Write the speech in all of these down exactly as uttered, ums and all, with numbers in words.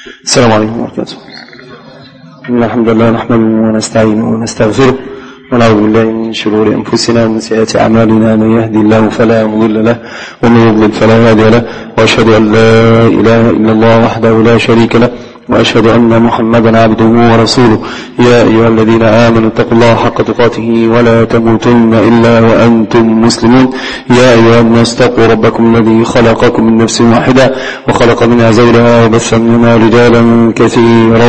السلام عليكم ورحمة الله وبركاته. الحمد لله نحمده ونستعينه ونستغفره ونعوذ بالله من شرور أنفسنا ومن سيئات أعمالنا، من يهدي الله فلا مضل له ومن يضلل فلا هادي له، وأشهد أن لا إله إلا الله وحده لا شريك له، وأشهد أن محمدا عبده ورسوله. يا أيها الذين آمنوا اتقوا الله حق تقاته ولا تموتن إلا وأنتم مسلمون. يا أيها الناس اتقوا ربكم الذي خلقكم من نفس واحدة وخلق منها زوجها وبث منهما رجالا كثيرا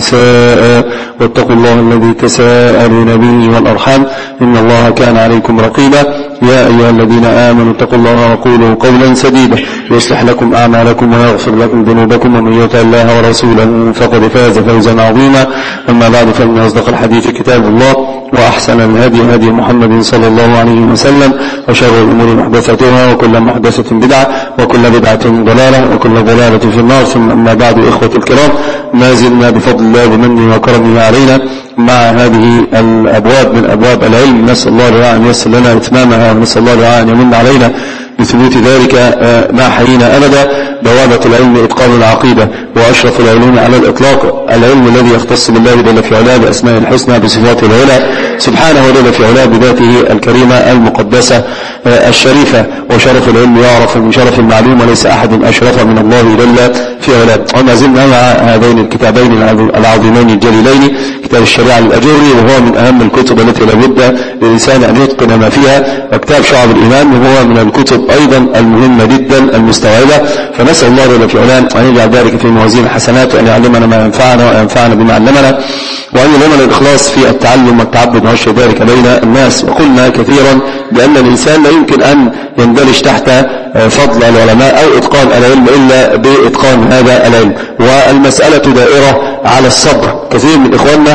ونساء، واتقوا الله الذي تساءلون به والأرحام إن الله كان عليكم رقيبا. يا أيها الذين آمنوا اتقوا الله وقولوا قولا سديدا يصلح لكم أعمالكم ويغفر لكم ذنوبكم، ومن يطع الله ورسوله فقد فاز فوزا عظيما. أما بعد، فإن أصدق الحديث كتاب الله، وأحسن الهدي هدي محمد صلى الله عليه وسلم، وشر الأمور محدثاتها، وكل محدثة بدعة، وكل بدعة ضلالة، وكل ضلالة في النار. ثم أما بعد، إخوة الكرام، ما زلنا بفضل الله بمنه وكرمه علينا مع هذه الأبواب من أبواب العلم. نسأل الله أن ييسر لنا إتمامها، ونسأل الله أن يمن علينا بثبوت ذلك ما حيينا أبدا. بوابة العلم إتقان العقيدة، وأشرف العلوم على الإطلاق العلم الذي يختص بالله جل في علاه بأسماء الحسنى بصفاته العلى سبحانه جل في علاه بذاته الكريمة المقدسة الشريفة. وشرف العلم يعرف من شرف المعلوم، وليس أحد أشرف من الله جل في علاه. وما زلنا مع هذين الكتابين العظيمين الجليلين، كتاب الشريعة للأجري، وهو من أهم الكتب التي لابد للإنسان أن يتقن ما فيها، وكتاب شعب الإيمان، وهو من الكتب أيضا المهمة جدا المستوعبة. فنسأل الله جل في علاه أن يجعل ذلك في موازين الحسنات، وأن يعلمنا ما ينفعنا وينفعنا بما علمنا، وأن يلهمنا الإخلاص في التعلم والتعبد ونشر ذلك بين الناس. وقلنا كثيرا بأن الإنسان لا يمكن أن يندرج تحت فضل العلماء أو إتقان العلم إلا بإتقان هذا العلم. والمسألة دائرة على الصبر. كثير من إخواننا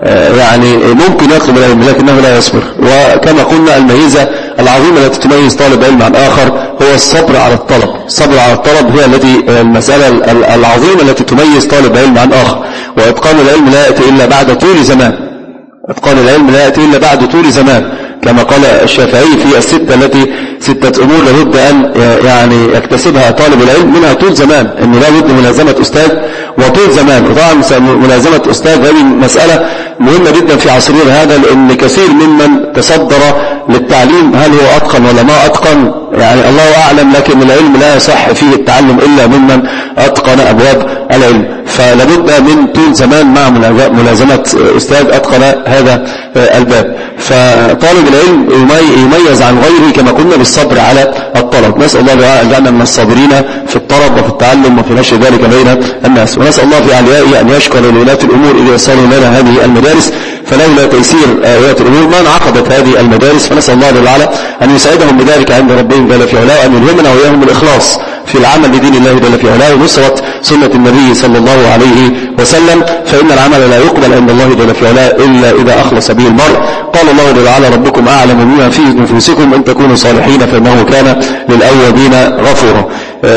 يعني ممكن يطلب العلم لكنه لا يصبر. وكما قلنا، الميزة العظيمة التي تميز طالب علم عن آخر هو الصبر على الطلب. الصبر على الطلب هي التي المسألة العظيمة التي تميز طالب علم عن آخر. وإتقان العلم لا يأتي إلا بعد طول زمان. إتقان العلم لا يأتي إلا بعد طول زمان، كما قال الشافعي في الستة التي ستة أمور لابد أن يعني يكتسبها طالب العلم، منها طول زمان، أنه لا بد ملازمة أستاذ وطول زمان. وطبعا ملازمة أستاذ هذه مسألة مهمة جدا في عصرنا هذا، لأن كثير ممن تصدر للتعليم هل هو أتقن ولا ما أتقن يعني الله أعلم، لكن العلم لا يصح فيه التعلم إلا ممن أتقن أبواب العلم. فلابد من طول زمان مع ملازمة أستاذ أتقن هذا الباب. فطالب العلم يميز عن غيره كما قلنا بالصبر على الطلب. نسأل الله أن يجعلنا من الصابرين في الطلب وفي التعلم وفي نشر ذلك بين الناس. ونسأل الله في عليائه أن يشكر لولاة الأمور إذ يسروا لنا هذه المدارس، فلولا تيسير ولاة الأمور ما انعقدت هذه المدارس. فنسأل الله تعالى أن يسعدهم بذلك عند ربهم جل في علاه، وأن يلهمنا وإياهم الإخلاص في العمل بدين الله جل في علاه ونصرة سنة النبي صلى الله عليه وسلم. فإن العمل لا يقبل عند الله جل في علاه إلا إذا أخلص به المرء. قال الله جل وعلا: ربكم أعلم بما في نفوسكم إن تكونوا صالحين فإنه كان للأوابين غفورا.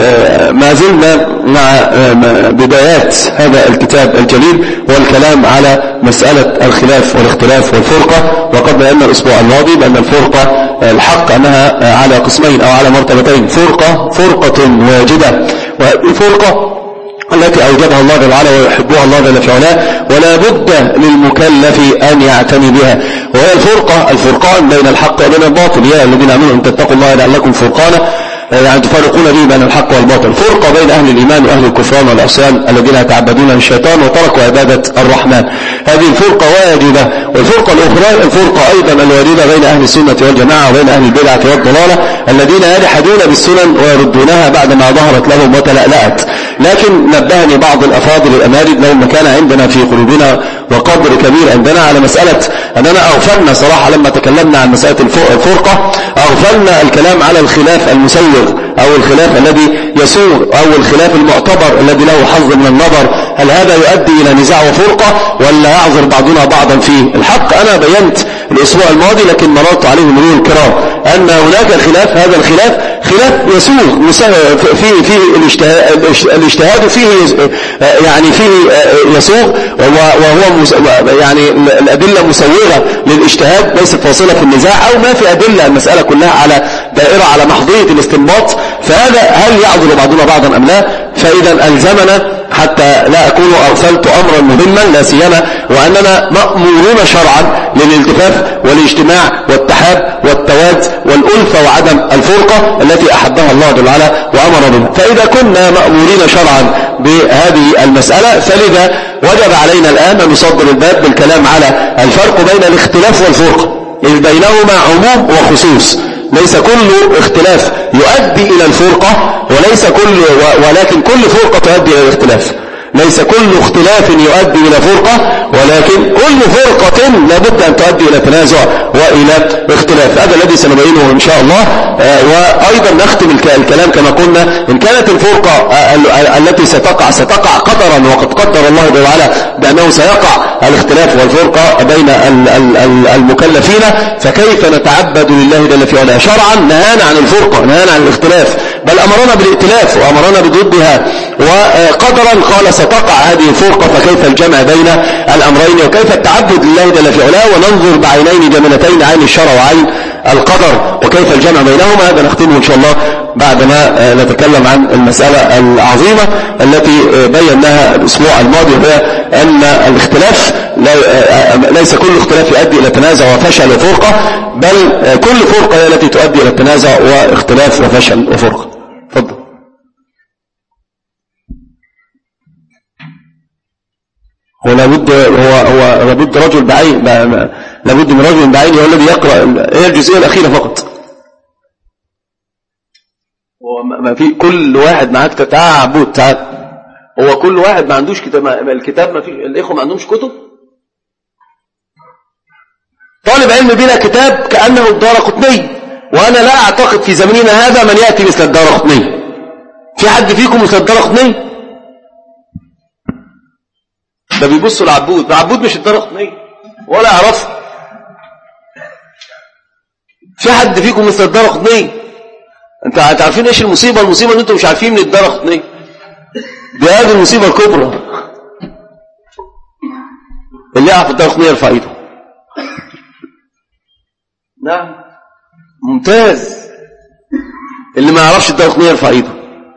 ما زلنا مع بدايات هذا الكتاب الجليل والكلام على مسألة الخلاف والاختلاف والفرقة. وقد بينا الأسبوع الماضي بأن الفرقة الحق أنها على قسمين أو على مرتبتين: فرقة فرقة واجبة، وهذه الفرقة التي أوجبها الله جل وعلا ويحبها الله جل في علاه، ولا بد للمكلف أن يعتني بها. وهي الفرقة الفرقان بين الحق وبين الباطل. يا الذين آمنوا أن تتقوا الله يجعل لكم فرقانا، يعني تفرقون به بين الحق والباطل. فرقة بين أهل الإيمان وأهل الكفران والعصيان الذين يتعبدون للشيطان وتركوا عبادة الرحمن. هذه الفرقة واجبة. والفرقة الأخرى الفرقة أيضا الواجبة بين أهل السنة والجماعة وبين أهل البدعة والضلالة الذين يجحدون بالسنن ويردونها بعدما ظهرت لهم وتلألأت. لكن نبهني بعض الأفاضل الأماجد لهم مكان عندنا في قلوبنا وقدر كبير عندنا على مسألة أننا أغفلنا صراحة لما تكلمنا عن مسألة الفرقة، أغفلنا الكلام على الخلاف المسوغ أو الخلاف الذي يسوغ أو الخلاف المعتبر الذي له حظ من النظر. هل هذا يؤدي إلى نزاع وفرقة ولا يعذر بعضنا بعضا فيه؟ الحق أنا بينت الأسبوع الماضي لكن مررت عليه مرور الكرام أن هناك خلاف، هذا الخلاف خلاف يسوغ في في الاجتهاد فيه يعني فيه يسوغ، وهو يعني الأدلة مسوغة للاجتهاد ليست فاصلة في النزاع، أو ما في أدلة المسألة كلها على دائرة على محضية الاستنباط. فهذا هل يعذر بعضنا بعضا أم لا؟ فإذا ألزمنا حتى لا أكون أغفلت أمرا مهما لا سيما وأننا مأمورون شرعا للالتفاف والاجتماع والتحاب والتواد والألفة وعدم الفرقة التي أحبها الله جل وعلا وأمر بها. فإذا كنا مأمورين شرعا بهذه المسألة فلذا وجب علينا الآن أن نصدر الباب بالكلام على الفرق بين الاختلاف والفرقة، إذ بينهما عموم وخصوص. ليس كل اختلاف يؤدي إلى الفرقة وليس كل ولكن كل فرقة تؤدي إلى الاختلاف. ليس كل اختلاف يؤدي إلى فرقة ولكن كل فرقة لابد أن تؤدي إلى تنازع وإلى اختلاف. هذا الذي سنبينه إن شاء الله. وأيضا نختم الكلام كما قلنا، إن كانت الفرقة التي ستقع ستقع قدرا وقد قدر الله جل وعلا بأنه سيقع الاختلاف والفرقة بين المكلفين، فكيف نتعبد لله جل في علاه؟ شرعا نهانا عن الفرقة، نهانا عن الاختلاف، بل أمرنا بالائتلاف وأمرنا بضدها، وقدرا قال ستقع هذه الفرقة، فكيف الجمع بين الأمرين وكيف التعبد لله جل في علاه وننظر بعينين جميلتين، عين الشرع وعين القدر، وكيف الجمع بينهما؟ هذا نختمه إن شاء الله بعدما نتكلم عن المسألة العظيمة التي بيناها الأسبوع الماضي، وهي أن الاختلاف ليس كل اختلاف يؤدي إلى تنازع وفشل وفرقة، بل كل فرقة هي التي تؤدي إلى التنازع واختلاف وفشل وفرقة. تفضل. هو لابد هو هو لابد رجل بعين، لابد من رجل بعين هو الذي يقرأ هي الجزئية الأخيرة فقط. هو ما في كل واحد معاك تعبد تعب، هو كل واحد ما عندوش كتاب، الكتاب ما في، الإخوة ما عندهمش كتب. طالب علم بلا كتاب كأنه الدارقطني، وأنا لا أعتقد في زمننا هذا من يأتي مثل الدارقطني. في حد فيكم مثل الدارقطني؟ ده بيبصوا العبود، العبود مش الدارقطني ولا أعرفه. في حد فيكم مثل الدارقطني؟ انت عارفين ايش المصيبة؟ المصيبة ان انتم مش عارفين من الدارقطني. دي هذه المصيبة الكبرى. اللي يعرف الدارقطني يرفع ايده. نعم ممتاز. اللي ما يعرفش الدارقطني يرفع ايده.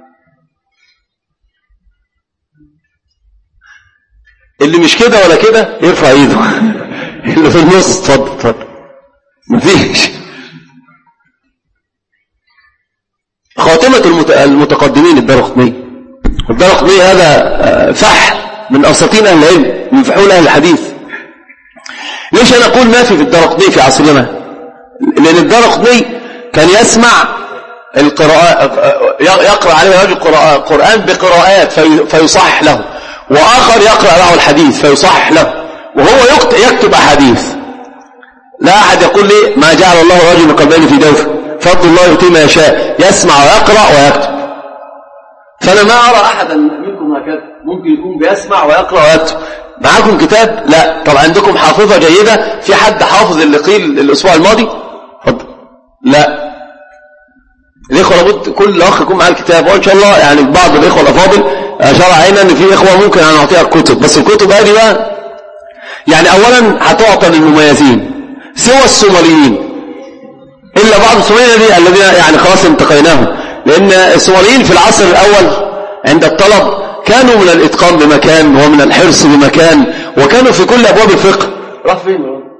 اللي مش كده ولا كده يرفع ايده. اللي في النص اتفضل اتفضل. مفيش. خاتمة المتقدمين الدارقطني. الدارقطني هذا فح من أساطين أهل العلم، من فحول أهل الحديث. ليش أنا أقول ما في في الدارقطني في عصرنا؟ لأن الدارقطني كان يسمع القراءة، يقرأ عليه رجل قرآن بقراءات فيصحح له، وآخر يقرأ له الحديث فيصحح له، وهو يكتب أحاديث. لا أحد يقول لي ما جعل الله رجل قلبين في جوفه، فضل الله يؤتي ما يشاء، يسمع ويقرأ ويكتب. فأنا ما أرى أحدا منكم هكذا، ممكن يكون بيسمع ويقرأ ويكتب. معاكم كتاب؟ لا. طب عندكم حافظة جيدة؟ في حد حافظ اللي قيل الأسبوع الماضي؟ فضل. لا. الإخوة لابد كل أخ يكون معاه الكتاب، وإن شاء الله يعني بعض الإخوة الأفاضل أشار علينا أن في إخوة ممكن أن نعطيها الكتب، بس الكتب هذه بقى يعني أولا هتعطى للمميزين سوى الصوماليين، إلا بعض الصوماليين الذين يعني خلاص انتقيناهم، لأن الصوماليين في العصر الأول عند الطلب كانوا من الإتقان بمكان ومن الحرص بمكان، وكانوا في كل أبواب الفقه. راح فين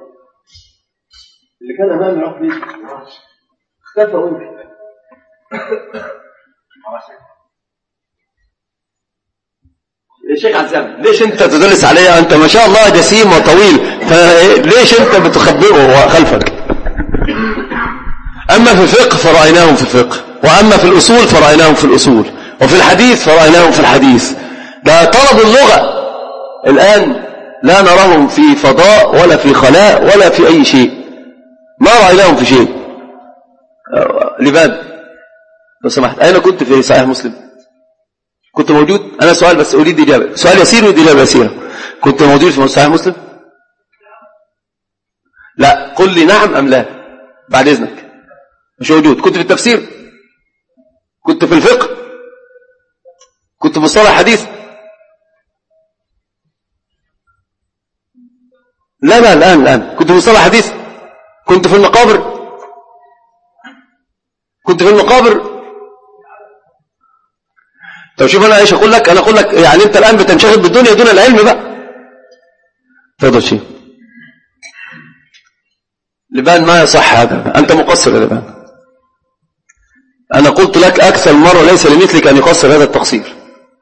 اللي كان أمامي؟ راح فين؟ اختفى وين؟ يا شيخ عزام ليش أنت تدرس عليها؟ أنت ما شاء الله جسيم وطويل، فليش أنت بتخبره خلفك؟ أما في الفقه فرأيناهم في الفقه، وأما في الأصول فرأيناهم في الأصول، وفي الحديث فرأيناهم في الحديث. ده طلب اللغة الآن لا نراهم في فضاء ولا في خلاء ولا في أي شيء، ما رأيناهم في شيء. لماذا؟ لو سمحت، أين كنت في صحيح مسلم؟ كنت موجود؟ أنا سؤال بس أريد إجابة، سؤال يسير ويريد إجابة يسيرة. كنت موجود في صحيح مسلم؟ لا. قل لي نعم أم لا بعد إذنك. مش موجود. كنت في التفسير؟ كنت في الفقه؟ كنت في مصطلح حديث؟ لا لا الآن الآن كنت في مصطلح حديث؟ كنت في المقابر؟ كنت في المقابر؟ طب شوف أنا إيش أقول لك، أنا أقول لك يعني أنت الآن بتنشغل بالدنيا دون العلم بقى. تفضل شيء لبان ما يصح هذا، أنت مقصر يا لبان. أنا قلت لك أكثر مرة ليس لمثلك أن يقصر هذا التقصير.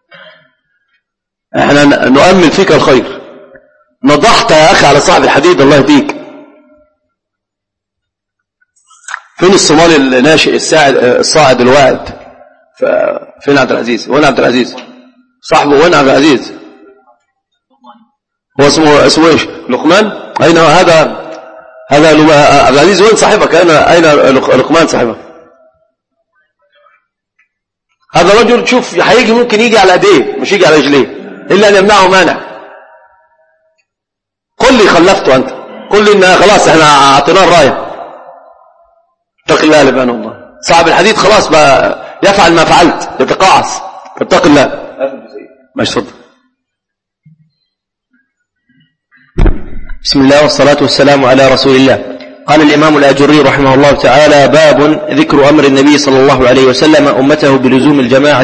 احنا نؤمل فيك الخير. نضحت يا أخي على صاحب الحديد الله يهديك. فين الصومالي الناشئ الساعد الصاعد الواعد؟ فين عبد العزيز؟ وين عبد العزيز صاحبه؟ وين عبد العزيز؟ هو اسمه اسمه ايش؟ لقمان؟ أين هذا؟ هذا عبد العزيز وين صاحبك؟ أين أين لقمان صاحبك؟ هذا رجل شوف هيجي ممكن يجي على ايديه مش يجي على رجليه إلا أن يمنعه مانع. قل لي خلفته أنت، قل لي إن خلاص احنا اعطيناه الراية. اتق الله لبان الله. صاحب الحديث خلاص بقى يفعل ما فعلت، يتقاعس. اتق الله. ماشي تفضل. بسم الله والصلاة والسلام على رسول الله. قال الإمام الآجري رحمه الله تعالى: باب ذكر أمر النبي صلى الله عليه وسلم أمته بلزوم الجماعة.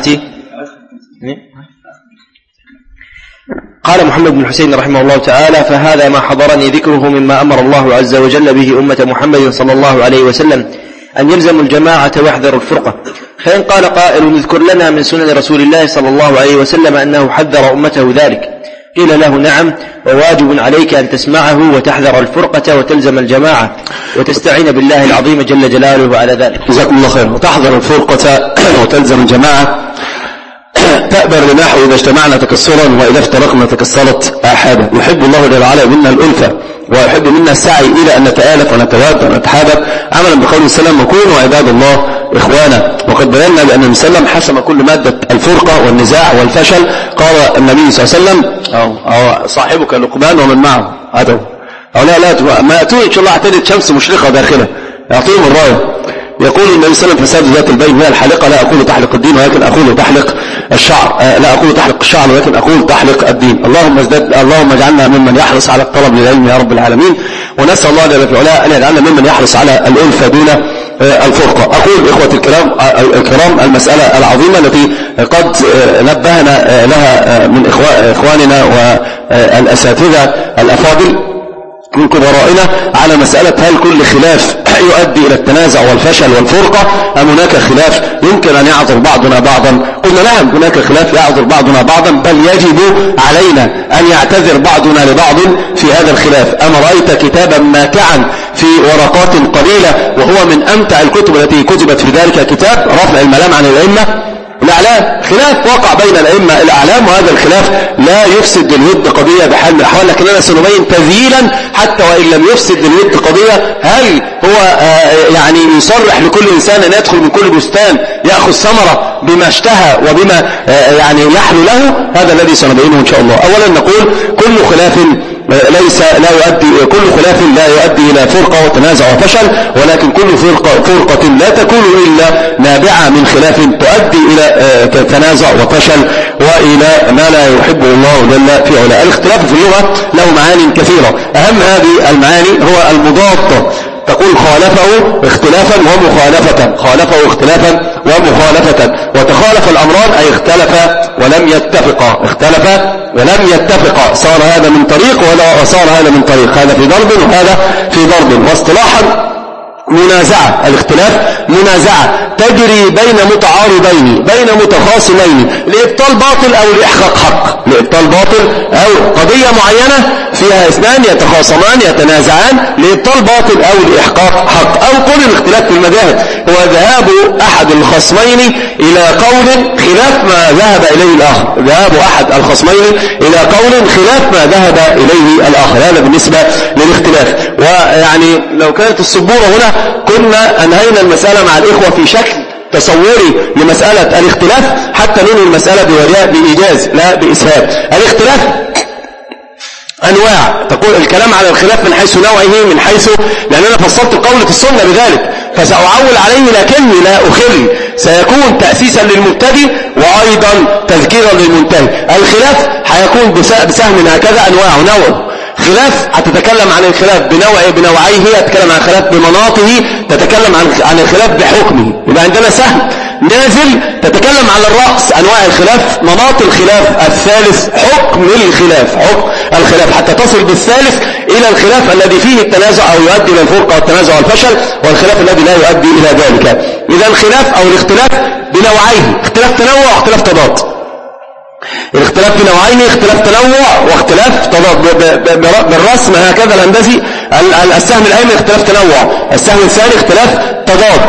قال محمد بن حسين رحمه الله تعالى: فهذا ما حضرني ذكره مما أمر الله عز وجل به أمة محمد صلى الله عليه وسلم أن يلزموا الجماعة واحذروا الفرقة. فإن قال قائل: اذكر لنا من سنن رسول الله صلى الله عليه وسلم أنه حذر أمته ذلك، قيل له: نعم، وواجب عليك أن تسمعه وتحذر الفرقة وتلزم الجماعة وتستعين بالله العظيم جل جلاله على ذلك. جزاكم الله خير. وتحذر الفرقة وتلزم الجماعة. تأبر لنحو إذا اجتمعنا تكسرا وإذا افترقنا تكسرت آحادا. يحب الله جل وعلا منا الألفة ويحب منا السعي إلى أن نتآلف ونتواد ونتحابب عملا بقوله السلام: وكونوا عباد الله إخوانا. وقد بينا بأن النبي صلى الله عليه وسلم حسم كل مادة الفرقة والنزاع والفشل. قال النبي صلى الله عليه وسلم: أو, أو صاحبك لقمان ومن معه هذا أو لا لا ما يأتون إن شاء الله اعتدت شمس مشرقة داخله يعطيهم الراية. يقول النبي صلى الله عليه وسلم: فساد ذات البين هي الحلقة، لا أقول تحلق الدين ولكن أقول تحلق الشعر، لا أقول تحلق الشعر ولكن أقول تحلق الدين. اللهم ازداد اللهم اجعلنا ممن يحرص على الطلب للعلم يا رب العالمين، ونسأل الله جل في علاه أن يجعلنا ممن يحرص على الألفة دون الفرقة. أقول إخوة الكرام الكرام المسألة العظيمة التي قد نبهنا لها من إخواننا والأساتذة الأفاضل من كبرائنا على مسألة: هل كل خلاف يؤدي إلى التنازع والفشل والفرقة أم هناك خلاف يمكن أن يعذر بعضنا بعضا؟ قلنا نعم، هناك خلاف يعذر بعضنا بعضا، بل يجب علينا أن يعتذر بعضنا لبعض في هذا الخلاف. أما رأيت كتابا ماتعا في ورقات قليلة وهو من أمتع الكتب التي كتبت في ذلك كتاب رفع الملام عن الأئمة الأعلام. خلاف وقع بين الأئمة الأعلام، وهذا الخلاف لا يفسد للود قضية بحال من الأحوال، لكننا سنبين تذييلا حتى وإن لم يفسد للود قضية. هل هو آه يعني يصرح لكل إنسان أن يدخل من كل بستان يأخذ ثمرة بما اشتهى وبما آه يعني يحلو له؟ هذا الذي سنبينه إن شاء الله. أولا نقول: كل خلاف ليس لا يؤدي كل خلاف لا يؤدي إلى فرقة وتنازع وفشل، ولكن كل فرقة, فرقة لا تكون إلا نابعة من خلاف تؤدي إلى تنازع وفشل وإلى ما لا يحبه الله جل في علاه. الاختلاف في اللغة له معاني كثيرة، أهم هذه المعاني هو المضاد. تقول خالفه اختلافا ومخالفة، خالفه اختلافا ومخالفة، وتخالف الأمران أي اختلف ولم يتفقا، اختلف ولم يتفقا، صار هذا من طريق وصار هذا من طريق، هذا في ضرب وهذا في ضرب. واصطلاحا منازعة، الاختلاف منازعة تجري بين متعارضين بين متخاصمين لإبطال باطل أو لإحقاق حق، لإبطال باطل أو قضية معينة فيها اثنان يتخاصمان يتنازعان لإبطال باطل أو لإحقاق حق. أو قول الاختلاف في المذاهب هو ذهاب أحد الخصمين إلى قول خلاف ما ذهب إليه الآخر، ذهاب أحد الخصمين إلى قول خلاف ما ذهب إليه الآخر، هذا بالنسبة للاختلاف. ويعني لو كانت السبورة هنا كنا أنهينا المسألة مع الإخوة في شكل تصوري لمسألة الاختلاف حتى ننهي المسألة بإيجاز لا بإسهاب. الاختلاف أنواع، تقول الكلام على الخلاف من حيث نوعه، من حيث لأن أنا فصلت قولة السنة بذلك فسأعول عليه لكني لا أخل، سيكون تأسيسا للمبتدئ وأيضا تذكيرا للمنتهي. الخلاف هيكون بسهم هكذا أنواع: نوع خلاف هتتكلم عن الخلاف بنوع بنوعيه، هتتكلم عن الخلاف بمناطه، تتكلم عن عن الخلاف بحكمه. يبقى عندنا سهم نازل تتكلم على الرأس أنواع الخلاف، مناط الخلاف، الثالث حكم الخلاف، حكم الخلاف، حتى تصل بالثالث إلى الخلاف الذي فيه التنازع أو يؤدي إلى الفرقة والتنازع والفشل، والخلاف الذي لا يؤدي إلى ذلك. إذا الخلاف أو الاختلاف بنوعيه، اختلاف تنوع واختلاف تضاد. الاختلاف بنوعين، اختلاف تنوع واختلاف تضاد. بالرسم هكذا الهندسي السهم الأيمن اختلاف تنوع، السهم الثاني اختلاف تضاد.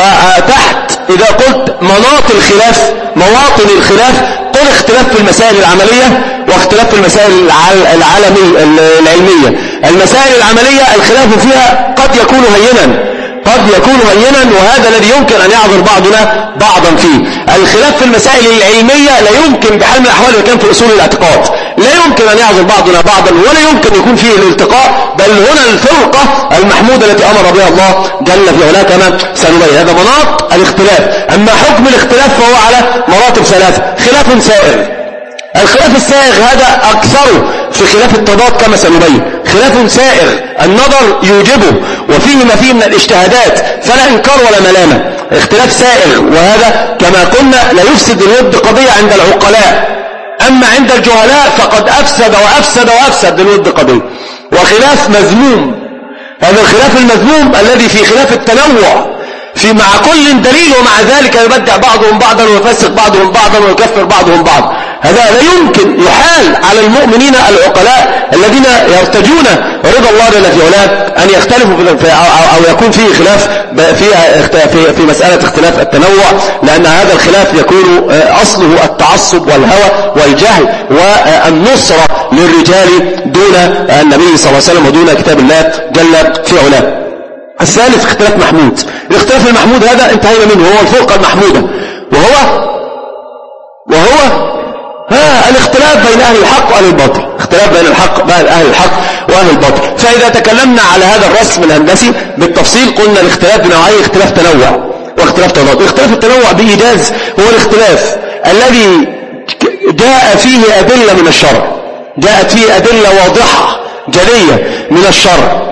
وتحت إذا قلت مناط الخلاف، مواطن الخلاف، قل اختلاف في المسائل العملية واختلاف في المسائل العالمية العلمية. المسائل العملية الخلاف فيها قد يكون هينا، قد يكون هينا، وهذا الذي يمكن أن يعذر بعضنا بعضا فيه. الخلاف في المسائل العلمية لا يمكن بحال من الأحوال، وكان في أصول الاعتقاد لا يمكن أن يعذر بعضنا بعضا، ولا يمكن يكون فيه الالتقاء، بل هنا الفرقة المحمودة التي أمر بها الله جل في علاه كما سنبين. هذا مناط الاختلاف. أما حكم الاختلاف فهو على مراتب ثلاثة. خلاف سائغ، الخلاف السائغ هذا أكثره في خلاف التضاد كما سنبين. خلاف سائغ النظر يوجبه وفيه ما فيه من الاجتهادات، فلا إنكار ولا ملامة. اختلاف سائغ، وهذا كما قلنا لا يفسد الود قضية عند العقلاء، أما عند الجهلاء فقد أفسد وأفسد وأفسد الود قضية. وخلاف مذموم، هذا الخلاف المذموم الذي في خلاف التنوع، في مع كل دليل ومع ذلك يبدع بعضهم بعضا ويفسق بعضهم بعضا ويكفر بعضهم بعض. هذا لا يمكن يحال على المؤمنين العقلاء الذين يرتجون رضا الله جل في علاه أن يختلفوا في أو يكون فيه خلاف في في مسألة اختلاف التنوع، لأن هذا الخلاف يكون أصله التعصب والهوى والجهل والنصرة للرجال دون النبي صلى الله عليه وسلم ودون كتاب الله جل في علاه. الثالث اختلاف محمود. الاختلاف المحمود هذا انتهينا منه، هو الفرقة المحمودة، وهو وهو ها الاختلاف بين أهل الحق وأهل الباطل، اختلاف بين الحق بين أهل الحق وأهل الباطل. فإذا تكلمنا على هذا الرسم الهندسي بالتفصيل قلنا الاختلاف بنوعين، اختلاف تنوع واختلاف تضاد. اختلاف التنوع بإيجاز هو الاختلاف الذي جاء فيه أدلة من الشرع، جاءت فيه أدلة واضحة جلية من الشرع،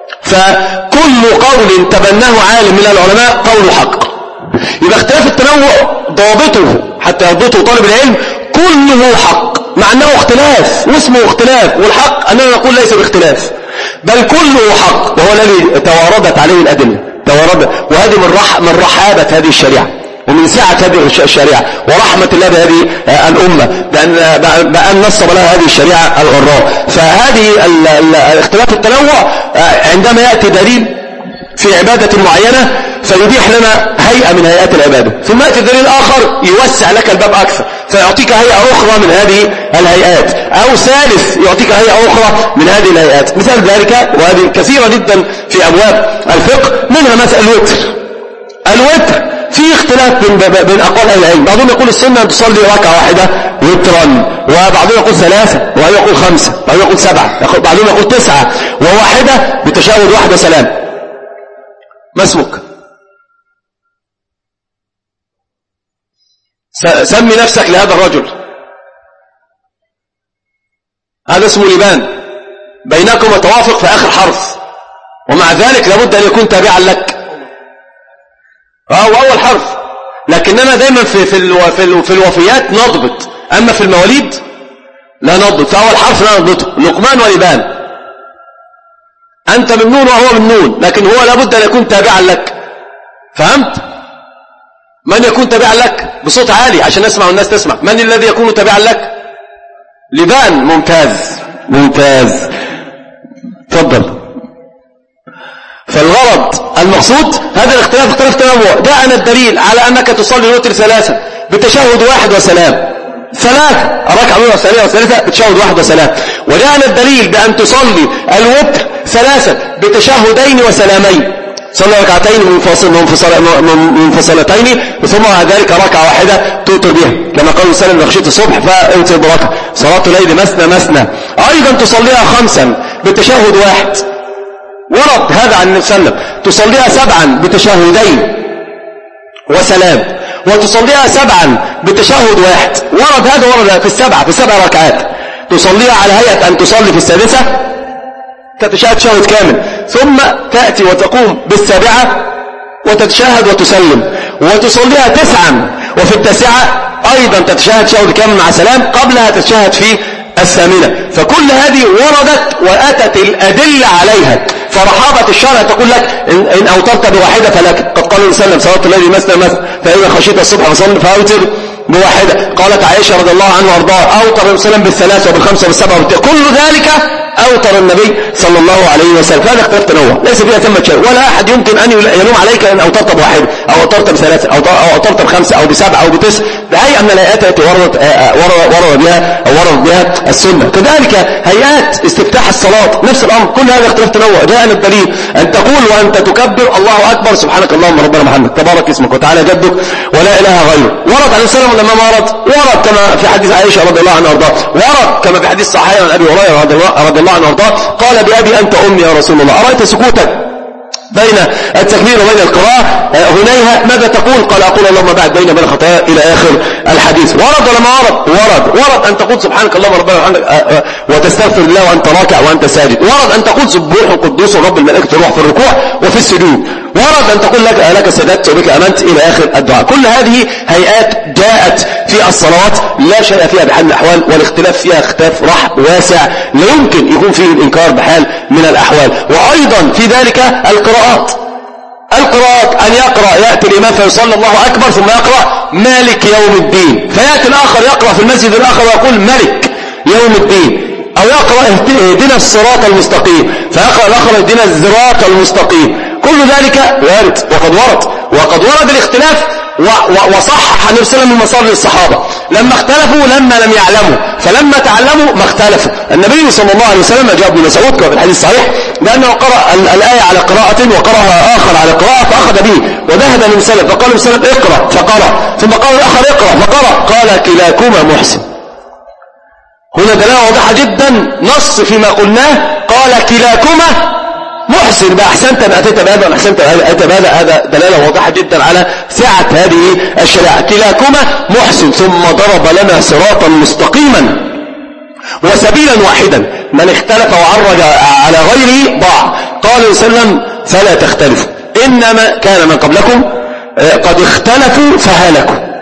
فكل قول تبناه عالم من العلماء قول حق. يبقى اختلاف التنوع ضابطه حتى يضبطه طالب العلم كله حق، مع أنه اختلاف واسمه اختلاف، والحق أننا نقول ليس باختلاف بل كله حق، وهو الذي تواردت عليه الأدلة توارد. وهذه من رح من رحابة هذه الشريعة ومن سعة هذه الشريعة ورحمة الله بهذه الأمة بأن, بأن نصب لها هذه الشريعة الغراء. فهذه اختلاف التنوع عندما يأتي دليل في عبادة معينة فيبيح لنا هيئة من هيئات العبادة، ثم يأتي دليل آخر يوسع لك الباب أكثر فيعطيك هيئة أخرى من هذه الهيئات، أو ثالث يعطيك هيئة أخرى من هذه الهيئات. مثال ذلك وهذه كثيرة جدا في أبواب الفقه، منها مثل الوتر. الوتر في اختلاف بين, بين أقوال أهل العلم، بعضهم يقول السنة أن تصلي ركعة واحدة وترا، وبعضهم يقول ثلاثة، وبعضهم يقول خمسة، وبعضهم يقول سبعة، بعضهم يقول تسعة وواحدة بتشهد واحد وسلام. ما اسمك؟ سمي نفسك لهذا الرجل. هذا اسمه لبان، بينكم توافق في آخر حرف، ومع ذلك لابد أن يكون تابعا لك. هو أول حرف، لكننا دايما في في في, في الوفيات نضبط، أما في المواليد لا نضبط. فأول حرف لا نضبطه، لقمان ولبان. أنت من نون وهو من نون، لكن هو لابد أن يكون تابعا لك. فهمت؟ من يكون تابعا لك بصوت عالي عشان نسمع والناس تسمع. من الذي يكون تابعا لك؟ لبان. ممتاز ممتاز، تفضل. فالغرض المقصود هذا الاختلاف اختلاف تنوع. جاءنا الدليل على أنك تصلي الوتر ثلاثة بتشهد واحد وسلام، ثلاثة ركعة أولى وثانية وثالثة بتشهد واحد وسلام. وجاءنا الدليل بأن تصلي الوتر ثلاثة بتشهدين وسلامين، صلي ركعتين منفصل منفصلتين ثم بعد ذلك ركعة واحدة توتر بها، كما قال سلم بخشية الصبح فأوتر بركعة. صلاة الليل مثنى مثنى. أيضا تصليها خمسا بتشهد واحد، ورد هذا عن النبي صلى الله عليه وسلم. تصليها سبعا بتشهدين وسلام، وتصليها سبعا بتشهد واحد، ورد هذا ورد في السبعة في السبع ركعات. تصليها على هيئة أن تصلي في السادسة تتشهد تشهد كامل، ثم تأتي وتقوم بالسابعة وتتشهد وتسلم، وتصليها تسعا، وفي التاسعة أيضا تتشهد تشهد كامل مع سلام، قبلها تتشهد في الثامنة. فكل هذه وردت وأتت الأدلة عليها. فرحابة الشرع تقول لك إن أوترت بواحدة فلك، قد قال الإنسان صلاة الليل مثنى مثنى فإذا خشيت الصبح فصل فأوتر بواحدة. قالت عائشة رضي الله عنها وارضاها أوتر الإنسان بالثلاثة وبالخمسة وبالسبعة وبالتسعة، كل ذلك أوتر النبي صلى الله عليه وسلم. فهذا اختلاف تنوع ليس فيها ثمة شيء، ولا أحد يمكن أن يلوم عليك إن أوترت بواحدة أو أوترت بثلاثة أو أوترت بخمسة أو بسبعة أو بتسع، بهيئة من الآيات التي وردت ورد بها أو ورد بها السنة. كذلك هيئات استفتاح الصلاة نفس الأمر، كل هذا اختلاف تنوع. جاءنا الدليل أن تقول وأنت تكبر الله أكبر سبحانك اللهم ربنا محمد تبارك اسمك وتعالى جدك ولا إله غيره. ورد عليه السلام لما ما ورد؟ ورد كما في حديث عائشة رضي الله عنها وارضاها، ورد كما في حديث صحيح عن أبي هريرة رضي الله عنه وارضاه قال بأبي أنت أمي يا رسول الله أرأيت سكوتك بين التكبير وبين القراءة هنيها ماذا تقول؟ قال أقول اللهم بعد بين بين الخطايا إلى آخر الحديث. ورد ولا ما ورد؟ ورد. ورد أن تقول سبحانك اللهم ربنا وبحمدك وتستغفر الله وأنت راكع وأنت ساجد. ورد أن تقول سبوح قدوس رب الملائكة والروح في الركوع وفي السجود. ورد أن تقول لك لك سجدت وبك أمنت إلى آخر الدعاء. كل هذه هيئات جاءت في الصلوات لا شيء فيها بحال من الأحوال، والاختلاف فيها اختلاف رحب واسع لا يمكن يكون فيه الإنكار بحال من الأحوال. وأيضا في ذلك القراءات القراءات أن يقرأ يأتي الإمام فيصلي الله أكبر ثم يقرأ مالك يوم الدين، فيأتي الآخر يقرأ في المسجد الآخر ويقول ملك يوم الدين، أو يقرأ اهدنا الصراط المستقيم فيقرأ الآخر اهدنا الصراط المستقيم. كل ذلك وارد وقد ورد وقد ورد الاختلاف، وصحح النبي صلى الله عليه وسلم المصادر للصحابة لما اختلفوا لما لم يعلموا، فلما تعلموا ما اختلفوا. النبي صلى الله عليه وسلم جاء ابن مسعود كما في الحديث الصحيح بأنه قرأ الآية على قراءة وقرأها آخر على قراءة فأخذ به وذهب النبي صلى الله عليه وسلم فقال النبي صلى الله عليه وسلم اقرأ فقرأ، ثم قال الآخر اقرأ فقرأ، قال كلاكما محسن. هنا دلالة واضحة جدا، نص فيما قلناه، قال كلاكما محسن بأحسنت ما أتيت بهذا وأحسنت ما أتيت بهذا. هذا دلالة واضحة جدا على سعة هذه الشريعة. كلاكما محسن، ثم ضرب لنا صراطا مستقيما وسبيلا واحدا، من اختلف وعرج على غيره ضاع. قال صلى الله عليه وسلم فلا تختلفوا إنما كان من قبلكم قد اختلفوا فهلكوا.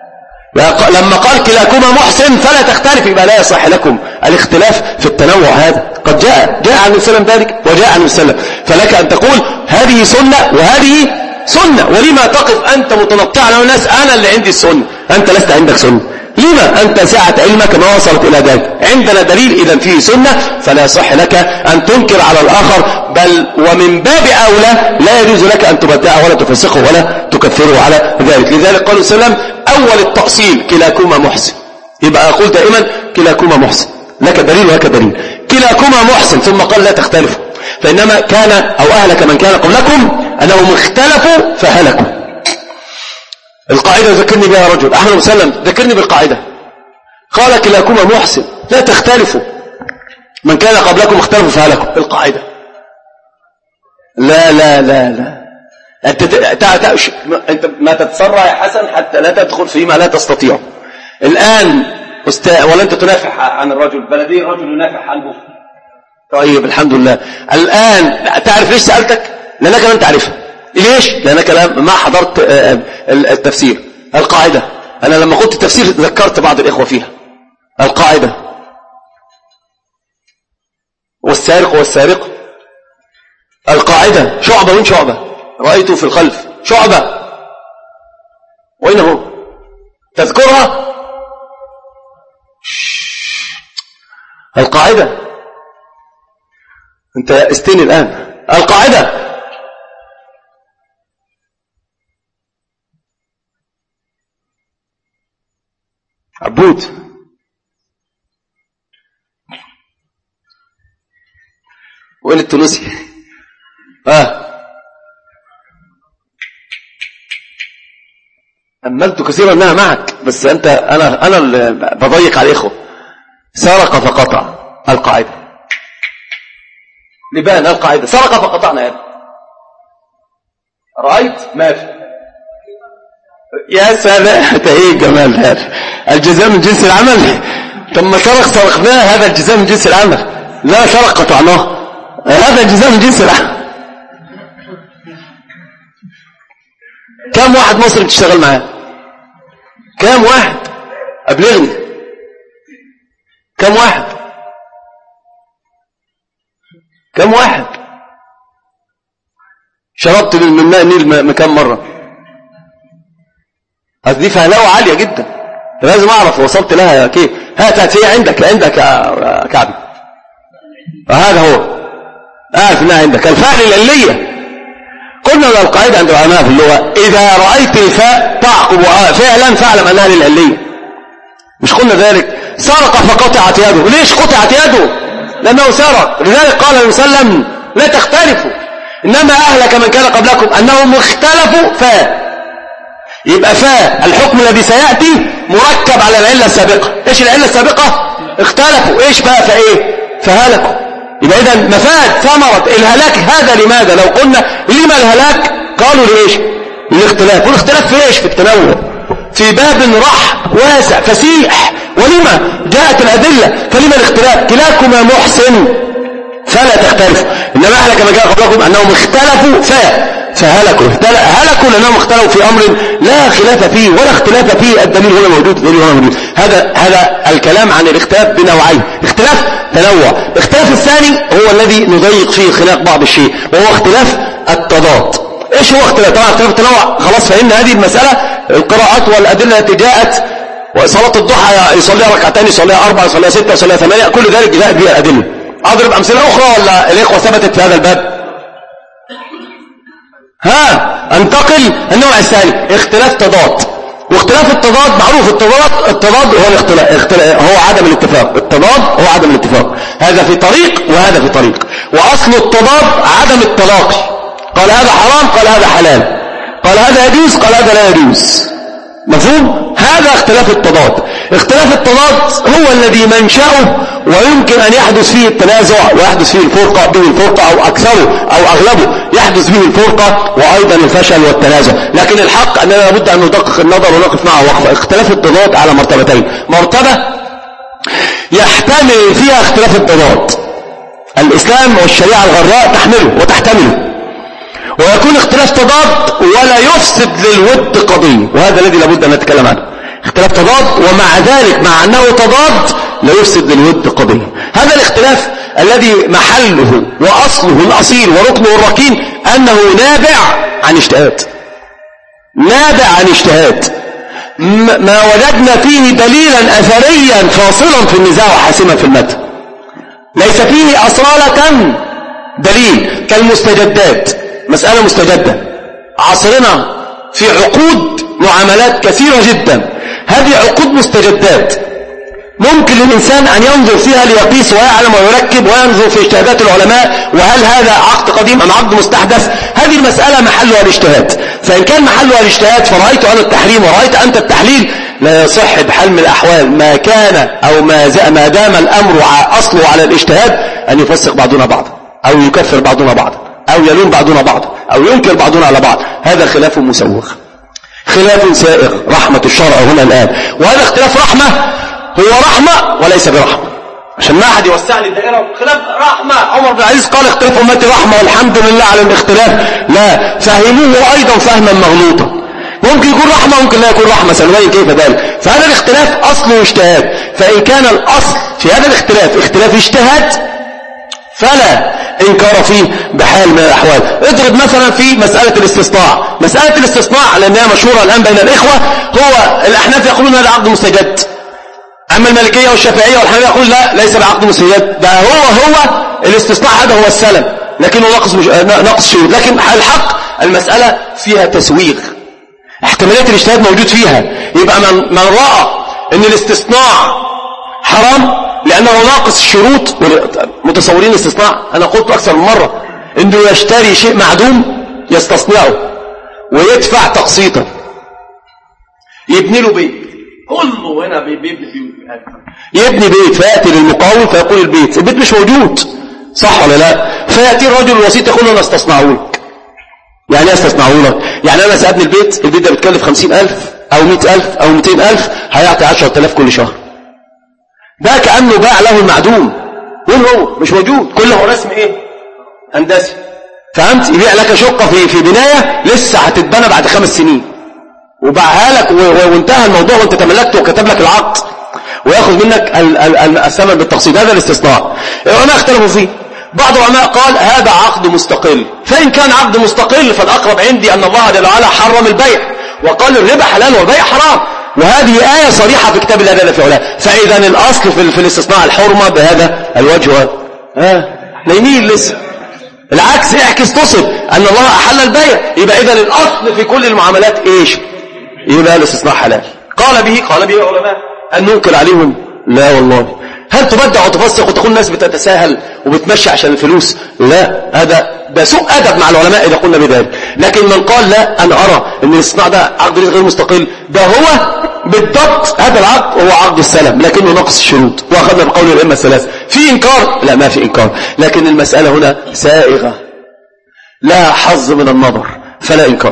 لما قال كلاكما محسن فلا تختلف يبقى لا يصح لكم الاختلاف في التنوع. هذا قد جاء جاء عن النبي صلى الله عليه وسلم ذلك وجاء عن النبي صلى الله عليه وسلم، فلك أن تقول هذه سنة وهذه سنة. ولما تقف أنت متنطعا على الناس أنا اللي عندي السنة أنت لست عندك سنة؟ لما أنت ساعة علمك ما وصلت إلى ذلك؟ عندنا دليل إذا فيه سنة فلا يصح لك أن تنكر على الآخر، بل ومن باب أولى لا يجوز لك أن تبدعه ولا تفسقه ولا تكفره على ذلك. لذلك قال صلى الله عليه وسلم أول التأصيل كلاكما محسن، يبقى أقول دائما كلاكما محسن، لك دليل ولك دليل، كلاكما محسن. ثم قال لا تختلفوا فإنما كان أو أهلك من كان قبلكم أنهم اختلفوا فهلكوا. القاعدة ذكرني بها رجل أحمد بن سلم ذكرني بالقاعدة قال كلاكما محسن لا تختلفوا، من كان قبلكم اختلفوا فهلكوا. القاعدة لا لا لا لا أنت تعتقش أنت ما تتسرع يا حسن حتى لا تدخل فيما لا تستطيع. الآن ولا أنت تنافح عن الرجل بلدي رجل ينافح عنه. طيب الحمد لله. الآن تعرف ليش سألتك؟ لأنك لم تعرفها. ليش؟ لأنك ما حضرت التفسير. القاعدة أنا لما قلت التفسير ذكرت بعض الإخوة فيها. القاعدة والسارق والسارق. القاعدة شعبة وين شعبة؟ رأيته في الخلف شعبة وين هو؟ تذكرها؟ القاعدة انت استني الآن. القاعدة عبود وين التونسي؟ اه أملت كثيرا أنها معك بس أنت أنا أنا اللي بضيق على الإخوة. سرق فقطع. القاعدة لبان القاعدة سرق فقطعنا يا رأيت ما في يا سلام ايه جمال هذا الجزاء من جنس العمل. طب ما سرق سرقناه هذا الجزاء من جنس العمل. لا سرق قطعناه. هذا الجزاء من جنس العمل. كم واحد مصري بتشتغل معاه؟ كم واحد؟ أبلغني كم واحد؟ كم واحد؟ شربت من ماء النيل كم مرة؟ هذه دي فهلاوة عالية جدا، لازم أعرف وصلت لها كيف. هات هات هي عندك عندك يا كعبي، وهذا هو آه إنها عندك الفاء العلية. قلنا للقاعدة عند العلماء في اللغة إذا رأيت الفاء تعقب فعلا فاعلم أنها للعلية. مش قلنا ذلك؟ سرق فقطعت يده. ليش قطعت يده؟ لأنه سرق. لذلك قال النبي صلى الله عليه وسلم لا تختلفوا إنما أهلك من كان قبلكم أنهم اختلفوا فاء. يبقى فاء الحكم الذي سيأتي مركب على العلة السابقة. إيش العلة السابقة؟ اختلفوا. إيش بقى فإيه؟ فهلكوا. يبقى إذا مفاد ثمرة الهلاك هذا لماذا؟ لو قلنا لما الهلاك قالوا لإيش؟ الاختلاف. والاختلاف في إيش؟ في التنوع، في باب رح واسع فسيح. ولما جاءت الأدلة فلما الاختلاف؟ كلاكما محسن فلا تختلفوا إنما أهلك ما جاء قبلكم أنهم اختلفوا فا فهلكوا. هلكوا لأنهم اختلفوا في أمر لا خلاف فيه ولا اختلاف فيه. الدليل هنا موجود، الدليل هنا موجود. هذا هذا الكلام عن الاختلاف بنوعين، اختلاف تنوع. الاختلاف الثاني هو الذي نضيق فيه خلاف بعض الشيء، وهو اختلاف التضاد. ايش هو اختلاف؟ طبعا اختلاف التنوع خلاص فهمنا هذه المسألة. القراءات والأدلة التي جاءت، وصلاة الضحى يصليها ركعتين، يصليها أربعة، يصليها ستة، يصليها ثمانية، كل ذلك جاءت بها الأدلة. أضرب أمثلة أخرى ولا الإخوة ثبتت في هذا الباب؟ ها انتقل النوع الثاني، اختلاف تضاد. واختلاف التضاد معروف، التضاد التضاد هو الاختلاف، اختلاف هو عدم الاتفاق. التضاد هو عدم الاتفاق، هذا في طريق وهذا في طريق. وأصل التضاد عدم التلاقي. قال هذا حرام، قال هذا حلال، قال هذا يجوز، قال هذا لا يجوز. مفهوم؟ هذا اختلاف التضاد. اختلاف التضاد هو الذي منشأه ويمكن أن يحدث فيه التنازع ويحدث فيه الفرقة به الفرقة أو أكثره أو أغلبه يحدث به الفرقة وأيضا الفشل والتنازع. لكن الحق أننا لابد أن ندقق النظر ونقف معه وقفة. اختلاف التضاد على مرتبتين. مرتبة يحتمل فيها اختلاف التضاد، الإسلام والشريعة الغراء تحمله وتحتمله، ويكون اختلاف تضاد ولا يفسد للود قضية، وهذا الذي لابد أن نتكلم عنه. اختلاف تضاد ومع ذلك مع أنه تضاد لا يفسد للود قضية. هذا الاختلاف الذي محله وأصله الأصيل وركنه الركين أنه نابع عن اجتهاد، نابع عن اجتهاد. ما وجدنا فيه دليلا أثريا فاصلا في النزاع وحاسما في المتن، ليس فيه أصالة دليل كالمستجدات. مسألة مستجدة عصرنا في عقود معاملات كثيرة جدا، هذه عقود مستجدات ممكن للإنسان أن ينظر فيها ليقيس ويعلم ويركب وينظر في اجتهادات العلماء، وهل هذا عقد قديم أم عقد مستحدث. هذه المسألة محلها الاجتهاد، فإن كان محلها الاجتهاد فرأيت أنا التحريم ورأيت أنت التحليل لا يصح بحال من الأحوال ما كان أو ما, ما دام الأمر أصله على الاجتهاد أن يفسق بعضنا بعضا أو يكفر بعضنا بعضا أو يلوم بعضنا بعضا أو ينكر بعضنا على بعض. هذا خلاف مسوغ، خلاف سائغ. رحمة الشرع هنا الآن، وهذا اختلاف رحمة، هو رحمة وليس برحمة، عشان ما أحد يوسع لي الدائرة. خلاف رحمة، عمر بن العزيز قال اختلاف أمتي رحمة والحمد لله على الاختلاف. لا، فهموه أيضا فهما مغلوطا، ممكن يكون رحمة ممكن لا يكون رحمة، سنبين كيف ذلك. فهذا الاختلاف أصله اجتهاد، فإن كان الأصل في هذا الاختلاف اختلاف اجتهاد فلا إنكار فيه بحال من الأحوال. اضرب مثلا في مسألة الاستصناع. مسألة الاستصناع لأنها مشهورة الآن بين الإخوة، هو الأحناف يقولون هذا عقد مستجد، أما المالكية والشافعية والحنابلة يقول لا ليس بعقد مستجد، ده هو هو الاستصناع هذا هو السلم لكنه نقص مش... نقص شروط. لكن الحق المسألة فيها تسويغ، احتمالية الاجتهاد موجود فيها. يبقى من, من رأى أن الاستصناع حرام لأنه ناقص الشروط، متصورين الاستصناع أنا قلت أكثر من مرة أنه يشتري شيء معدوم يستصنعه ويدفع تقسيطا، يبني له بيت، كله هنا بيبني بيوت، يبني بيت فيأتي للمقاول فيقول البيت البيت مش موجود، صح ولا لا؟ فيأتي الرجل الوسيط يقول له أنا استصنعه لك. يعني استصنعه لك يعني أنا سأبني البيت، البيت ده بتكلف خمسين ألف أو مئة ألف أو مئتين ألف، هيعطي عشرة آلاف كل شهر. ده كأنه باع له المعدوم، وين هو؟ مش موجود، كله رسم ايه؟ هندسي، فهمت؟ يبيع لك شقة في في بناية لسه هتتبنى بعد خمس سنين وباعها لك وانتهى الموضوع وانت تملكته وكتب لك العقد وياخذ منك الثمن بالتقسيط. هذا الاستثناء العلماء اختلفوا فيه. بعض العلماء قال هذا عقد مستقل، فإن كان عقد مستقل فالأقرب عندي أن الله جل وعلا حرم البيع وقال الربا حلال والبيع حرام، وهذه آية صريحة في كتاب الله جل في علاه. فإذا الأصل في, في الاستثناء الحرمة بهذا الوجه. ها نايمين لسه، العكس اعكس تصب أن الله أحل البيع، يبقى إذا الأصل في كل المعاملات إيش؟ يبقى الاستثناء حلال. قال به قال به العلماء. أن ننكر عليهم؟ لا والله. هل تبدع وتفسق وتقول الناس بتتساهل وبتمشي عشان الفلوس؟ لا، هذا ده سوء أدب مع العلماء إذا قلنا بذلك. لكن من قال لا، أنا أرى أن الاستثناء ده عقد غير مستقل، ده هو بالضبط هذا العقد هو عقد السلم لكنه نقص الشروط، وأخذنا بقول الأئمة الثلاث. في إنكار؟ لا، ما في إنكار، لكن المسألة هنا سائغة لها حظ من النظر، فلا إنكار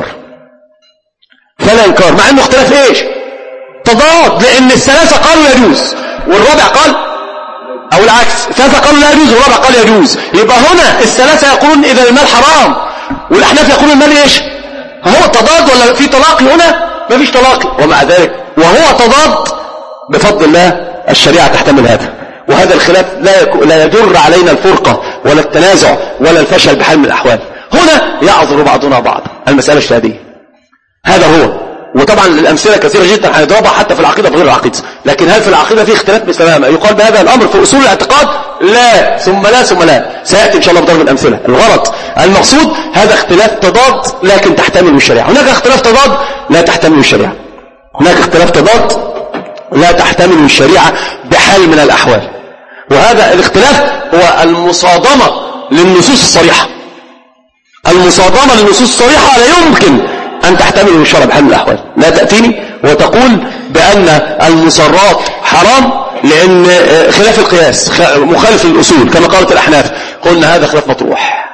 فلا إنكار مع أنه اختلاف إيش؟ تضاد، لأن الثلاثة قالوا يجوز والرابع قال، أو العكس، الثلاثة قالوا لا يجوز والرابع قال يجوز. يبقى هنا الثلاثة يقولون إذا المال حرام والأحناف يقولون المال إيش؟ هو تضاد ولا في تلاقي؟ هنا ما فيش تلاقي، ومع ذلك وهو تضاد بفضل الله الشريعة تحتمل هذا. وهذا الخلاف لا لا يجر علينا الفرقة ولا التنازع ولا الفشل بحال من الأحوال. هنا يعذر بعضنا بعض المسألة الشهادية، هذا هو. وطبعا الأمثلة كثيرة جدا هنضربها حتى في العقيدة وغير العقيدة. لكن هل في العقيدة في اختلاف بسلامة يقال بهذا الأمر في أصول الاعتقاد؟ لا، ثم لا ثم لا، سيأتي إن شاء الله بضرب الأمثلة. الغرض المقصود هذا اختلاف تضاد لكن تحتمل الشريعة. هناك اختلاف تضاد لا تحتمل الشريعة، هناك اختلاف تضاد لا تحتمل الشريعة بحال من الأحوال. وهذا الاختلاف هو المصادمة للنصوص الصريحة. المصادمة للنصوص الصريحة لا يمكن أن تحتمل الشرع بحال من الأحوال. لا تأتيني وتقول بأن المصرات حرام لأن خلاف القياس مخالف للأصول كما قالت الأحناف. قلنا هذا خلاف مطروح،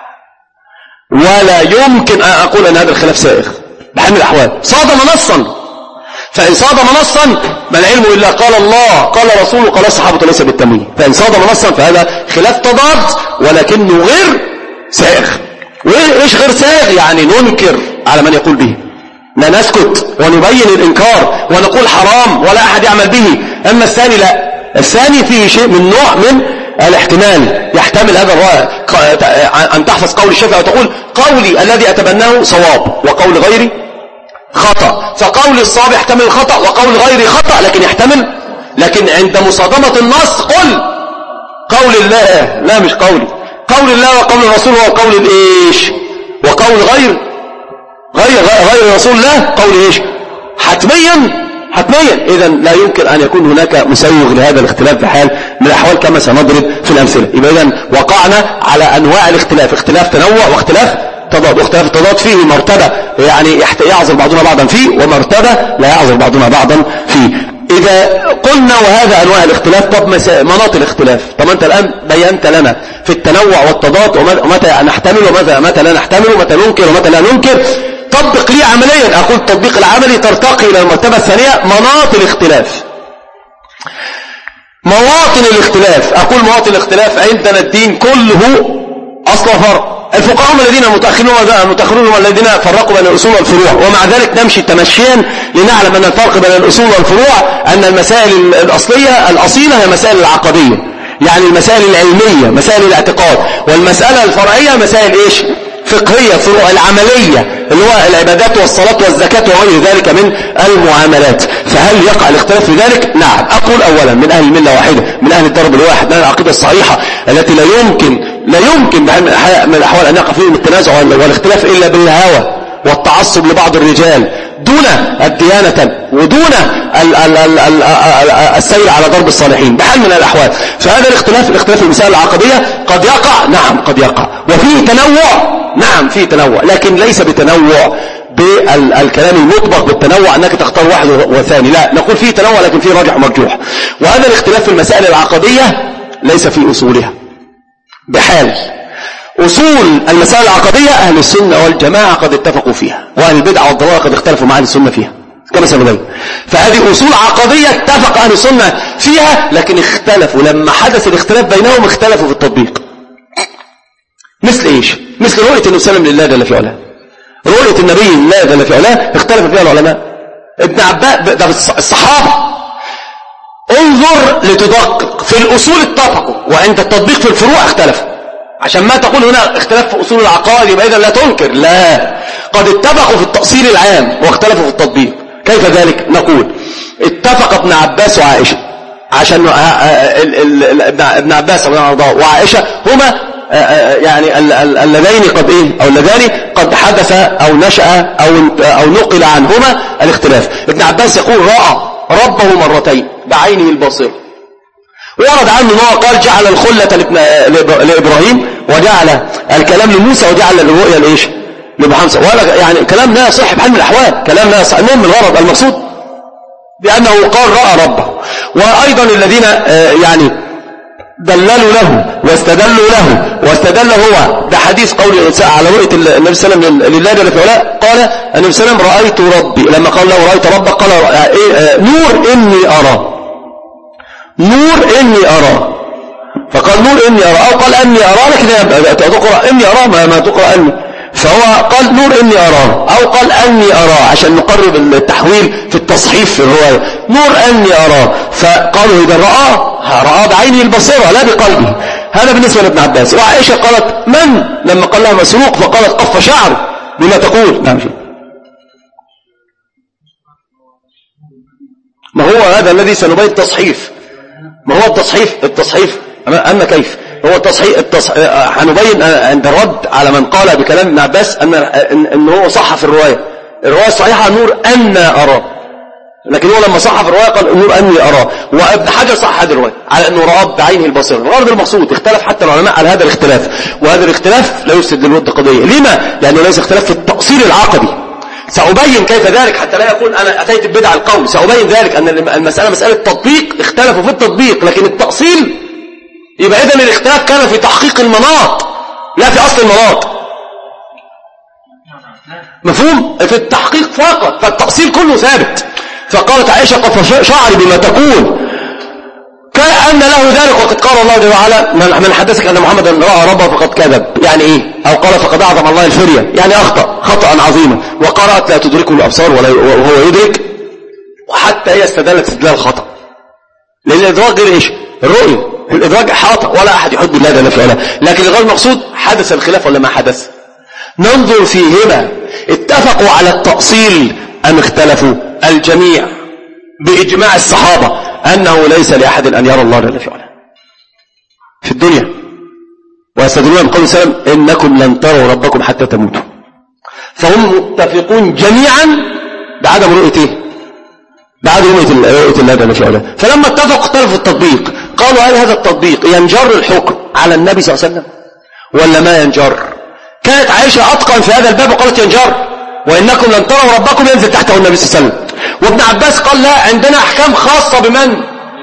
ولا يمكن أن أقول أن هذا الخلاف سائغ بحال من الأحوال. صادم نصا، فإن صادم نصا ما العلم إلا قال الله قال رسوله قال الصحابة ليس بالتمويه. فإن صادم نصا فهذا خلاف تضاد ولكنه غير سائغ. وإيش غير سائغ؟ يعني ننكر على من يقول به، لا نسكت ونبين الإنكار ونقول حرام ولا أحد يعمل به. أما الثاني لا، الثاني فيه شيء من نوع من الاحتمال، يحتمل هذا الرأي أن تحفظ قول الشافعي وتقول قولي الذي أتبناه صواب وقول غيري خطأ، فقول الصواب يحتمل الخطأ وقول غيري خطأ لكن يحتمل. لكن عند مصادمة النص قل قول الله، لا مش قولي، قول الله وقول الرسول هو قول الايش؟ وقول غير غير غير رسول الله قول ايش؟ حتميا حتميا. اذا لا يمكن ان يكون هناك مسوغ لهذا الاختلاف بحال من الاحوال كما سنضرب في الامثله. يبقى اذا وقعنا على انواع الاختلاف، اختلاف تنوع واختلاف تضاد. واختلاف التضاد فيه مرتبه يعني يعذر بعضنا بعضا فيه، ومرتبه لا يعذر بعضنا بعضا فيه. إذا قلنا وهذا أنواع الاختلاف، طب مناط الاختلاف، طب أنت الآن بينت لنا في التنوع والتضاد ومتى نحتمل ومتى متى لا نحتمل ومتى ننكر ومتى لا ننكر. طبق لي عمليا. أقول التطبيق العملي ترتقي إلى المرتبة الثانية، مناط الاختلاف، مواطن الاختلاف. أقول مواطن الاختلاف عندنا الدين كله أصل فرق. الفقهاء الذين المتأخرون المتأخرون الذين فرقوا بين الأصول والفروع، ومع ذلك نمشي تمشيا لنعلم أن الفرق بين الأصول والفروع أن المسائل الأصلية الأصيلة هي مسائل العقدية، يعني المسائل العلمية مسائل الاعتقاد، والمسألة الفرعية مسائل إيش؟ فقهية، فروع العملية اللي هو العبادات والصلاة والزكاة وغير ذلك من المعاملات. فهل يقع الاختلاف في ذلك؟ نعم. أقول أولا من أهل الملة واحدة، من أهل الدرب الواحد، من أهل العقيدة الصحيحة التي لا يمكن لا يمكن من الأحوال أن يقع فيهم التنازع والاختلاف إلا بالهوى والتعصب لبعض الرجال دون الديانة ودون ال ال ال ال السير على ضرب الصالحين بحال من الأحوال. فهذا الاختلاف الاختلاف المسائل العقدية قد يقع، نعم قد يقع، وفيه تنوع، نعم فيه تنوع، لكن ليس بتنوع بالكلام المطبق بالتنوع أنك تختار واحد وثاني، لا، نقول فيه تنوع لكن فيه راجح ومرجوح. وهذا الاختلاف في المسائل العقدية ليس في أصولها بحال. أصول المسائل العقدية أهل السنة والجماعة قد اتفقوا فيها، وأهل البدع والضلال قد اختلفوا مع أهل السنة فيها كما سنبين. فهذه أصول عقدية اتفق أهل السنة فيها، لكن اختلفوا لما حدث الاختلاف بينهم، اختلفوا في التطبيق. مثل ايش؟ مثل رؤية النبي صلى الله عليه وسلم لله جل في علاه. رؤية النبي لله جل في علاه اختلف فيها العلماء. ابن عباس ده الصحابة انظر لتدقق في الأصول اتفقوا، وعند التطبيق في الفروع اختلفوا. عشان ما تقول هنا اختلاف في أصول العقائد يبقى إذا لا تنكر، لا، قد اتفقوا في التأصيل العام واختلفوا في التطبيق. كيف ذلك؟ نقول اتفق ابن عباس وعائشة، عشان ابن عباس وعائشة هما يعني اللذين قد ايه او اللذان قد حدث او نشأ او او نقل عنهما الاختلاف. ابن عباس يقول رأى ربه مرتين بعينه البصير، ورد عنه انه قال جعل الخلة لابراهيم وجعل الكلام لموسى وجعل الرؤيا لايش لمحمد. ولا يعني كلام لا يصح بحال من الاحوال، كلام لا يصح. المهم الغرض المقصود بانه قال رأى ربه. وايضا الذين يعني دللوا له واستدلوا له واستدل هو بحديث قول على رؤية النبي صلى الله عليه وسلم لله جل في علاه، قال النبي صلى الله عليه وسلم رأيت ربي، لما قال له رأيت ربك قال نور إني أرى، نور إني أرى، فقال نور إني أرى، أو قال أني أرى، لكن تقرأ إني أرى ما, ما تقرأ أني، فهو قال نور إني أراه، أو قال أني أراه عشان نقرب التحويل في التصحيف في الرواية، نور أني أراه. فقالوا إذا رآه رآه بعينه البصيرة لا بقلبه. هذا بالنسبة لابن عباس. وعائشة قالت من لما قال لها مسروق فقالت قف شعر بما تقول. نعم. ما هو هذا الذي سنبين التصحيف. ما هو التصحيف؟ التصحيف أما كيف هو التصحيح؟ التصحيح هنبين عند الرد على من قال بكلام ابن عباس أن أن هو صح في الرواية. الرواية الصحيحة نور أن أراه، لكن هو لما صح في الرواية قال نور أني أراه. وابن حجر صح هذه الرواية على أنه رأى بعينه البصير. الغرض المقصود اختلف حتى العلماء على هذا الاختلاف، وهذا الاختلاف لا يفسد للود قضية. لما؟ لأنه ليس اختلاف في التأصيل العقدي. سأبين كيف ذلك حتى لا يقول أنا أتيت ببدع القول. سأبين ذلك أن المسألة مسألة تطبيق، اختلفوا في التطبيق، لكن التأصيل يبقى إذن الاختلاف كان في تحقيق المناط لا في أصل المناط. مفهوم؟ في التحقيق فقط، فالتأصيل كله ثابت. فقالت عائشة قف شعري بما تقول كأن له ذلك، وقد قال الله جل وعلا من حدثك أن محمدا رأى ربه فقد كذب. يعني إيه؟ أو قال فقد أعظم الله الفرية، يعني أخطأ خطأ عظيما. وقرأت لا تدركه الأبصار وهو يدرك، وحتى هي استدلت استدلال خطأ، لأن الإدراك غير إيش؟ الرؤية. الإدراك إحاطة، ولا أحد يحب الله جل وعلا. لكن الغير المقصود حدث الخلاف ولا ما حدث؟ ننظر فيهما اتفقوا على التأصيل أم اختلفوا؟ الجميع بإجماع الصحابة أنه ليس لأحد أن يرى الله جل وعلا في الدنيا، ويستدلون بقول سلام إنكم لن تروا ربكم حتى تموتوا. فهم متفقون جميعا بعدم رؤيته، بعدم رؤية الله جل وعلا. فلما اتفقوا اختلفوا التطبيق. قالوا هل هذا التطبيق ينجر الحكم على النبي صلى الله عليه وسلم ولا ما ينجر؟ كانت عائشة أتقن في هذا الباب وقالت ينجر، وإنكم لن تروا ربكم ينزل تحته النبي صلى الله عليه وسلم. وابن عباس قال لا، عندنا أحكام خاصة بمن؟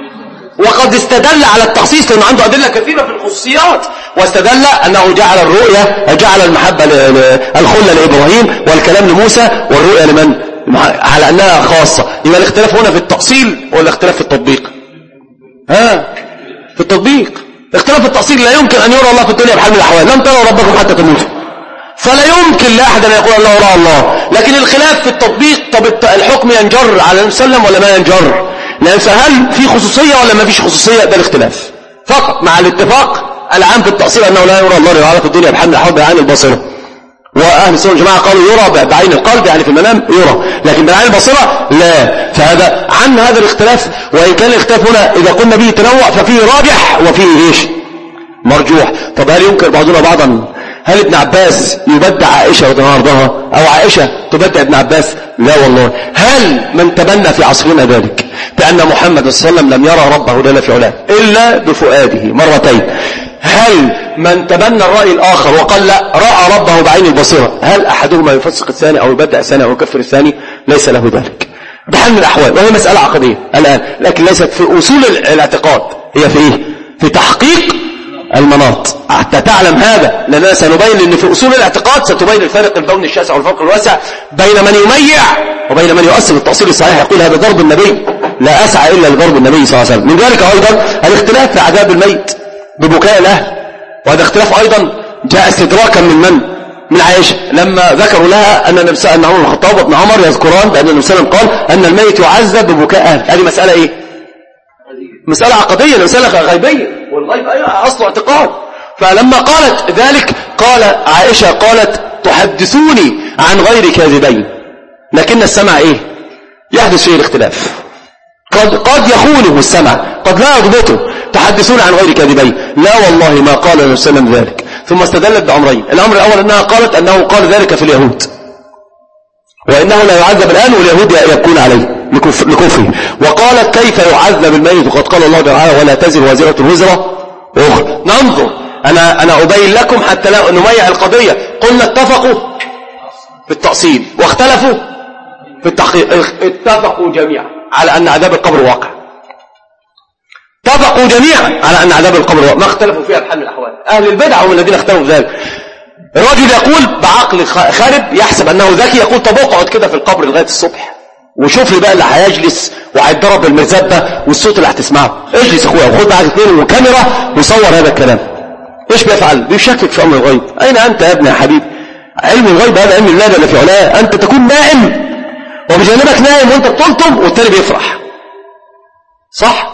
وقد استدل على التخصيص لأنه عنده أدلة كثيرة في الخصوصيات، واستدل أنه جعل الرؤية جعل المحبة الخلة لإبراهيم والكلام لموسى والرؤية لمن؟ على أنها خاصة. يبقى الاختلاف هنا في التأصيل ولا اختلاف في التطبيق؟ ها؟ في التطبيق. اختلاف التأصيل لا يمكن أن يرى الله في الدنيا بحال من الأحوال، لن تروا ربكم حتى تموتوا، فلا يمكن لأحد أن يقول الله رأى الله. لكن الخلاف في التطبيق، طب الحكم ينجر على النبي صلى الله عليه وسلم ولا ما ينجر؟ لأن هل في خصوصية ولا ما فيش خصوصية؟ ده الاختلاف فقط، مع الاتفاق العام في التأصيل أنه لا يرى الله تعالى في الدنيا بحال من الأحوال بعين البصيرة. وأهل السنة والجماعة قالوا يرى بعين القلب، يعني في المنام يرى، لكن بعين البصيرة لا. فهذا عن هذا الاختلاف. وإن كان الاختلاف هنا إذا قلنا به تنوع ففيه راجح وفيه إيش؟ مرجوح. طب هل ينكر بعضنا بعضا؟ هل ابن عباس يبدع عائشة رضي الله عنها أو عائشة تبدع ابن عباس؟ لا والله. هل من تبنى في عصرنا ذلك بأن محمد صلى الله عليه وسلم لم يرى ربه جل في علاه إلا بفؤاده مرتين؟ هل من تبنى الرأي الآخر وقال لا رأى ربه بعين البصيرة، هل أحدهما يفسق الثاني أو يبدع الثاني أو يكفر الثاني؟ ليس له ذلك بحال من الأحوال، وهي مسألة عقدية الآن، لكن ليست في أصول الاعتقاد، هي في إيه؟ في تحقيق المناط. حتى تعلم هذا، لأننا سنبين أن في أصول الاعتقاد ستبين الفرق البون الشاسع والفرق الواسع بين من يميع وبين من يؤصل التأصيل الصحيح، يقول هذا ضرب النبي، لا أسعى إلا لضرب النبي صلى الله عليه وسلم. من ذلك أيضا الاختلاف في عذاب الميت ببكاء الأهل، وهذا اختلاف أيضا جاء استدراكا من من؟ من عائشة لما ذكروا لها أن النبي أن عمر بن الخطاب وابن عمر يذكران بأن النبي صلى الله عليه وسلم قال أن الميت يعذب ببكاء أهله. هذه مسألة إيه؟ مسألة عقدية، مسألة غيبية، والغيب أصله اعتقاد. فلما قالت ذلك قال عائشة قالت تحدثوني عن غير كاذبين، لكن السمع إيه؟ يحدث فيه الاختلاف، قد قد يخونه السمع، قد لا يضبطه. تحدثون عن غير كاذبين، لا والله ما قال النبي صلى الله عليه وسلم ذلك. ثم استدلت بأمرين، الأمر الأول أنها قالت أنه قال ذلك في اليهود، وإنه لا يعذب الآن واليهود يبكون عليه لكفره. وقالت كيف يعذب الميت وقد قال الله تعالى ولا تزر وازرة وزر أخرى. ننظر، أنا أنا أبين لكم حتى لا نميع القضية. قلنا اتفقوا في التأصيل واختلفوا في التحقيق. اتفقوا جميعا على أن عذاب القبر واقع، اتفقوا جميعا على أن عذاب القبر واقع، ما اختلفوا فيها بحال من الأحوال. أهل البدع هم الذين اختلفوا في ذلك. الرجل يقول بعقل خارب يحسب أنه ذكي، يقول طب اقعد كده في القبر لغاية الصبح وشوف لي بقى اللي هيجلس وهيتضرب بالمرزبة والصوت اللي هتسمعه. اجلس يا اخويا وخد معاك اثنين وكاميرا وصور هذا الكلام. ايش بيفعل؟ بيشكك في امر الغيب. اين انت يا ابني يا حبيبي؟ علم الغيب هذا علم الله جل في علاه. انت تكون نائم وبجانبك نائم وانت بتلطم والتاني بيفرح، صح؟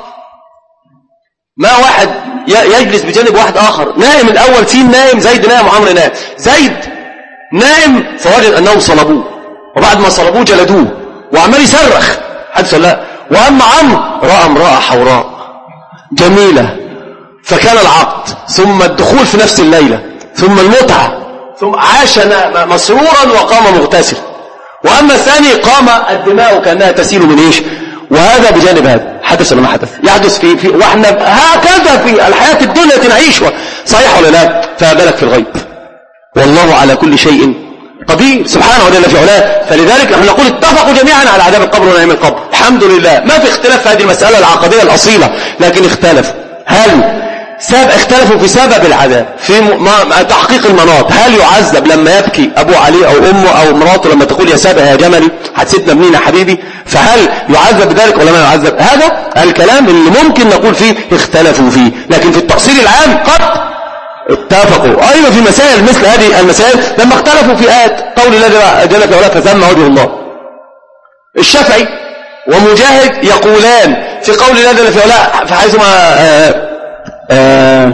ما واحد يجلس بجانب واحد آخر نائم، الأول سين نائم، زيد نائم وعمر نائم. زيد نائم فوجد أنهم صلبوه، وبعد ما صلبوه جلدوه وعمال يصرخ حدث لا. وأما عمرو رأى امرأة حوراء جميلة فكان العقد، ثم الدخول في نفس الليلة، ثم المتعة، ثم عاش مسرورا وقام مغتسلا. وأما الثاني قام الدماء كأنها تسيل من إيش. وهذا بجانب هذا حدث ولا ما حدث؟ يحدث في, في واحنا هكذا في الحياة الدنيا نعيشها، صحيح ولا لا؟ فبالك في الغيب، والله على كل شيء قدير سبحانه وتعالى في علاه. فلذلك نحن نقول اتفقوا جميعا على عذاب القبر ونعيم القبر، الحمد لله. ما في اختلاف في هذه المسألة العقدية الأصيلة، لكن اختلفوا. هل سبب اختلفوا في سبب العذاب، في تحقيق المناط. هل يعذب لما يبكي أبوه عليه أو أمه أو مراته لما تقول يا سابع يا جملي هتسيبنا منين يا حبيبي؟ فهل يعذب بذلك ولا ما يعذب؟ هذا الكلام اللي ممكن نقول فيه اختلفوا فيه، لكن في التفصيل العام قد اتفقوا. أيضا في مسائل مثل هذه المسائل لما اختلفوا في آيات قول الله جل في علاه فثم وجه الله. الشافعي ومجاهد يقولان في قول الله جل في علاه فحيثما آه آه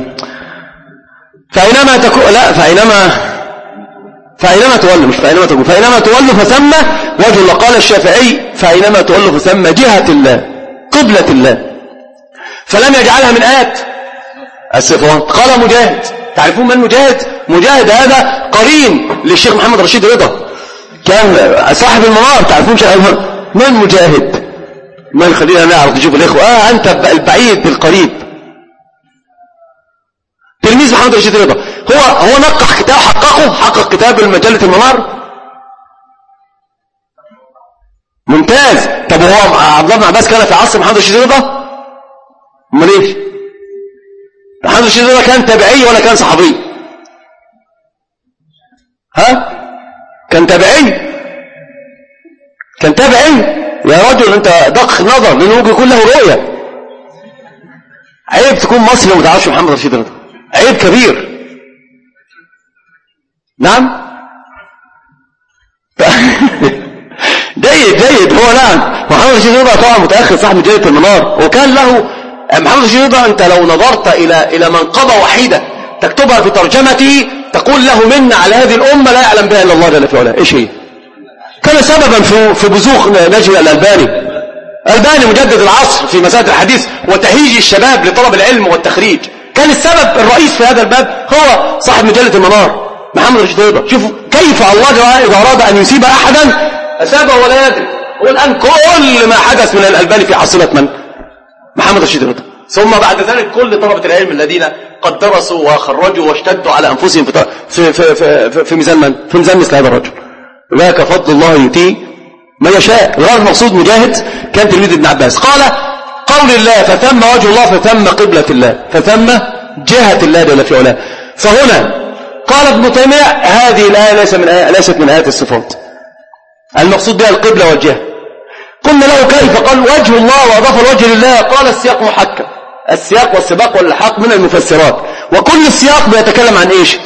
فأينما تكون لا فأينما فأينما تولوا مش فأينما تكون فأينما تولوا فثم وجه الله. قال الشافعي فأينما تولوا فثم جهة الله قبلة الله، فلم يجعلها من آيات الصفات. قال مجاهد، تعرفون من مجاهد؟ مجاهد هذا قرين للشيخ محمد رشيد رضا، كان صاحب المنار. تعرفون شيخ من مجاهد؟ من خلينا نعرف نشوف الإخوة. آه أنت البعيد بالقريب، تلميذ محمد رشيد رضا. هو هو نقح كتاب، حققه حقق كتاب المجلة المنار، ممتاز. طب هو عبد الله بن عباس كان في عصر محمد رشيد رضا؟ امال ايه؟ محمد رشيد رضا كان تابعي ولا كان صحابي؟ ها؟ كان تابعي، كان تابعي يا رجل. انت دقق نظر، لانه ممكن يكون له رؤية. عيب تكون مصري وما تعرفش محمد رشيد رضا، عيب كبير. نعم جيد جيد. هو نعم محمد رشيد رضا طبعا متأخر صاحب مجلة المنار، وكان له محمد رشيد رضا. انت لو نظرت الى الى منقبة وحيدة تكتبها في ترجمته تقول له منا على هذه الأمة لا يعلم بها الا الله جل في علاه. ايش هي؟ كان سببا في في بزوغ نجم الألباني. الألباني مجدد العصر في مسائل الحديث وتهيج الشباب لطلب العلم والتخريج، كان السبب الرئيس في هذا الباب هو صاحب مجلة المنار محمد رشيد رضا. شوفوا كيف الله جل إذا أراد أن يصيب أحدا أسابه ولا يدري. والآن كل ما حدث من الألباني في حصيلة من؟ محمد رشيد رضا. ثم بعد ذلك كل طلبة العلم الذين قد درسوا وخرجوا واشتدوا على أنفسهم في في في في, في ميزان من؟ في ميزان مثل هذا الرجل. ذاك فضل الله يؤتيه ما يشاء. غير المقصود مجاهد كان تلميذ ابن عباس. قال قول الله فثم وجه الله فثم قبلة الله فثم جهة الله جل في علاه. فهنا قال ابن تيمية هذه الآية ليست من آية ليست من آيات الصفات، المقصود بها القبلة والجهة. قلنا له كيف؟ قال وجه الله وأضاف الوجه لله. قال السياق محكم، السياق والسباق واللحاق من المفسرات، وكل السياق بيتكلم عن ايش؟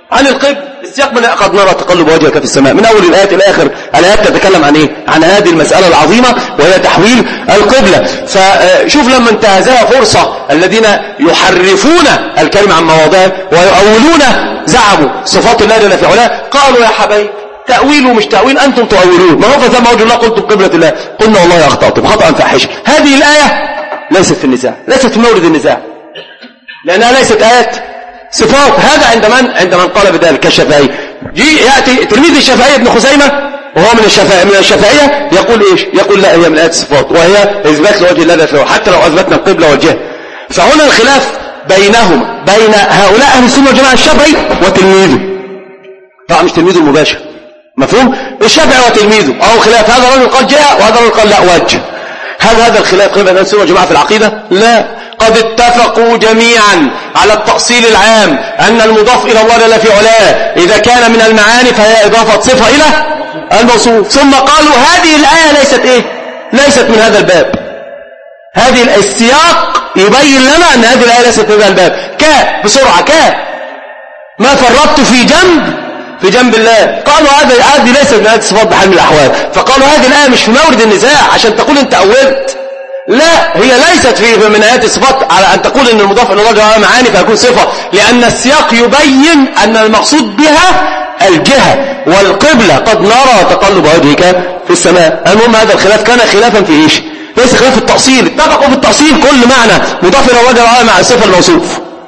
عن القبل. السياق من قد نرى تقلب وجهك في السماء من أول الآيات إلى آخر الآيات تتكلم عن إيه؟ عن هذه المسألة العظيمة وهي تحويل القبلة. فشوف لما انتهزها فرصة الذين يحرفون الكلمة عن مواضعه ويؤولون زعموا صفات الله جل في علاه، قالوا يا حبايب تأويل ومش تأويل أنتم تؤولون، ما هو فثم وجه الله قلتم قبلة الله، قلنا والله أخطأتم خطأ فاحشا. هذه الآية ليست في النزاع، ليست في مورد النزاع، لأنها ليست آيات صفات. هذا عند من عند من قال بذلك كالشافعي. جي يأتي تلميذ الشافعي ابن خزيمة وهو من الشافعية من الشافعية يقول إيش؟ يقول لا هي من آيات الصفات وهي إثبات لوجه الله جل وعلا حتى لو أثبتنا القبلة والجهة. فهنا الخلاف بينهما بين هؤلاء أهل السنة والجماعة الشافعي وتلميذه، طبعا مش تلميذه المباشر، مفهوم؟ الشافعي وتلميذه أو خلاف، هذا الرجل قال جاء وهذا الرجل قال لا وجه. هل هذا الخلاف خلاف بين السنة والجماعة في العقيدة؟ لا، قد اتفقوا جميعا على التأصيل العام أن المضاف إلى الله جل في علاه إذا كان من المعاني فهي إضافة صفة إلى الموصوف. ثم قالوا هذه الآية ليست إيه؟ ليست من هذا الباب. هذه السياق يبين لنا أن هذه الآية ليست من هذا الباب. كا بسرعة كا ما فرطت في جنب في جنب الله. قالوا هذه هذه ليست من هذه الصفات بحال من الأحوال، فقالوا هذه الآية مش في مورد النزاع عشان تقول أنت أولت. لا، هي ليست في من آيات الصفات على أن تقول أن المضاف إلى الله جل معاني فيكون صفة، لأن السياق يبين أن المقصود بها الجهة والقبلة. قد نرى تقلب وجهك في السماء. المهم هذا الخلاف كان خلافا في إيش؟ ليس خلاف في التأصيل، اتفقوا في التأصيل كل معنى مضاف إلى الله جل مع الصفة الموصوف،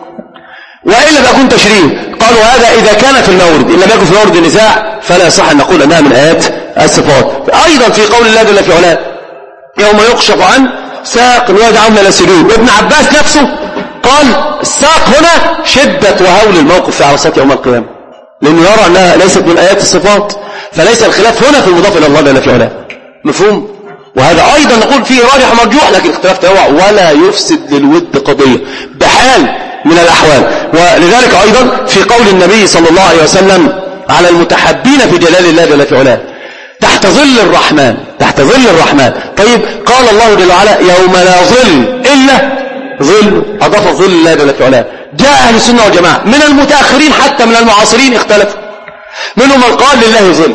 وإلا بيكون تشريع. قالوا هذا إذا كان في المورد، إن لم يكن في مورد النزاع فلا يصح أن نقول أنها من آيات الصفات. أيضا في قول الله جل في علاه يوم يكشف عن ساق ويدعون إلى السجود. ابن عباس نفسه قال الساق هنا شدة وهول الموقف في عرصات يوم القيامة، لأنه يرى أنها ليست من آيات الصفات، فليس الخلاف هنا في المضاف إلى الله جل في علاه. مفهوم؟ وهذا أيضا نقول فيه راجح مرجوح، لكن اختلاف تنوع ولا يفسد للود قضية بحال من الأحوال. ولذلك أيضا في قول النبي صلى الله عليه وسلم على المتحبين في جلال الله جل في علاه تحت ظل الرحمن، تحت ظل الرحمن. طيب قال الله جل وعلا يوم لا ظل إلا ظل، أضاف ظل الله جل في علاه. جاء أهل السنة والجماعة من المتأخرين حتى من المعاصرين اختلفوا، منهم من قال لله ظل.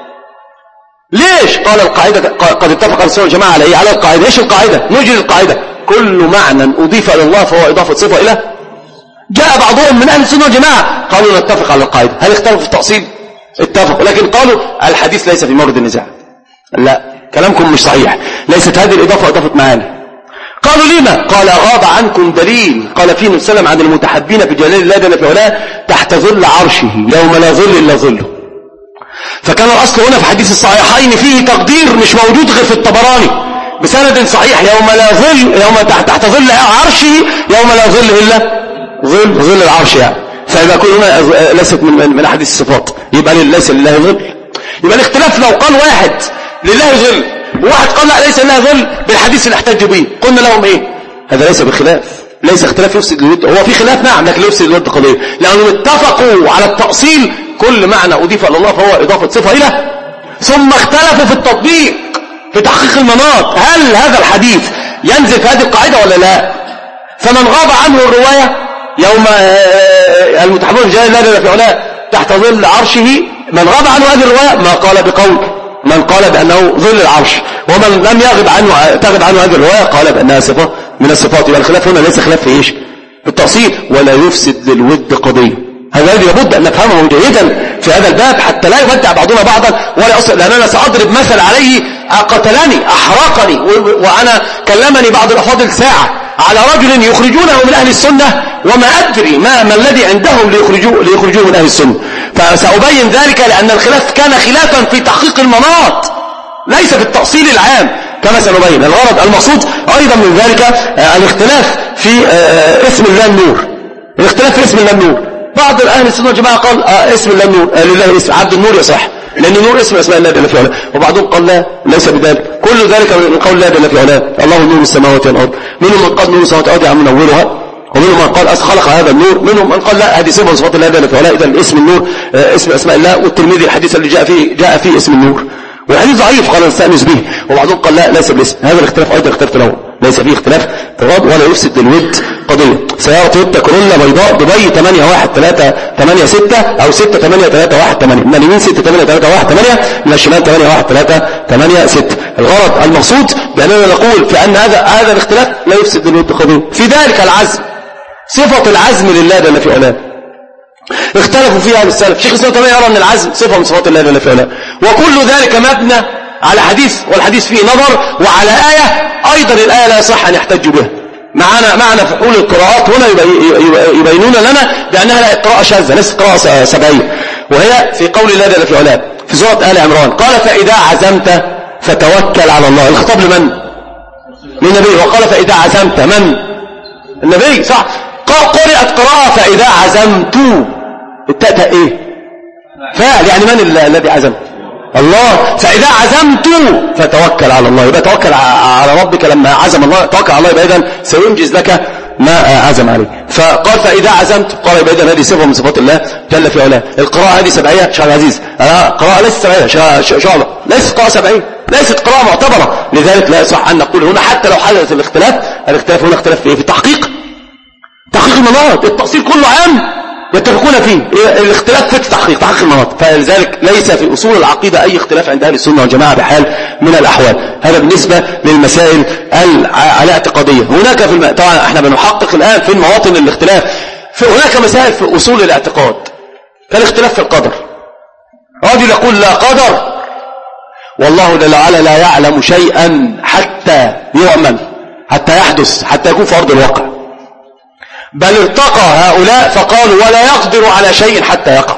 ليش؟ قال القاعدة قد اتفق أهل السنة والجماعة على إيه؟ على القاعدة. إيش القاعدة؟ نجري القاعدة كل معنى أضيف إلى الله فهو إضافة صفة إلى. جاء بعضهم من أهل السنة والجماعة قالوا نتفق على القاعدة. هل اختلفوا في التأصيل؟ اتفقوا، لكن قالوا الحديث ليس في مورد النزاع. لا، كلامكم مش صحيح، ليست هذه الإضافة إضافة معاني. قالوا لما؟ قال غاب عنكم دليل قال فيه وسلم عن المتحبين في جلال الله جل في علاه تحت ظل عرشه يوم لا ظل إلا ظله. فكان الأصل هنا في حديث الصحيحين فيه تقدير مش موجود غير في الطبراني بسند صحيح، يوم لا ظل يوم تحت ظل عرشه يوم لا ظل إلا ظل ظل العرش يعني. فإذا كل هنا ليست من من أحاديث الصفات يبقى ليس لله ظل. يبقى الاختلاف لو قال واحد لله ظل وواحد قال لا ليس لله ظل بالحديث اللي احتج به، قلنا لهم ايه؟ هذا ليس بخلاف، ليس اختلاف يفسد الود. هو في خلاف نعم لكن لا يفسد الود قضيه، لانهم اتفقوا على التأصيل كل معنى أضيف إلى الله فهو إضافة صفة إلى، ثم اختلفوا في التطبيق في تحقيق المناط. هل هذا الحديث ينزل في هذه القاعدة ولا لا؟ فمن غاب عنه الرواية يوم المتحبون في جلال الله جل في علاه تحت ظل عرشه، من غاب عنه هذه الرواية ما قال بقول من قال بأنه ظل العرش، ومن لم يغب عنه تغب عنه هذه الرواية قال بأنها صفة من الصفات. يبقى الخلاف هنا ليس خلاف في ايش؟ بالتأصيل. ولا يفسد للود قضية. هذا الذي لابد أن نفهمه جيدا في هذا الباب حتى لا يبدع بعضنا بعضا ولا يصل، لأن أنا سأضرب مثل عليه قتلني أحرقني، وأنا كلمني بعض الأفاضل ساعة على رجل يخرجونه من أهل السنة وما أدري ما, ما الذي عندهم ليخرجوه, ليخرجوه من أهل السنة. فسأبين ذلك لأن الخلاف كان خلافا في تحقيق المناط ليس في التأصيل العام كما سنبين. الغرض المقصود أيضا من ذلك الاختلاف في اسم الله النور. الاختلاف في اسم الله النور، بعض أهل السنة والجماعة قال اسم الله النور لله اسم عبد النور يصح لأن النور اسم اسماء الله جل في علاه، وبعضهم قال لا ليس بذلك. كل ذلك من قول الله جل في علاه الله نور السماوات والأرض. منهم من قال نور السماوات والأرض عم منورها، ومنهم من قال خلق هذا النور، منهم من قال لا هذه صفة من صفات الله جل في علاه. إذا اسم النور اسم اسماء الله. والترمذي الحديث اللي جاء فيه جاء فيه اسم النور والحديث ضعيف قال نستأنس به، وبعضهم قال لا ليس بالاسم. هذا الاختلاف أيضا اختلاف تنوع، ليس فيه اختلاف تضاد ولا يفسد للود قضية. سيارة تويوتا كورولا بيضاء دبي ثمانية واحد ثلاثة ثمانية ستة أو ستة ثمانية ثلاثة واحد ثمانية، من اليمين ستة ثمانية ثلاثة واحد ثمانية، من الشمال ثمانية واحد ثلاثة ثمانية ستة. الغرض المقصود بأننا نقول في أن هذا هذا الاختلاف لا يفسد للود قضية. في ذلك العزم، صفة العزم لله جل في علاه اختلفوا فيها أهل السلف. شيخ الإسلام تيمية يرى أن العزم صفة من صفات الله جل في علاه، وكل ذلك مبنى على حديث، والحديث فيه نظر، وعلى آية أيضا الآية لا يصح أن يحتج بها. معنا معنا فحول القراءات هنا يبينون لنا بأنها قراءة شاذة ليست قراءة سبعية، وهي في قول الله جل في علاه في سورة آل عمران قال فإذا عزمت فتوكل على الله. الخطاب لمن؟ للنبي. وقال فإذا عزمت من؟ النبي صح. قرأت قراءة فإذا عزمت التاء ايه؟ فاعل، يعني من الذي عزم؟ الله. فإذا عزمت فتوكل على الله، يبقى توكل على ربك. لما عزم الله توكل على الله يبقى إذن سينجز لك ما عزم عليه. فقال فإذا عزمت، قال يبقى إذن هذه صفة من صفات الله جل في علاه. القراءة هذه سبعية شيخ عزيز، قراءة ليست سبعية شعبة، ليست قراءة سبعية، ليست قراءة معتبرة. لذلك لا يصح أن نقول هنا حتى لو حدث الاختلاف، الاختلاف هنا اختلاف في إيه؟ في التحقيق، تحقيق المناط. التأصيل كله عام يتفقون فيه، الاختلاف في التحقيق، تحقيق المناط. فلذلك ليس في أصول العقيدة أي اختلاف عند أهل السنة والجماعة بحال من الأحوال. هذا بالنسبة للمسائل الاعتقادية. هناك في الم... طبعا احنا بنحقق الآن في المواطن الاختلاف. في هناك مسائل في أصول الاعتقاد كالاختلاف في القدر. رجل يقول لا قدر، والله جل وعلا لا يعلم شيئا حتى يعمل، حتى يحدث، حتى يكون في أرض الواقع. بل ارتقى هؤلاء فقالوا ولا يقدر على شيء حتى يقع.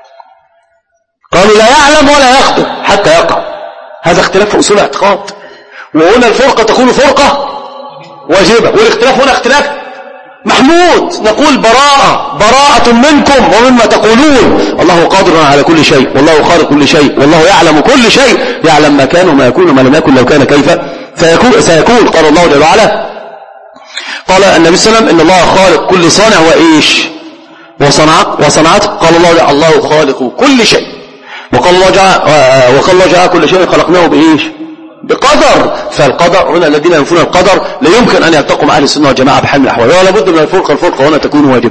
قالوا لا يعلم ولا يقدر حتى يقع. هذا اختلاف في أصول الاعتقاد. وهنا الفرقة تكون فرقة واجبة، والاختلاف هنا اختلاف محمود. نقول براءة براءة منكم ومما تقولون. الله قادر على كل شيء، والله خالق كل شيء، والله يعلم كل شيء، يعلم ما كان وما يكون وما لم يكن لو كان كيف سيكون, سيكون. قال الله جل وعلا، قال النبي صلى الله عليه وسلم إن الله خالق كل صانع وإيش وصنعت وصنعت قال الله الله خالق كل شيء. وقال الله جاء وقال الله جاء كل شيء خلقناه بإيش؟ بقدر. فالقدر هنا الذين ينفون القدر لا يمكن أن يلتقوا مع أهل السنة والجماعة بحال من الأحوال، ولا بد من الفرقة. الفرقة هنا تكون واجبة.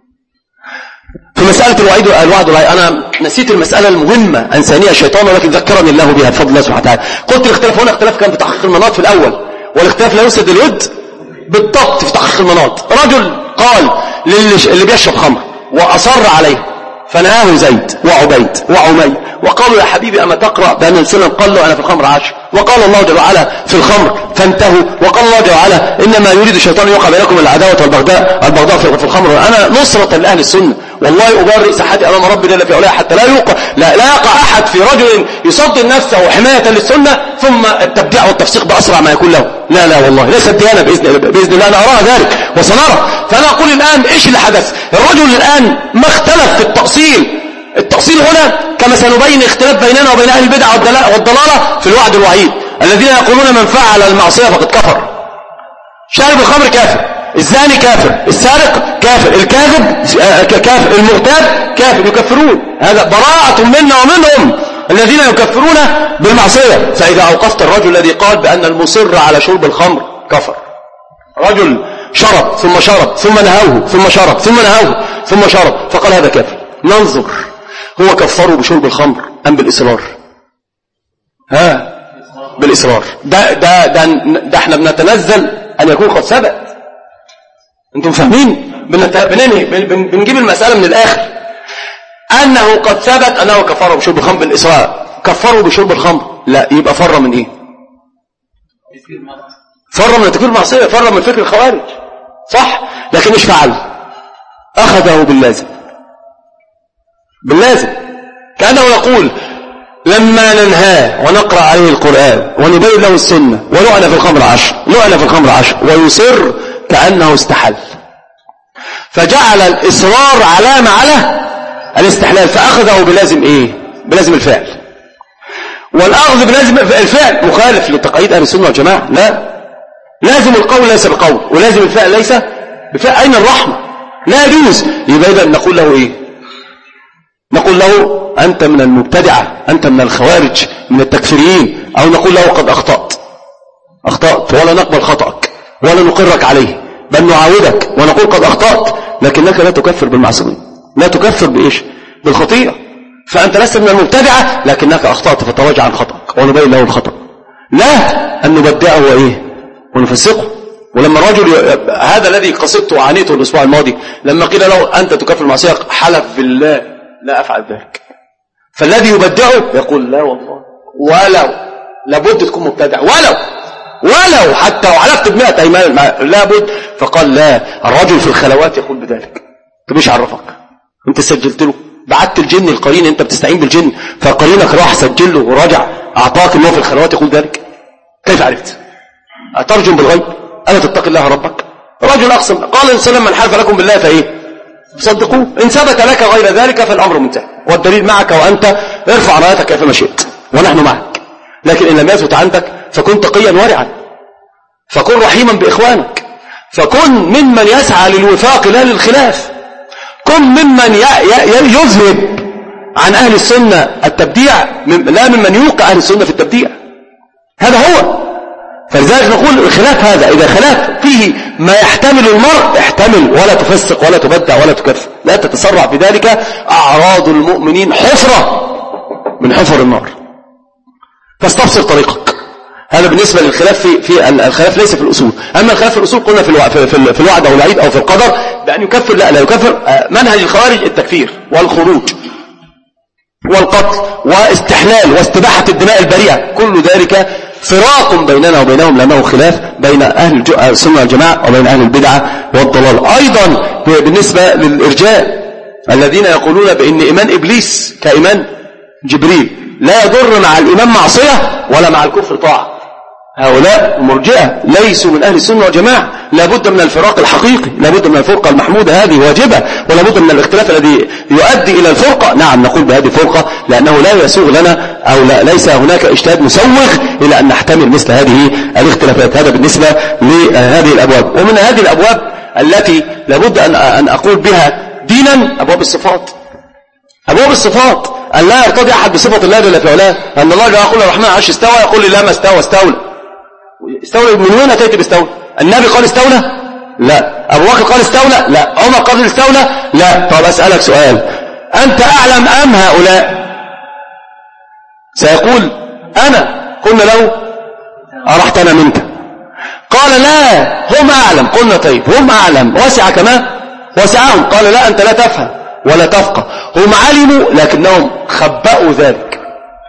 في مسألة الوعيد والوعد والوعيد أنا نسيت المسألة المهمة أنسانية الشيطان، ولكن ذكرني الله بها بفضل الله سبحانه وتعالى. قلت الاختلاف هنا اختلاف كان في تحقيق المناط في الأول، والاختلاف لا يفسد الود بالضبط في تحقيق المناط. رجل قال اللي بيشرب خمر وأصر عليه فنهاه زيد وعبيد وعمي، وقالوا يا حبيبي أما تقرأ بأن السلم قال له أنا في الخمر عاشر، وقال الله جل وعلا في الخمر فانتهوا، وقال الله جل وعلا إنما يريد الشيطان يوقع بينكم العداوة والبغضاء البغضاء في الخمر. أنا نصرة لأهل السنة والله أبرئ سحتي أمام ربي جل في علاه حتى لا يوقع لا, لا يقع أحد في رجل يصدر نفسه وحماية للسنة ثم التبديع والتفسيق بأسرع ما يكون له. لا لا والله ليست ديانة بإذن, بإذن الله، أنا أراها ذلك وسنرى. فأنا أقول الآن إيش اللي حدث؟ الرجل الآن ما اختلف في التأصيل. التأصيل هنا كما سنبين اختلاف بيننا وبين أهل البدع والضلالة في الوعد والوعيد. الذين يقولون من فعل المعصية فقد كفر، شارب الخمر كافر، الزاني كافر، السارق كافر، الكاذب كافر، المغتاب كافر، يكفرون. هذا براءة منا ومنهم الذين يكفرون بالمعصية. فإذا أوقفت الرجل الذي قال بأن المصر على شرب الخمر كفر، رجل شرب ثم شرب ثم نهوه ثم شرب ثم نهوه ثم شرب فقال هذا كافر، ننظر هو كفره بشرب الخمر أم بالإصرار؟ ها بالإصرار. ده, ده, ده, ده احنا بنتنزل أن يكون قد ثبت. انتم فاهمين؟ بننهي بنجيب المسألة من الآخر أنه قد ثبت أنه كفره بشرب الخمر بالإصرار. كفره بشرب الخمر لا، يبقى فر من إيه؟ فر من تكفير المعصية، فر من فكر الخوارج صح. لكن مش فعل، أخذه باللازم باللازم كأنه يقول لما ننهاه ونقرأ عليه القرآن ونبين له السنة ولعن في الخمر عشر لعن في الخمر عشر ويصر كأنه استحل، فجعل الإصرار علامة على الاستحلال، فأخذه بلازم إيه؟ بلازم الفعل. والأخذ بلازم الفعل مخالف لتقعيد أهل السنة والجماعة. لا، لازم القول ليس بقول ولازم الفعل ليس بفعل. أين الرحمة؟ لا يجوز. يبقى إذا نقول له إيه؟ نقول له أنت من المبتدعة، أنت من الخوارج، من التكفيريين، أو نقول له قد أخطأت أخطأت ولا نقبل خطأك. ولا نقرك عليه، بل نعاودك ونقول قد أخطأت، لكنك لا تكفر بالمعصية، لا تكفر بإيش؟ بالخطيئة. فأنت لست من المبتدعة، لكنك أخطأت فتراجع عن خطأك ونبين له الخطأ، لا أن نبدأه وإيه ونفسقه. ولما الرجل ي... هذا الذي قصدته وعانيته الأسبوع الماضي، لما قيل له أنت تكفر المعصية حلف بالله لا أفعل ذلك. فالذي يبدعه يقول لا والله، ولو لابد تكون مبتدع، ولو ولو حتى وحلفت بمئة أيمان لابد. فقال لا، الرجل في الخلوات يقول بذلك. طب ايش عرفك؟ انت سجلت له، بعت الجن القرين، انت بتستعين بالجن، فقرينك راح سجل له وراجع اعطاك انه في الخلوات يقول ذلك. كيف عرفت؟ اترجم بالغيب؟ الا تتقي الله ربك؟ رجل اقسم، قال ان سلم من حلف لكم بالله فايه؟ صدقوه، ان ثبت لك غير ذلك فالامر منتهي، والدليل معك وانت ارفع رايتك كيفما شئت ونحن معك. لكن ان لم يثبت عندك فكن تقيا ورعا، فكن رحيما باخوانك، فكن ممن يسعى للوفاق لا للخلاف، كن ممن يذهب عن اهل السنه التبديع لا ممن يوقع اهل السنه في التبديع. هذا هو. فلذلك نقول الخلاف هذا اذا خلاف فيه ما يحتمل المرء احتمل، ولا تفسق ولا تبدع ولا تكفر، لا تتسرع في ذلك. اعراض المؤمنين حفره من حفر النار، فاستبصر طريقك. هذا بالنسبة للخلاف في في الخلاف ليس في الأصول. أما الخلاف في الأصول قلنا في الوع في, في, في الوعد أو الوعيد أو في القدر بأن يكفر لا لا يكفر. منهج الخوارج التكفير والخروج والقتل واستحلال واستباحة الدماء البريئة، كل ذلك فراق بيننا وبينهم، لأنه خلاف بين أهل السنة والجماعة وبين أهل البدعة والضلال. أيضا بالنسبة للإرجاء الذين يقولون بأن إيمان إبليس كإيمان جبريل لا يضر مع الإيمان معصية ولا مع الكفر طاعة، هؤلاء مرجئة ليسوا من أهل السنة والجماعة. لابد من الفراق الحقيقي، لابد من الفرقة المحمودة هذه واجبة، ولابد من الاختلاف الذي يؤدي إلى الفرقة. نعم نقول بهذه الفرقة لأنه لا يسوغ لنا أو لا ليس هناك اجتهاد مسوغ إلى أن نحتمل مثل هذه الاختلافات. هذا بالنسبة لهذه الأبواب. ومن هذه الأبواب التي لابد أن أن أقول بها دينا أبواب الصفات. أبواب الصفات أن لا يرتضي أحد بصفة الله جل في علاه، أن الله جل يقول الرحمن عرش استوى، يقول لي لا ما استوى، استولى. استولى من وين أتيت باستولى؟ النبي قال استولى؟ لا. أبو بكر قال استولى؟ لا. عمر قال استولى؟ لا. طب أسألك سؤال، أنت أعلم أم هؤلاء؟ سيقول أنا. قلنا له أرحت أنا منك؟ قال لا هم أعلم. قلنا طيب هم أعلم وسع كما وسعهم. قال لا أنت لا تفهم ولا تفقه. هم علموا لكنهم خبأوا ذلك،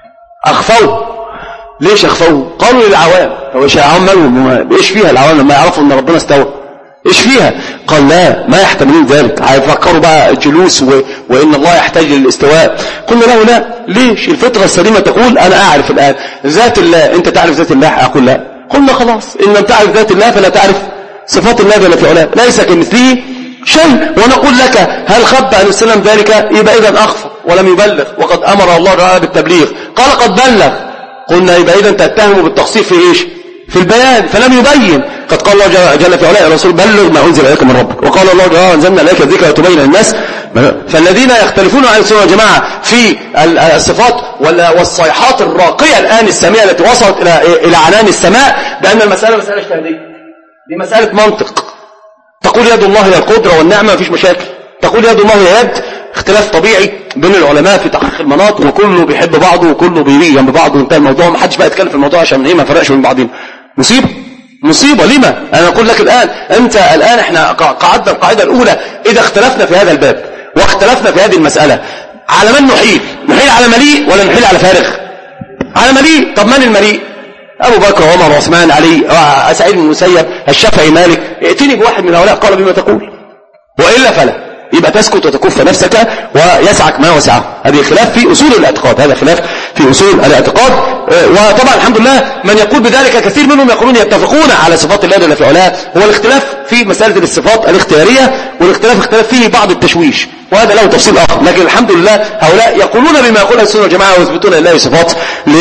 أخفوه. ليش أخفوه؟ قالوا للعوام. هو إيش العوام مالهم؟ إيش فيها العوام لما يعرفوا أن ربنا استوى؟ إيش فيها؟ قال لا ما يحتملون ذلك، هيفكروا بقى الجلوس و... وإن الله يحتاج للاستواء. قلنا له لا. ليش؟ الفطرة السليمة تقول أنا أعرف الآن ذات الله. أنت تعرف ذات الله؟ أقول لا. قلنا خلاص إن لم تعرف ذات الله فلا تعرف صفات الله جل في علاه، ليس كمثله شيء. ونقول لك هل خبأ عليه السلام ذلك؟ يبقى إذن أخفى ولم يبلغ، وقد أمر الله تعالى بالتبليغ. قال قد بلغ. قلنا يبقى إذن تتهم بالتقصير في إيش؟ في البيان، فلم يبين. قد قال الله جل في علاه يا رسول بلغ ما أنزل إليك من ربك، وقال الله تعالى أنزلنا إليك الذكر وتبين للناس. فالذين يختلفون عن السنة والجماعة في الصفات والصيحات الراقية الآن السامية التي وصلت إلى إلى عنان السماء بأن المسألة مسألة اجتهادية، دي مسألة منطق. تقول يد الله هي القدرة والنعمة مفيش مشاكل، تقول يد الله هي يد، اختلاف طبيعي بين العلماء في تحقيق المناط، وكله بيحب بعضه وكله بيبيع جنب بعضه وانتهى الموضوع. ما حدش بقى يتكلم في الموضوع عشان ايه ما فرقش بين بعضهم. مصيبة مصيبة. لما؟ انا اقول لك الان انت الان احنا قعدنا القاعدة الاولى اذا اختلفنا في هذا الباب واختلفنا في هذه المسألة على من نحيل؟ نحيل على مليء ولا نحيل على فارغ؟ على مليء. طب من المليء؟ ابو بكر وعمر وعثمان علي سعيد بن المسيب الشافعي مالك. ائتني بواحد من هؤلاء قال بما تقول، والا فلا. يبقى تسكت وتكف نفسك ويسعك ما وسعه. هذه خلاف في أصول الاعتقاد، هذا خلاف في أصول الاعتقاد. وطبعا الحمد لله من يقول بذلك كثير منهم يقولون يتفقون على صفات الله جل في علاه. هو الاختلاف في مسألة الصفات الاختيارية، والاختلاف اختلاف فيه بعض التشويش، وهذا له تفصيل آخر. لكن الحمد لله هؤلاء يقولون بما يقول السنة والجماعة ويثبتون لله صفات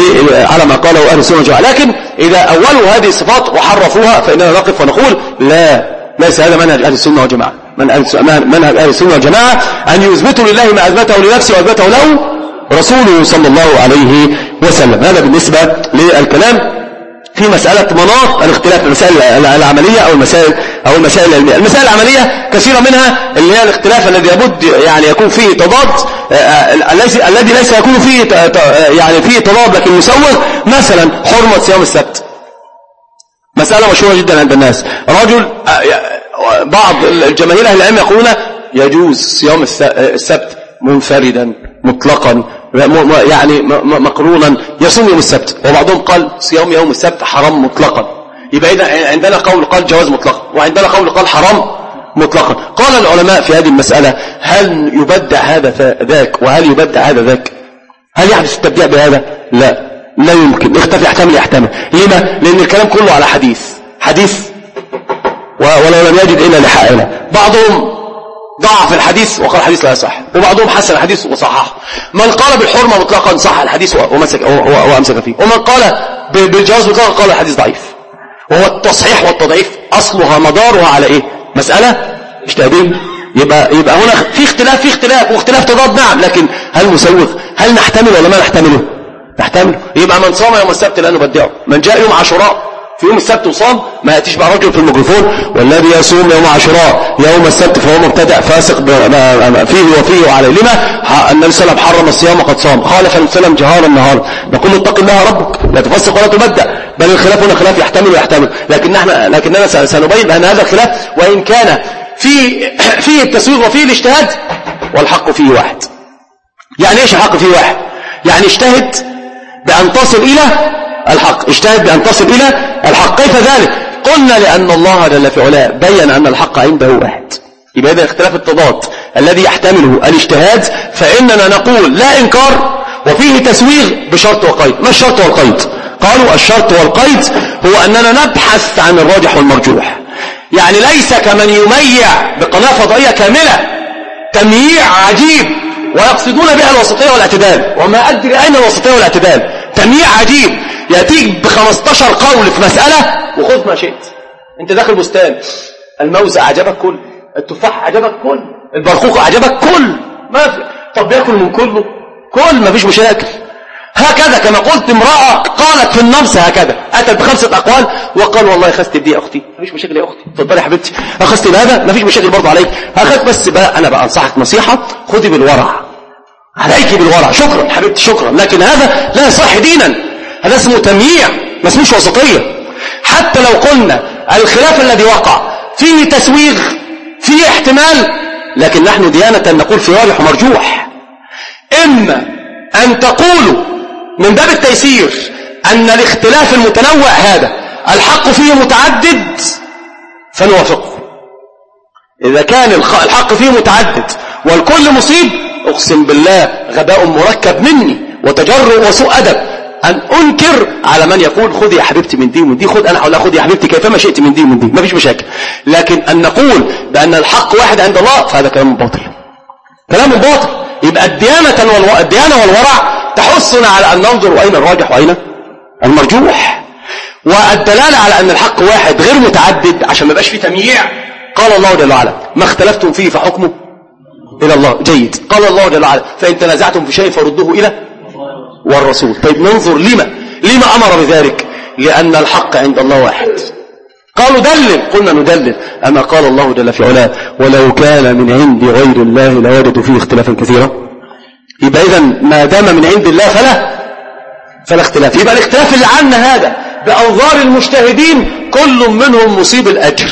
على ما قاله أهل السنة والجماعة. لكن إذا أولوا هذه الصفات وحرفوها فإننا نقف ونقول لا، ليس هذا منهج أهل السنة والجماعة. منهج أهل السنة والجماعة أن يثبتوا لله ما أثبته لنفسه وأثبته له رسوله صلى الله عليه وسلم. هذا بالنسبة للكلام في مسألة مناط الاختلاف، المسائل العملية أو المسائل أو المسائل العلمية. المسائل العملية كثيرة منها اللي هي الاختلاف الذي يبد يعني يكون فيه تضاد، الذي ليس يكون فيه يعني فيه تضاد لكن مسوغ. مثلا حرمة صيام السبت، مسألة مشهورة جدا عند الناس. رجل بعض الجماهير أهل العلم يقولون يجوز صيام السبت منفردا مطلقا يعني مقرونا يصوم يوم السبت، وبعضهم قال صيام يوم السبت حرام مطلقا. يبقى إذا عندنا قول قال جواز مطلقا وعندنا قول قال حرام مطلقا. قال العلماء في هذه المسألة هل يبدع هذا ذاك وهل يبدع هذا ذاك؟ هل يحدث التبديع بهذا؟ لا لا يمكن. اختفي يحتمل يحتمل. لما؟ لأن الكلام كله على حديث حديث ولو لم يجد إلا لحائله. بعضهم ضعف الحديث وقال الحديث لا يصح، وبعضهم حسن الحديث وصححه. من قال بالحرمة مطلقا صح الحديث ومسك وامسك فيه، ومن قال بالجواز مطلقا قال الحديث ضعيف. وهو التصحيح والتضعيف اصلها مدارها على ايه؟ مسألة اجتهادية. يبقى يبقى هنا في اختلاف في اختلاف واختلاف تضاد نعم، لكن هل مسوغ؟ هل نحتمل ولا ما نحتمله؟ نحتمله. يبقى من صام يوم السبت لا نبدعه، من جاء يوم عاشوراء في يوم السبت وصام ما يأتيش بقى رجل في الميكروفون والذي يصوم يوم عاشوراء يوم السبت فهو مبتدع فاسق فيه وفيه وعليه. لما؟ النبي صلى الله عليه وسلم حرم الصيام وقد صام، خالف النبي صلى الله عليه وسلم جهارا نهارا. نقول اتق الله ربك لا تفسق ولا تبدع، بل الخلاف هنا خلاف يحتمل ويحتمل. لكن احنا لكننا سنبين ان هذا الخلاف وان كان فيه فيه التسويغ وفيه الاجتهاد والحق فيه واحد. يعني ايش الحق فيه واحد؟ يعني اجتهد بأن تصل إلى الحق، اجتهد بأن تصل إلى الحق. كيف ذلك؟ قلنا لأن الله جل في علاه بين أن الحق عنده واحد. يبقى إذا اختلاف التضاد الذي يحتمله الاجتهاد فإننا نقول لا إنكار وفيه تسويغ بشرط وقيد. ما الشرط والقيد؟ قالوا الشرط والقيد هو أننا نبحث عن الراجح والمرجوح. يعني ليس كمن يميع بقناة فضائية كاملة تمييع عجيب ويقصدون بها الوسطية والاعتدال، وما أدري أين الوسطية والاعتدال. تمييع عجيب يأتيك بخمستاشر قول في مسألة وخذ ما شئت. انت داخل بستان، الموز أعجبك كل، التفاح أعجبك كل، البرقوق أعجبك كل، ما في. طب يأكل من كله كل، ما فيش مشاكل. هكذا كما قلت امرأة قالت في النمس هكذا، أتت بخمسة أقوال وقال والله أخذت بدي يا أختي، ما فيش مشاكل يا أختي، اتفضلي يا حبيبتي، أخذت بهذا ما فيش مشاكل برضه عليك، أخذت بس بقى أنا بقى أنصحك نصيحة، خذي بالورع، عليك بالورع، شكرا حبيبتي شكرا. لكن هذا لا يصح دينا، هذا اسمه تمييع ما اسموش وسطية. حتى لو قلنا الخلاف الذي وقع فيه تسويغ فيه احتمال، لكن نحن ديانة نقول في راجح ومرجوح. إما أن تقولوا من باب التيسير أن الاختلاف المتنوع هذا الحق فيه متعدد فنوافقه. إذا كان الحق فيه متعدد والكل مصيب، أقسم بالله غباء مركب مني وتجرؤ وسوء أدب أن أنكر على من يقول خذي يا حبيبتي من دي ومن دي، خذ أنا حولها خذي يا حبيبتي كيفما شئت من دي ومن دي، ما فيش مشاكل. لكن أن نقول بأن الحق واحد عند الله فهذا كلام باطل، كلام باطل. يبقى الديانة والو... الديانة والورع تحثنا على أن ننظر أين الراجح وأين المرجوح، والدلالة على أن الحق واحد غير متعدد عشان ما يبقاش فيه تمييع. قال الله جل وعلا ما اختلفتم فيه فحكمه إلى الله. جيد. قال الله جل وعلا فإن تنازعتم في شيء فردوه إلى والرسول. طيب ننظر لما لما أمر بذلك؟ لأن الحق عند الله واحد. قالوا دلل، قلنا ندلل. أما قال الله جل في علاه ولو كان من عند غير الله لوجدوا فيه اختلافا كثيرا. يبقى إذا ما دام من عند الله فلا فلا اختلاف. يبقى الاختلاف اللي عنا هذا بأنظار المجتهدين كل منهم مصيب الأجر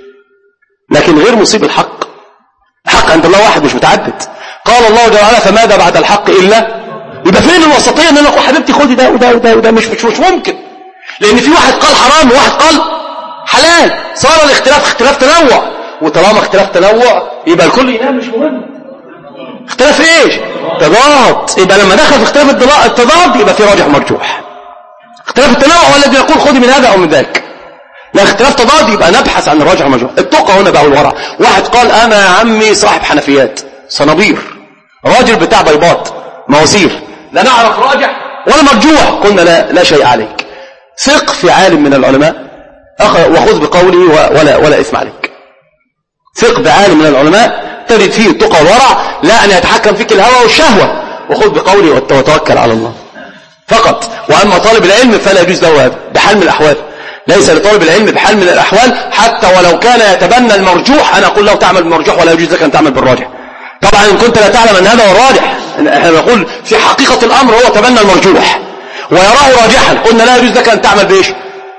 لكن غير مصيب الحق. الحق عند الله واحد مش متعدد. قال الله جل وعلا فماذا بعد الحق إلا. يبقى فين الوسطية ان انا اقول حبيبتي خدي ده وده وده وده؟ مش مش مش ممكن، لان في واحد قال حرام وواحد قال حلال، صار الاختلاف اختلاف تنوع. وطالما اختلاف تنوع يبقى الكل ينام، مش مهم. اختلاف ايش؟ تضاد. يبقى لما دخل في اختلاف التضاد يبقى في راجح مرجوح. اختلاف التنوع هو الذي يقول خدي من هذا او من ذاك. لا اختلاف تضاد يبقى نبحث عن الراجح والمرجوح. التقى هنا بقى والورع. واحد قال انا يا عمي صاحب حنفيات صنابير، راجل بتاع بيضات مواسير، لا نعرف راجح ولا مرجوح. قلنا لا لا شيء عليك، ثق في عالم من العلماء وخذ بقوله ولا ولا إثم عليك. ثق بعالم من العلماء تجد فيه التقى والورع، لا أن يتحكم فيك الهوى والشهوة، وخذ بقوله وتوكل على الله. فقط. وأما طالب العلم فلا يجوز له هذا بحال من الأحوال. ليس لطالب العلم بحال من الأحوال حتى ولو كان يتبنى المرجوح. أنا أقول له تعمل بالمرجوح ولا يجوز لك أن تعمل بالراجح. طبعا إن كنت لا تعلم أن هذا هو الراجح، احنا نقول في حقيقة الأمر هو تبنى المرجوح ويراه راجحا، قلنا لا يجوز لك أن تعمل بإيش؟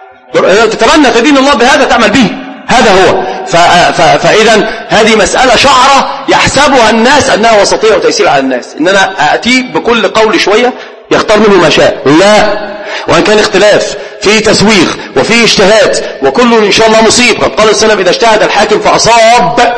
تتبنى تدين الله بهذا تعمل به، هذا هو. فإذا هذه مسألة شعرة يحسبها الناس أنها وسطية وتيسير على الناس، إن أنا أتي بكل قول شوية يختار منه ما شاء. لا، وأن كان اختلاف في تسويغ وفي اجتهاد وكل إن شاء الله مصيب. قد قال السلام إذا اجتهد الحاكم فأصاب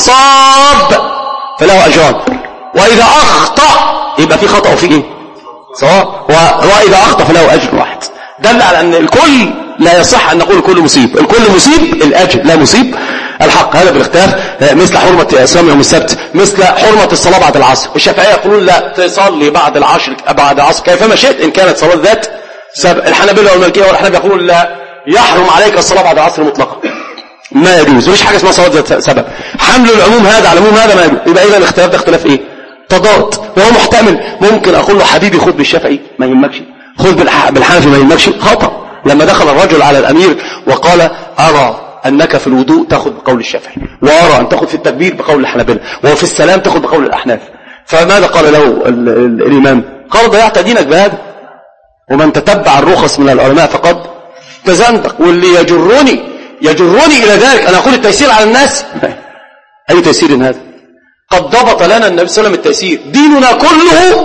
فأصاب فله أجران، وإذا أخطأ يبقى في خطأ وفي إيه؟ سواء، وإذا أخطأ فله أجر واحد. دل على أن الكل لا يصح أن نقول الكل مصيب، الكل مصيب الأجر لا مصيب الحق. هذا بالاختلاف. مثل حرمة صيام يوم السبت، مثل حرمة الصلاة بعد العصر. الشافعية يقولون لا تصلي بعد العصر بعد العصر كيفما شئت إن كانت صلاة ذات سبب. الحنابلة والمالكية والحنابلة يقولون لا يحرم عليك الصلاة بعد العصر مطلقا، ما يجوز، مفيش حاجة اسمها صلاة ذات سبب. حمل العموم هذا على العموم هذا ما يجوز. يبقى إذا الاختلاف ده اختلاف إيه؟ تضاد، وهو محتمل. ممكن أقول له حبيبي خذ بالشافعي ما يهمكش، خذ بالحنفي ما يهمكش. خطأ. لما دخل الرجل على الأمير وقال أرى أنك في الوضوء تأخذ بقول الشافعي، وأرى أن تأخذ في التكبير بقول الحنابلة، وفي السلام تأخذ بقول الأحناف، فماذا قال له ال ال الإمام؟ قال ضيعت دينك بهذا، ومن تتبع الرخص من العلماء فقد تزندق. واللي يجرني يجرني إلى ذلك أنا أقول التيسير على الناس. أي تيسير هذا؟ قد ضبط لنا النبي صلى الله عليه وسلم التيسير، ديننا كله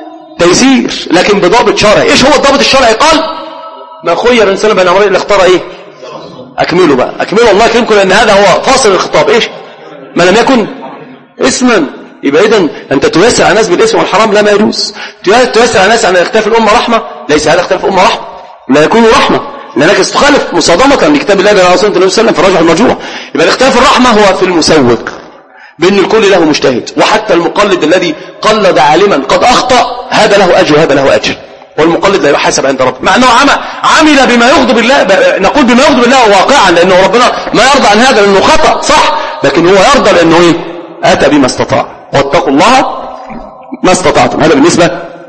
تيسير لكن بضابط شرعي. إيش هو الضابط الشرعي؟ قال ما خير الإنسان بين أمرين اللي اختار إيه؟ أكملوا بقى، أكملوا الله يكرمكم، لأن هذا هو فاصل الخطاب. إيش؟ ما لم يكن اسما. يبقى إذن أنت تيسر على الناس بالاسم والحرام لا، ما يجوز. تيسر على الناس عن اختلاف الأمة رحمة، ليس هذا اختلاف الأمة رحمة، لا يكون رحمة، لأنك تخالف مصادمة لكتاب الله عليه الصلاة والسلام في الراجح المرجوح. يبقى الاختلاف الرحمة هو في المسوق، بأن الكل له مجتهد، وحتى المقلد الذي قلد عالما قد أخطأ هذا له أجر وهذا له أجر، والمقلد لا يحاسب عند ربه، مع أنه عمل بما يغضب الله. نقول بما يغضب الله واقعا، لأنه ربنا ما يرضى عن هذا لأنه خطأ صح، لكن هو يرضى لأنه إيه؟ أتى بما استطاع، واتقوا الله ما استطعتم. هذا بالنسبة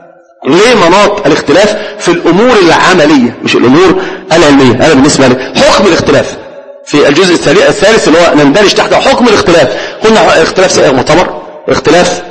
لمناط الاختلاف في الأمور العملية مش الأمور العلمية. هذا بالنسبة لحكم الاختلاف في الجزء الثالث اللي هو نندرج تحته حكم الاختلاف. قلنا اختلاف سائغ معتبر، اختلاف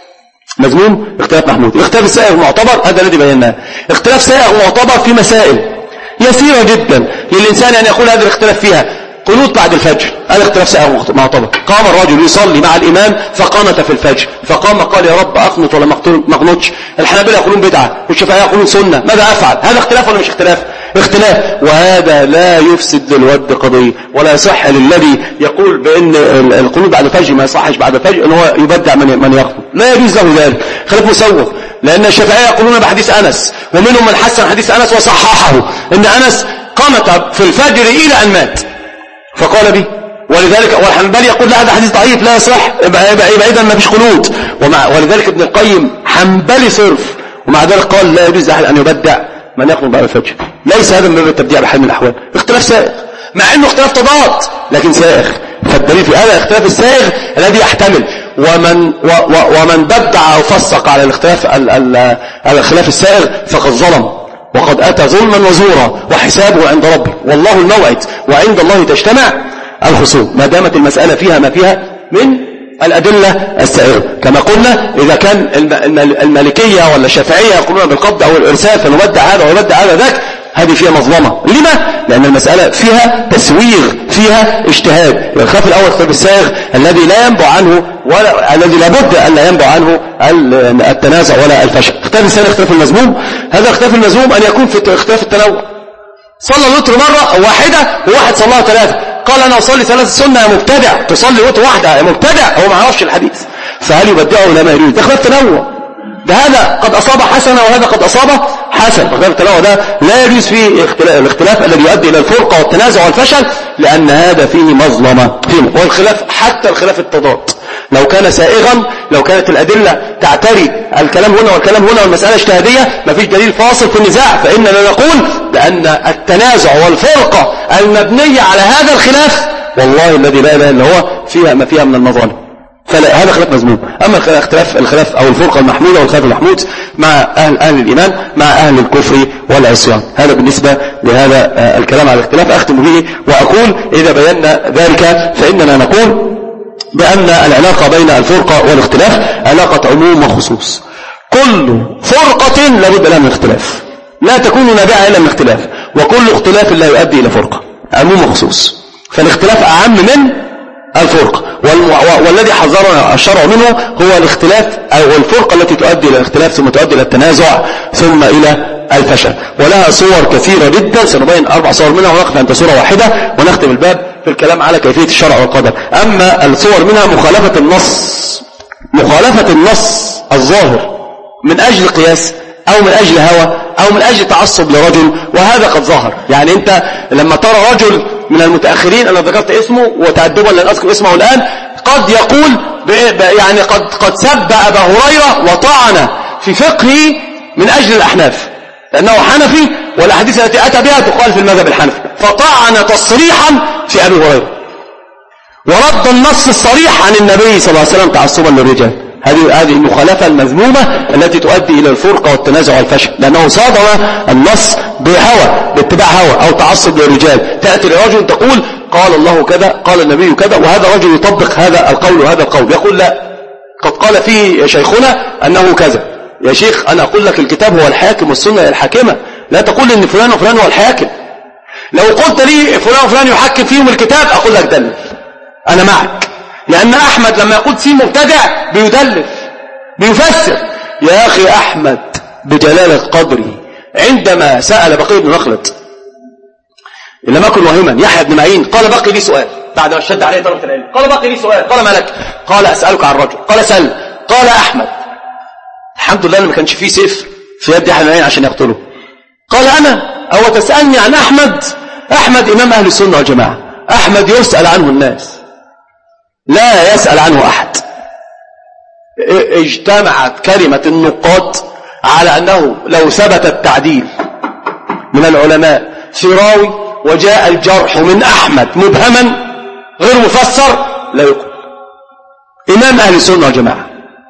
مذموم، اختلاف محمود. الاختلاف السائغ معتبر هذا الذي بيناه. اختلاف سائغ معتبر في مسائل يسيرة جدا للإنسان أن يقول هذا الاختلاف فيها. قنوت بعد الفجر هذا اختلاف سائغ معتبر. قام الرجل يصلي مع الإمام فقامت في الفجر، فقام قال يا رب أقنط ولا ما اقنطش. الحنابلة يقولون بدعة والشافعية يقولون سنة، ماذا أفعل؟ هذا اختلاف ولا مش اختلاف؟ اختلاف. وهذا لا يفسد للود قضية، ولا يصح للذي يقول بأن القنوت بعد الفجر ما يصحش بعد الفجر أن هو يبدع من من يقنط، لا يجوز له ذلك. خلاف مسوغ، لأن الشافعية يقولون بحديث أنس، ومنهم من حسن حديث أنس وصححه، أن أنس قامت في الفجر إلى أن مات فقال به. ولذلك والحنبلي يقول لا هذا حديث ضعيف لا يصح، يبقى إذا ما فيش قنوت. ولذلك ابن القيم حنبلي صرف، ومع ذلك قال لا يجوز أحد أن يبدع من يقنط بعد الفجر. ليس هذا من باب التبديع بحال من الأحوال. اختلاف سائغ مع أنه اختلاف تضاد لكن سائغ. فالدليل في هذا الاختلاف السائغ الذي يحتمل. ومن و و ومن بدع أو فسق على الاختلاف على الخلاف السائغ فقد ظلم، وقد أتى ظلما وزورا، وحسابه عند ربه، والله الموعد، وعند الله تجتمع الخصوم، ما دامت المسألة فيها ما فيها من الأدلة السائغة. كما قلنا إذا كان المالكية ولا الشافعية يقولون بالقبض أو الإرسال فنبدع هذا ويبدع هذا ذاك، هذه فيها مظلمة. لما؟ لأن المسألة فيها تسويغ، فيها اجتهاد. الخلاف الأول خلاف السائغ الذي لا ينبع عنه ولا الذي لابد أن لا ينبع عنه التنازع ولا الفشل. اختلاف الثاني اختلاف المذموم. هذا اختلاف المذموم أن يكون في اختلاف التنوع. صلى الوتر مرة واحدة وواحد صلاها ثلاثة، قال أنا أصلي ثلاثة سنة يا مبتدع، تصلي وتر واحدة يا مبتدع، هو ما يعرفش الحديث، فهل يبدعه ولا ما يريد؟ ده اختلاف تنوع. ده هذا قد أصاب حسنة وهذا قد أصاب حسن. اختلاف التنوع ده لا يجوز فيه الاختلاف الذي يؤدي إلى الفرقة والتنازع والفشل، لأن هذا فيه مظلمة فيه. والخلاف حتى الخلاف التضاد لو كان سائغا، لو كانت الأدلة تعتري الكلام هنا والكلام هنا والمسألة اجتهادية، ما فيش دليل فاصل في النزاع، فإننا نقول بأن التنازع والفرقة المبنية على هذا الخلاف والله الذي لا إله إلا هو فيها ما فيها من المظالم، فهذا خلاف مذموم. أما الاختلاف الخلاف أو الفرقة المحمودة والخلاف المحمود مع أهل, أهل الإيمان مع أهل الكفر والعصيان. هذا بالنسبة لهذا الكلام على الاختلاف. أختم به وأقول إذا بينا ذلك فإننا نقول بأن العلاقة بين الفرقة والاختلاف علاقة عموم وخصوص. كل فرقة لابد لها من اختلاف، لا تكون نابعة إلا من اختلاف، وكل اختلاف لا يؤدي إلى فرقة، عموم وخصوص. فالاختلاف أعم من الفرقة، والذي حذرنا الشرع منه هو الاختلاف أو الفرقة التي تؤدي إلى الاختلاف ثم تؤدي إلى التنازع ثم إلى الفشل. ولها صور كثيرة جدا، سنبين أربع صور منها ونقف عند صورة واحدة ونختم الباب في الكلام على كيفية الشرع والقدر. أما الصور منها مخالفة النص، مخالفة النص الظاهر من أجل قياس أو من أجل هوى أو من أجل تعصب لرجل، وهذا قد ظهر. يعني أنت لما ترى رجل من المتأخرين، أنا ذكرت اسمه وتأدبا لن أذكر اسمه الآن، قد يقول يعني قد قد سب أبا هريرة وطعن في فقهه من أجل الأحناف، لأنه حنفي والأحاديث التي أتى بها تقال في المذهب الحنفي، فطعن تصريحا في أبي هريرة ورد النص الصريح عن النبي صلى الله عليه وسلم تعصبا للرجال. هذه هذه المخالفة المذمومة التي تؤدي إلى الفرقة والتنازع والفشل، لأنه صادم النص بهوى، باتباع هوى أو تعصب للرجال. تأتي لرجل تقول قال الله كذا قال النبي كذا، وهذا رجل يطبق هذا القول وهذا القول، يقول لا قد قال فيه شيخنا أنه كذا. يا شيخ أنا أقول لك الكتاب هو الحاكم والسنة هي الحاكمة، لا تقول إن فلان وفلان هو الحاكم. لو قلت لي فلان وفلان يحكم فيهم الكتاب أقول لك دلل، أنا معك. لأن أحمد لما يقول سين مبتدع بيدلف بيفسر. يا أخي أحمد بجلالة قدره عندما سأل بقي بن مخلد إن لم أكن وهما يحيى بن معين قال بقي لي سؤال بعد ما شد عليه طلبة العلم، قال بقي لي سؤال، قال ما لك؟ قال أسألك عن رجل، قال سل. قال أحمد الحمد لله ما كانش فيه سيف في يد يحيى بن معين عشان يقتله. قال أنا أو تسألني عن أحمد؟ أحمد إمام أهل السنة والجماعة، أحمد يسأل عنه الناس لا يسأل عنه أحد. اجتمعت كلمة النقاد على أنه لو ثبت التعديل من العلماء في راوي وجاء الجرح من أحمد مبهما غير مفسر لا يقبل. إمام أهل السنة والجماعة.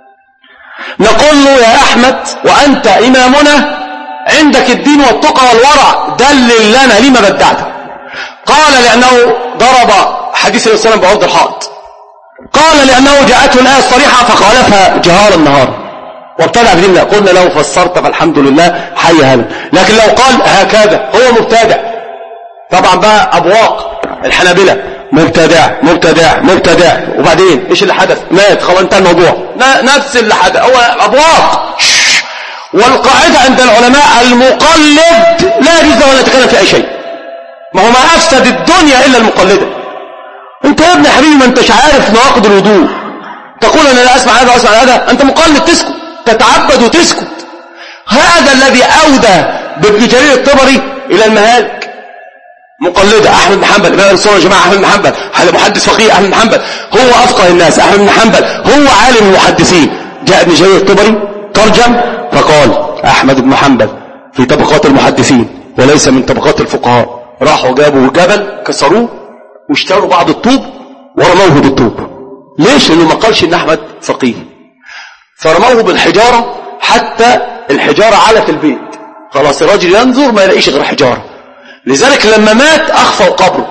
نقول له يا أحمد وأنت إمامنا عندك الدين والتقى والورع، دلل لنا لما بدعته. قال لأنه ضرب حديث النبي صلى الله عليه وسلم بعرض الحائط. قال لأنه جاءته الآية الصريحة فخالفها جهارا النهار وابتدع بدين الله. قلنا لو فسرت فالحمد لله حي هذا، لكن لو قال هكذا هو مبتدع. طبعا بقى أبواق الحنابلة مبتدع مبتدع مبتدع، وبعدين ايش اللي حدث؟ مات خلاص انتهى الموضوع. نفس اللي حدث هو أبواق. والقاعدة عند العلماء المقلد لا يجوز ولا يتكلم في أي شيء. ما هو ما أفسد الدنيا إلا المقلدة. انت يا ابن حبيبي ما انتش عارف نواقض الوضوء، تقول انا لا اسمع هذا واسمع هذا، انت مقلد تسكت، تتعبد وتسكت. هذا الذي اودى بابن جرير الطبري الى المهالك. مقلدة احمد بن حنبل، امام السنة والجماعة احمد بن حنبل، محدث فقيه احمد بن حنبل، هو افقه الناس احمد بن حنبل، هو عالم المحدثين. جاء ابن جرير الطبري ترجم فقال احمد بن حنبل في طبقات المحدثين وليس من طبقات الفقهاء. راحوا جابوا جبل كسروه واشتروا بعض الطوب ورموه بالطوب. ليش؟ لأنه ما قالش إن أحمد فقيه، فرموه بالحجارة حتى الحجارة علت البيت. خلاص الراجل ينظر ما يلاقيش غير حجارة. لذلك لما مات أخفوا قبره.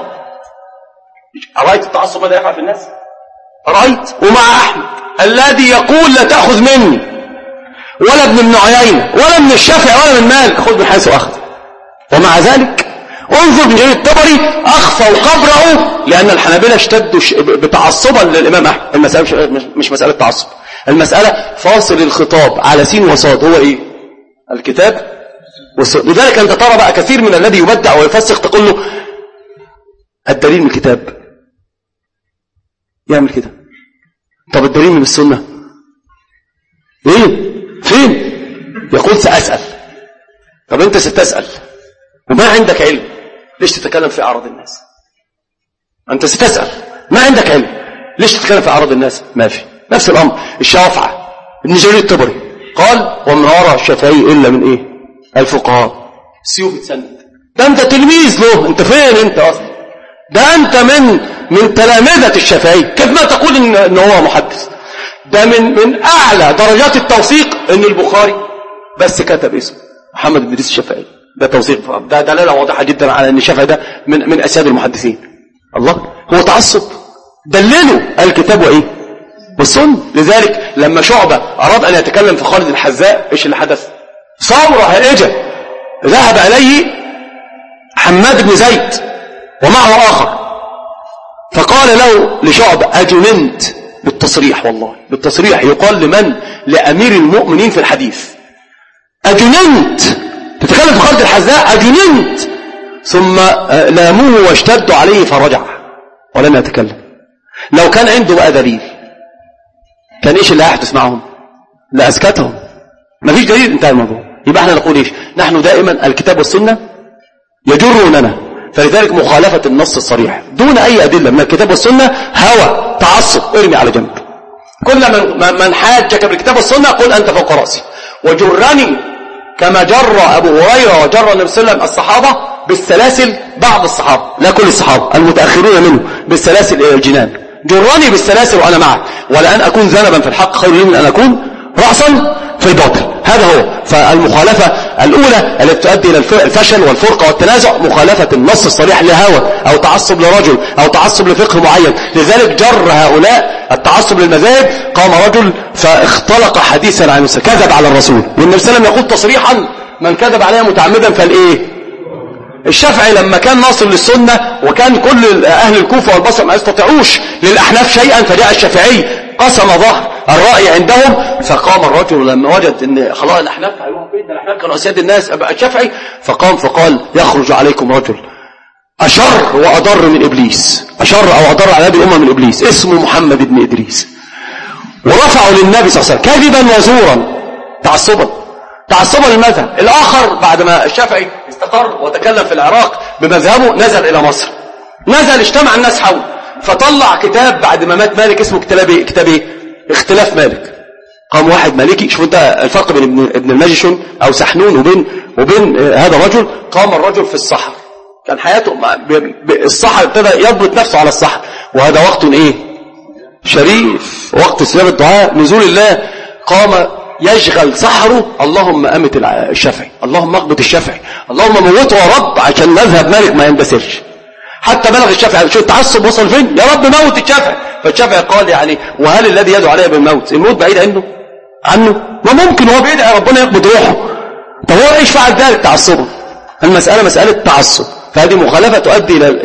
رأيت التعصب ماذا يفعل في الناس؟ رأيت. ومع أحمد الذي يقول لا تأخذ مني ولا ابن ابن عيينة ولا من الشافعي ولا من مالك، خذ من حيث أخذ. ومع ذلك انظر ابن جرير الطبري أخفوا قبره لأن الحنابلة اشتدوا بتعصبا للإمام أحمد. المسألة مش مسألة تعصب، المسألة فاصل الخطاب على سين وصاد هو إيه؟ الكتاب والسنة. لذلك أنت ترى بقى كثير من الذي يبدع ويفسق تقول له الدليل من الكتاب، يعمل كده. طب الدليل من السنة إيه؟ فين؟ يقول سأسأل. طب أنت ستسأل وما عندك علم، ليش تتكلم في أعراض الناس؟ أنت ستسأل ما عندك علم، ليش تتكلم في أعراض الناس؟ ما في. نفس الأمر الشافعي ابن جرير الطبري قال ومن وراء الشافعي إلا من إيه؟ الفقهاء. سيوف تسند. ده أنت تلميذ له، أنت فين أنت أصلا؟ ده أنت من من تلامذة الشافعي. كيف ما تقول إن, إن هو محدث؟ ده من من اعلى درجات التوثيق ان البخاري بس كتب اسمه محمد بن ادريس الشافعي. ده توثيق، ده دلاله واضحه جدا على ان الشافعي ده من من اسياد المحدثين. الله، هو تعصب؟ دللوا الكتاب وايه والسنه. لذلك لما شعبة اراد ان يتكلم في خالد الحذاء ايش اللي حدث؟ ثوره هائجه ذهب اليه حماد بن زيد ومعه اخر، فقال له لشعبة اجننت؟ بالتصريح، والله بالتصريح يقال لمن؟ لامير المؤمنين في الحديث. اجننت تتكلم في خالد الحذاء؟ اجننت. ثم لاموه واشتدوا عليه فرجع ولم يتكلم. لو كان عنده بقى دليل كان ايش اللي هيحدث معهم؟ لاسكتهم. مفيش دليل، انتهى الموضوع. يبقى احنا نقول ايش؟ نحن دائما الكتاب والسنه يجروننا، فلذلك مخالفه النص الصريح دون اي ادله من الكتاب والسنه هوى تعصب، ارمي على جنب. كل من من حاجك بالكتاب والسنه قل انت فوق راسي، وجرني كما جر ابو هريره وجر النبي صلى الله عليه وسلم الصحابه بالسلاسل، بعض الصحابه لا كل الصحابه المتاخرون منه، بالسلاسل الى الجنان. جرني بالسلاسل وانا معه، ولان اكون ذنبا في الحق خير لي من ان اكون راسا في الباطل. هذا هو. فالمخالفه الاولى التي تؤدي الى الفشل والفرقه والتنازع مخالفه النص الصريح لهوى او تعصب لرجل او تعصب لفقه معين. لذلك جر هؤلاء التعصب للمذاهب. قام رجل فاختلق حديثا عن النبي، كذب على الرسول، والنبي صلى الله عليه وسلم يقول تصريحا من كذب عليه متعمدا فالايه؟ الشافعي لما كان ناصر للسنة وكان كل أهل الكوفة والبصرة ما يستطيعوش للأحناف شيئا، فجاء الشافعي قسم ظهر الرأي عندهم، فقام الرجل لما وجد ان خلاص الأحناف هيروحوا فين، الأحناف كانوا أسياد الناس، أبقى الشافعي فقام فقال يخرج عليكم رجل أشر وأضر من إبليس، أشر أو أضر على هذه الأمة من إبليس، اسمه محمد بن إدريس. ورفعوا للنبي صلى الله عليه وسلم كذبا وزورا تعصبا تعصبا للمذهب. الآخر بعد ما الشافعي استقر وتكلم في العراق بمذهبه نزل إلى مصر، نزل اجتمع الناس حوله، فطلع كتاب بعد ما مات مالك اسمه كتاب ايه؟ كتاب ايه؟ اختلاف مالك. قام واحد مالكي، شوف انت الفرق بين ابن, ابن الماجشون او سحنون وبين وبين هذا الرجل. قام الرجل في الصحراء، كان حياته الصحراء، ابتدى يضبط نفسه على الصحراء، وهذا وقت ايه؟ شريف، وقت استجابة الدعاء، نزول الله. قام يشغل سحره اللهم أمت الشافعي، اللهم اقبض الشافعي، اللهم موته يا رب عشان مذهب مالك ما ينبسلش. حتى بلغ الشافعي، شو التعصب وصل فين؟ يا رب موت الشافعي. فالشافعي قال يعني وهل الذي يدعو عليه بالموت الموت بعيد عنه عنه ما ممكن، هو بيدعي ربنا يقبض روحه. طب هو ايش فعل ذلك؟ تعصبه. المسألة مسألة تعصب، فهذه مخالفة تؤدي إلى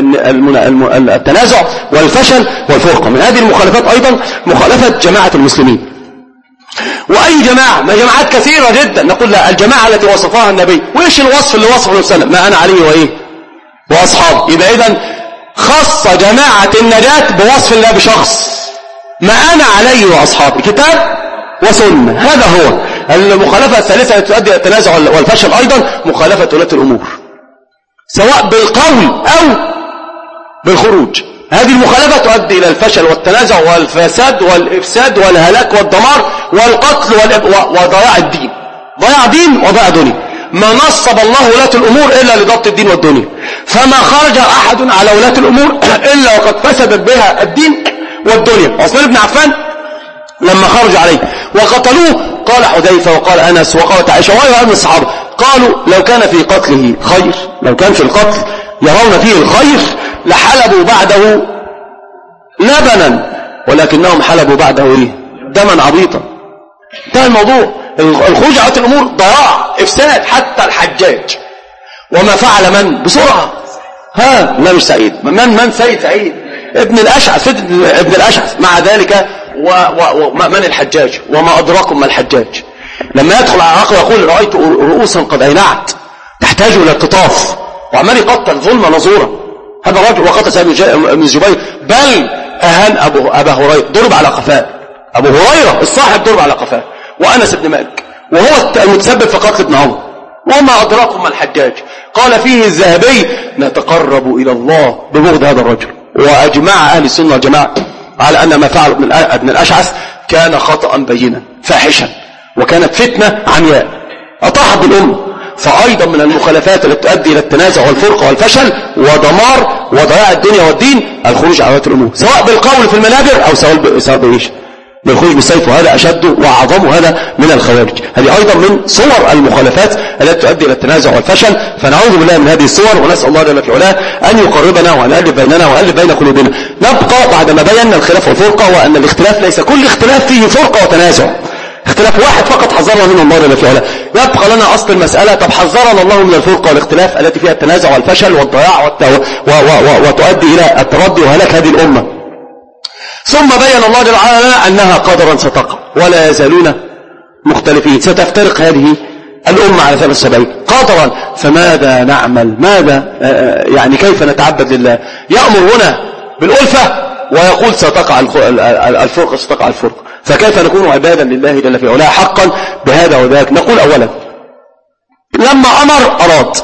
إلى التنازع والفشل والفرقة. من هذه المخالفات أيضا مخالفة جماعة المسلمين. وأي جماعة؟ ما جماعات كثيرة جدا. نقول لا، الجماعة التي وصفها النبي، وإيش الوصف اللي وصفه النبي؟ ما أنا عليه وإيه وأصحابه. يبقى إذن خص جماعة النجاة بوصف الله بشخص، ما أنا عليه وأصحابي، كتاب وسنة. هذا هو. المخالفة الثالثة التي تؤدي إلى التنازع والفشل أيضا مخالفة ولاة الأمور، سواء بالقول أو بالخروج. هذه المخالفة تؤدي إلى الفشل والتنازع والفساد والإفساد والهلاك والدمار والقتل وضياع الدين، ضياع دين وضياع دنيا. ما نصب الله ولاة الأمور إلا لضبط الدين والدنيا، فما خرج أحد على ولاة الأمور إلا وقد فسدت بها الدين والدنيا. عثمان بن عفان لما خرج عليه وقتلوه، قال حذيفة وقال أنس وقالت عائشة وغيرها من الصحابة، قالوا لو كان في قتله خير، لو كان في القتل يرون فيه الخير لحلبوا بعده لبنا، ولكنهم حلبوا بعده ايه؟ دما عبيطا. انتهى الموضوع. الخروج على الامور ضياع، افساد. حتى الحجاج وما فعل من بسرعه، ها لا مش سعيد، من من سيد سعيد ابن الاشعث، ابن الاشعث. مع ذلك ومن الحجاج وما ادراكم ما الحجاج؟ لما يدخل على العراق ويقول رايت رؤوسا قد اينعت تحتاج الى القطاف، وعمال يقتل ظلم نظورا. هذا الرجل وقتل سعيد بن جبير، بل اهان ابو ابا هريره، ضرب على قفاه. ابو هريره الصاحب ضرب على قفاه، وانس بن مالك، وهو المتسبب في قتل ابن عمر. وما ادراكم ما الحجاج؟ قال فيه الذهبي نتقرب الى الله ببغض هذا الرجل. واجمع اهل السنه والجماعه على ان ما فعل ابن الاشعث كان خطأ بينا فاحشا، وكانت فتنه عمياء اطاحت بالامه. فأيضا من المخالفات التي تؤدي إلى التنازع والفرقة والفشل ودمار وضياع الدنيا والدين الخروج على ولاة الأمور، سواء بالقول في المنابر أو سواء بإيش بالخروج بالسيف، وهذا أشد وأعظم هذا من الخوارج. هذه أيضا من صور المخالفات التي تؤدي إلى التنازع والفشل، فنعوذ بالله من هذه الصور، ونسأل الله جل في علاه أن يقربنا وأن يؤلف بيننا ويؤلف بين قلوبنا. نبقى بعدما بينا الخلاف والفرقة، وأن الاختلاف ليس كل اختلاف فيه فرقة وتنازع، اختلاف واحد فقط حذرنا منه الله جل في علاه. يبقى لنا أصل المسألة، طب حذرنا الله من الفرقة والاختلاف التي فيها التنازع والفشل والضياع وتؤدي إلى التردي وهلاك هذه الأمة. ثم بين الله جل وعلا أنها قدرا ستقع ولا يزالون مختلفين، ستفترق هذه الأمة على ثلاث سبعين قدرا. فماذا نعمل؟ ماذا يعني كيف نتعبد لله؟ يأمر هنا بالألفة ويقول ستقع الفرقة ستقع الفرقة، فكيف نكون عبادا لله جل في علاه حقا بهذا وذاك؟ نقول أولا لما أمر أراد،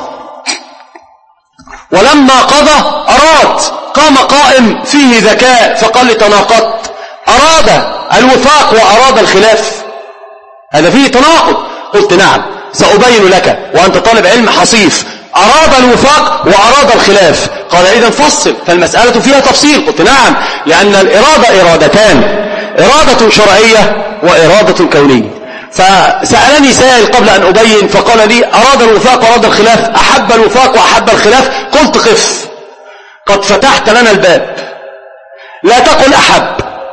ولما قضى أراد. قام قائم فيه ذكاء فقال لي تناقضت، أراد الوفاق وأراد الخلاف، هذا فيه تناقض. قلت نعم سأبين لك وأنت طالب علم حصيف، أراد الوفاق وأراد الخلاف. قال إذن فصل، فالمسألة فيها تفصيل. قلت نعم، لأن الإرادة إرادتان، إرادة شرعية وإرادة كونية. فسألني سائل قبل أن أبين فقال لي أراد الوفاق وأراد الخلاف، أحب الوفاق وأحب الخلاف. قلت قف، قد فتحت لنا الباب، لا تقل أحب.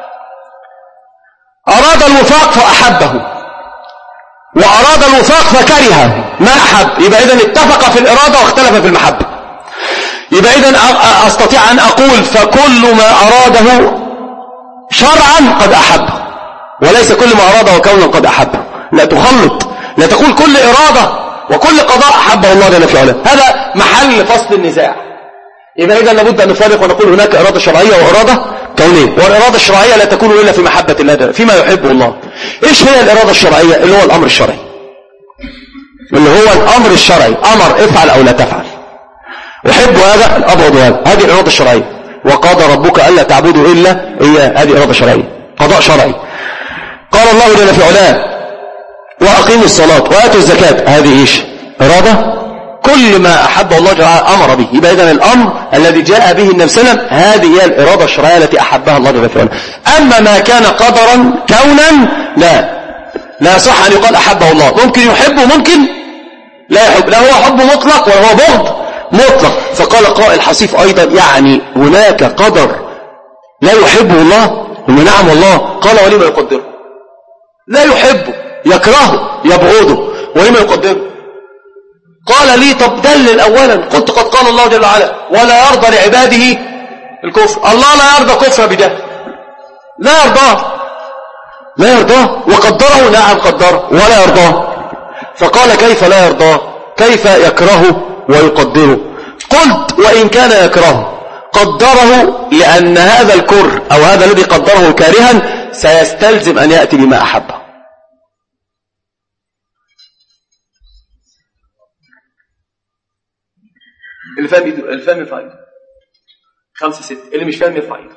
أراد الوفاق فأحبه، وأراد الوفاق فكرهه ما أحب، يبقى إذن اتفق في الإرادة واختلف في المحبة. يبقى إذن أستطيع أن أقول فكل ما أراده شرعا قد أحبه، وليس كل ما أراده كونا قد أحبه. لا تخلط، لا تقول كل إرادة وكل قضاء أحبه الله جل في علاه، هذا محل فصل النزاع. يبقى إذن لابد أن نفرق ونقول هناك إرادة شرعية وإرادة كونية، والإرادة الشرعية لا تكون إلا في محبة الله فيما يحبه الله. إيش هي الإرادة الشرعية؟ اللي هو الأمر الشرعي، اللي هو الأمر الشرعي، أمر افعل أو لا تفعل، أحب هذا أبغض هذا، هذه الإرادة الشرعية. وقضى ربك ألا تعبدوا إلا إياه، هذه إرادة شرعية، قضاء شرعي. قال الله جل في علاه وأقيموا الصلاة وآتوا الزكاة، هذه إيش؟ إرادة. كل ما أحبه الله جل وعلا أمر به. يبقى إذن الأمر الذي جاء به النبي صلى الله عليه وسلم هذه هي الإرادة الشرعية التي أحبها الله جل وعلا. أما ما كان قدرا كونا لا لا يصح أن يقال أحبه الله، ممكن يحبه ممكن لا يحب، لا هو حب مطلق ولا هو بغض مطلق. فقال قائل حصيف أيضا يعني هناك قدر لا يحبه الله. نعم والله. قال ولما يقدره؟ لا يحبه، يكرهه، يبغضه، ولما يقدره؟ قال لي طب دلل أولا. قلت قد قال الله جل وعلا ولا يرضى لعباده الكفر. الله لا يرضى كفر بجهل، لا يرضاه، لا يرضاه. وقدره؟ نعم قدره ولا يرضاه. فقال كيف لا يرضاه؟ كيف يكرهه ويقدره؟ قلت وإن كان يكرهه قدره، لأن هذا الكره أو هذا الذي قدره كارها سيستلزم أن يأتي بما أحبه. اللي فاهم يدو... اللي فاهم يفعل خمسة ستة، اللي مش فاهم يفعل.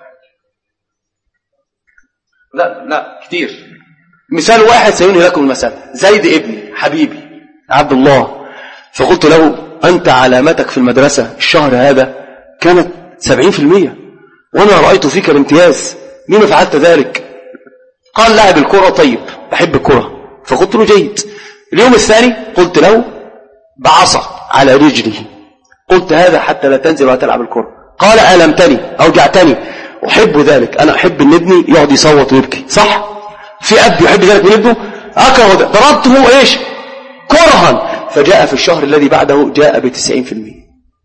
لا لا كتير. مثال واحد سيوني لكم المثال. زيد ابني حبيبي عبد الله، فقلت له أنت علامتك في المدرسة الشهر هذا كانت سبعين في المية وأنا رأيت فيك الامتياز، لما فعلت ذلك؟ قال لاعب الكرة. طيب بحب الكرة. فقلت له جيد. اليوم الثاني قلت له بعصا على رجله. قلت هذا حتى لا تنزل ولا تلعب الكرة. قال ألمتني أوجعتني، أحب ذلك. أنا أحب أن ابني يقعد يصوت ويبكي، صح؟ في أب يحب ذلك من ابنه؟ أكره ذلك. ضربته إيش؟ كرها. فجاء في الشهر الذي بعده جاء بتسعين في المية.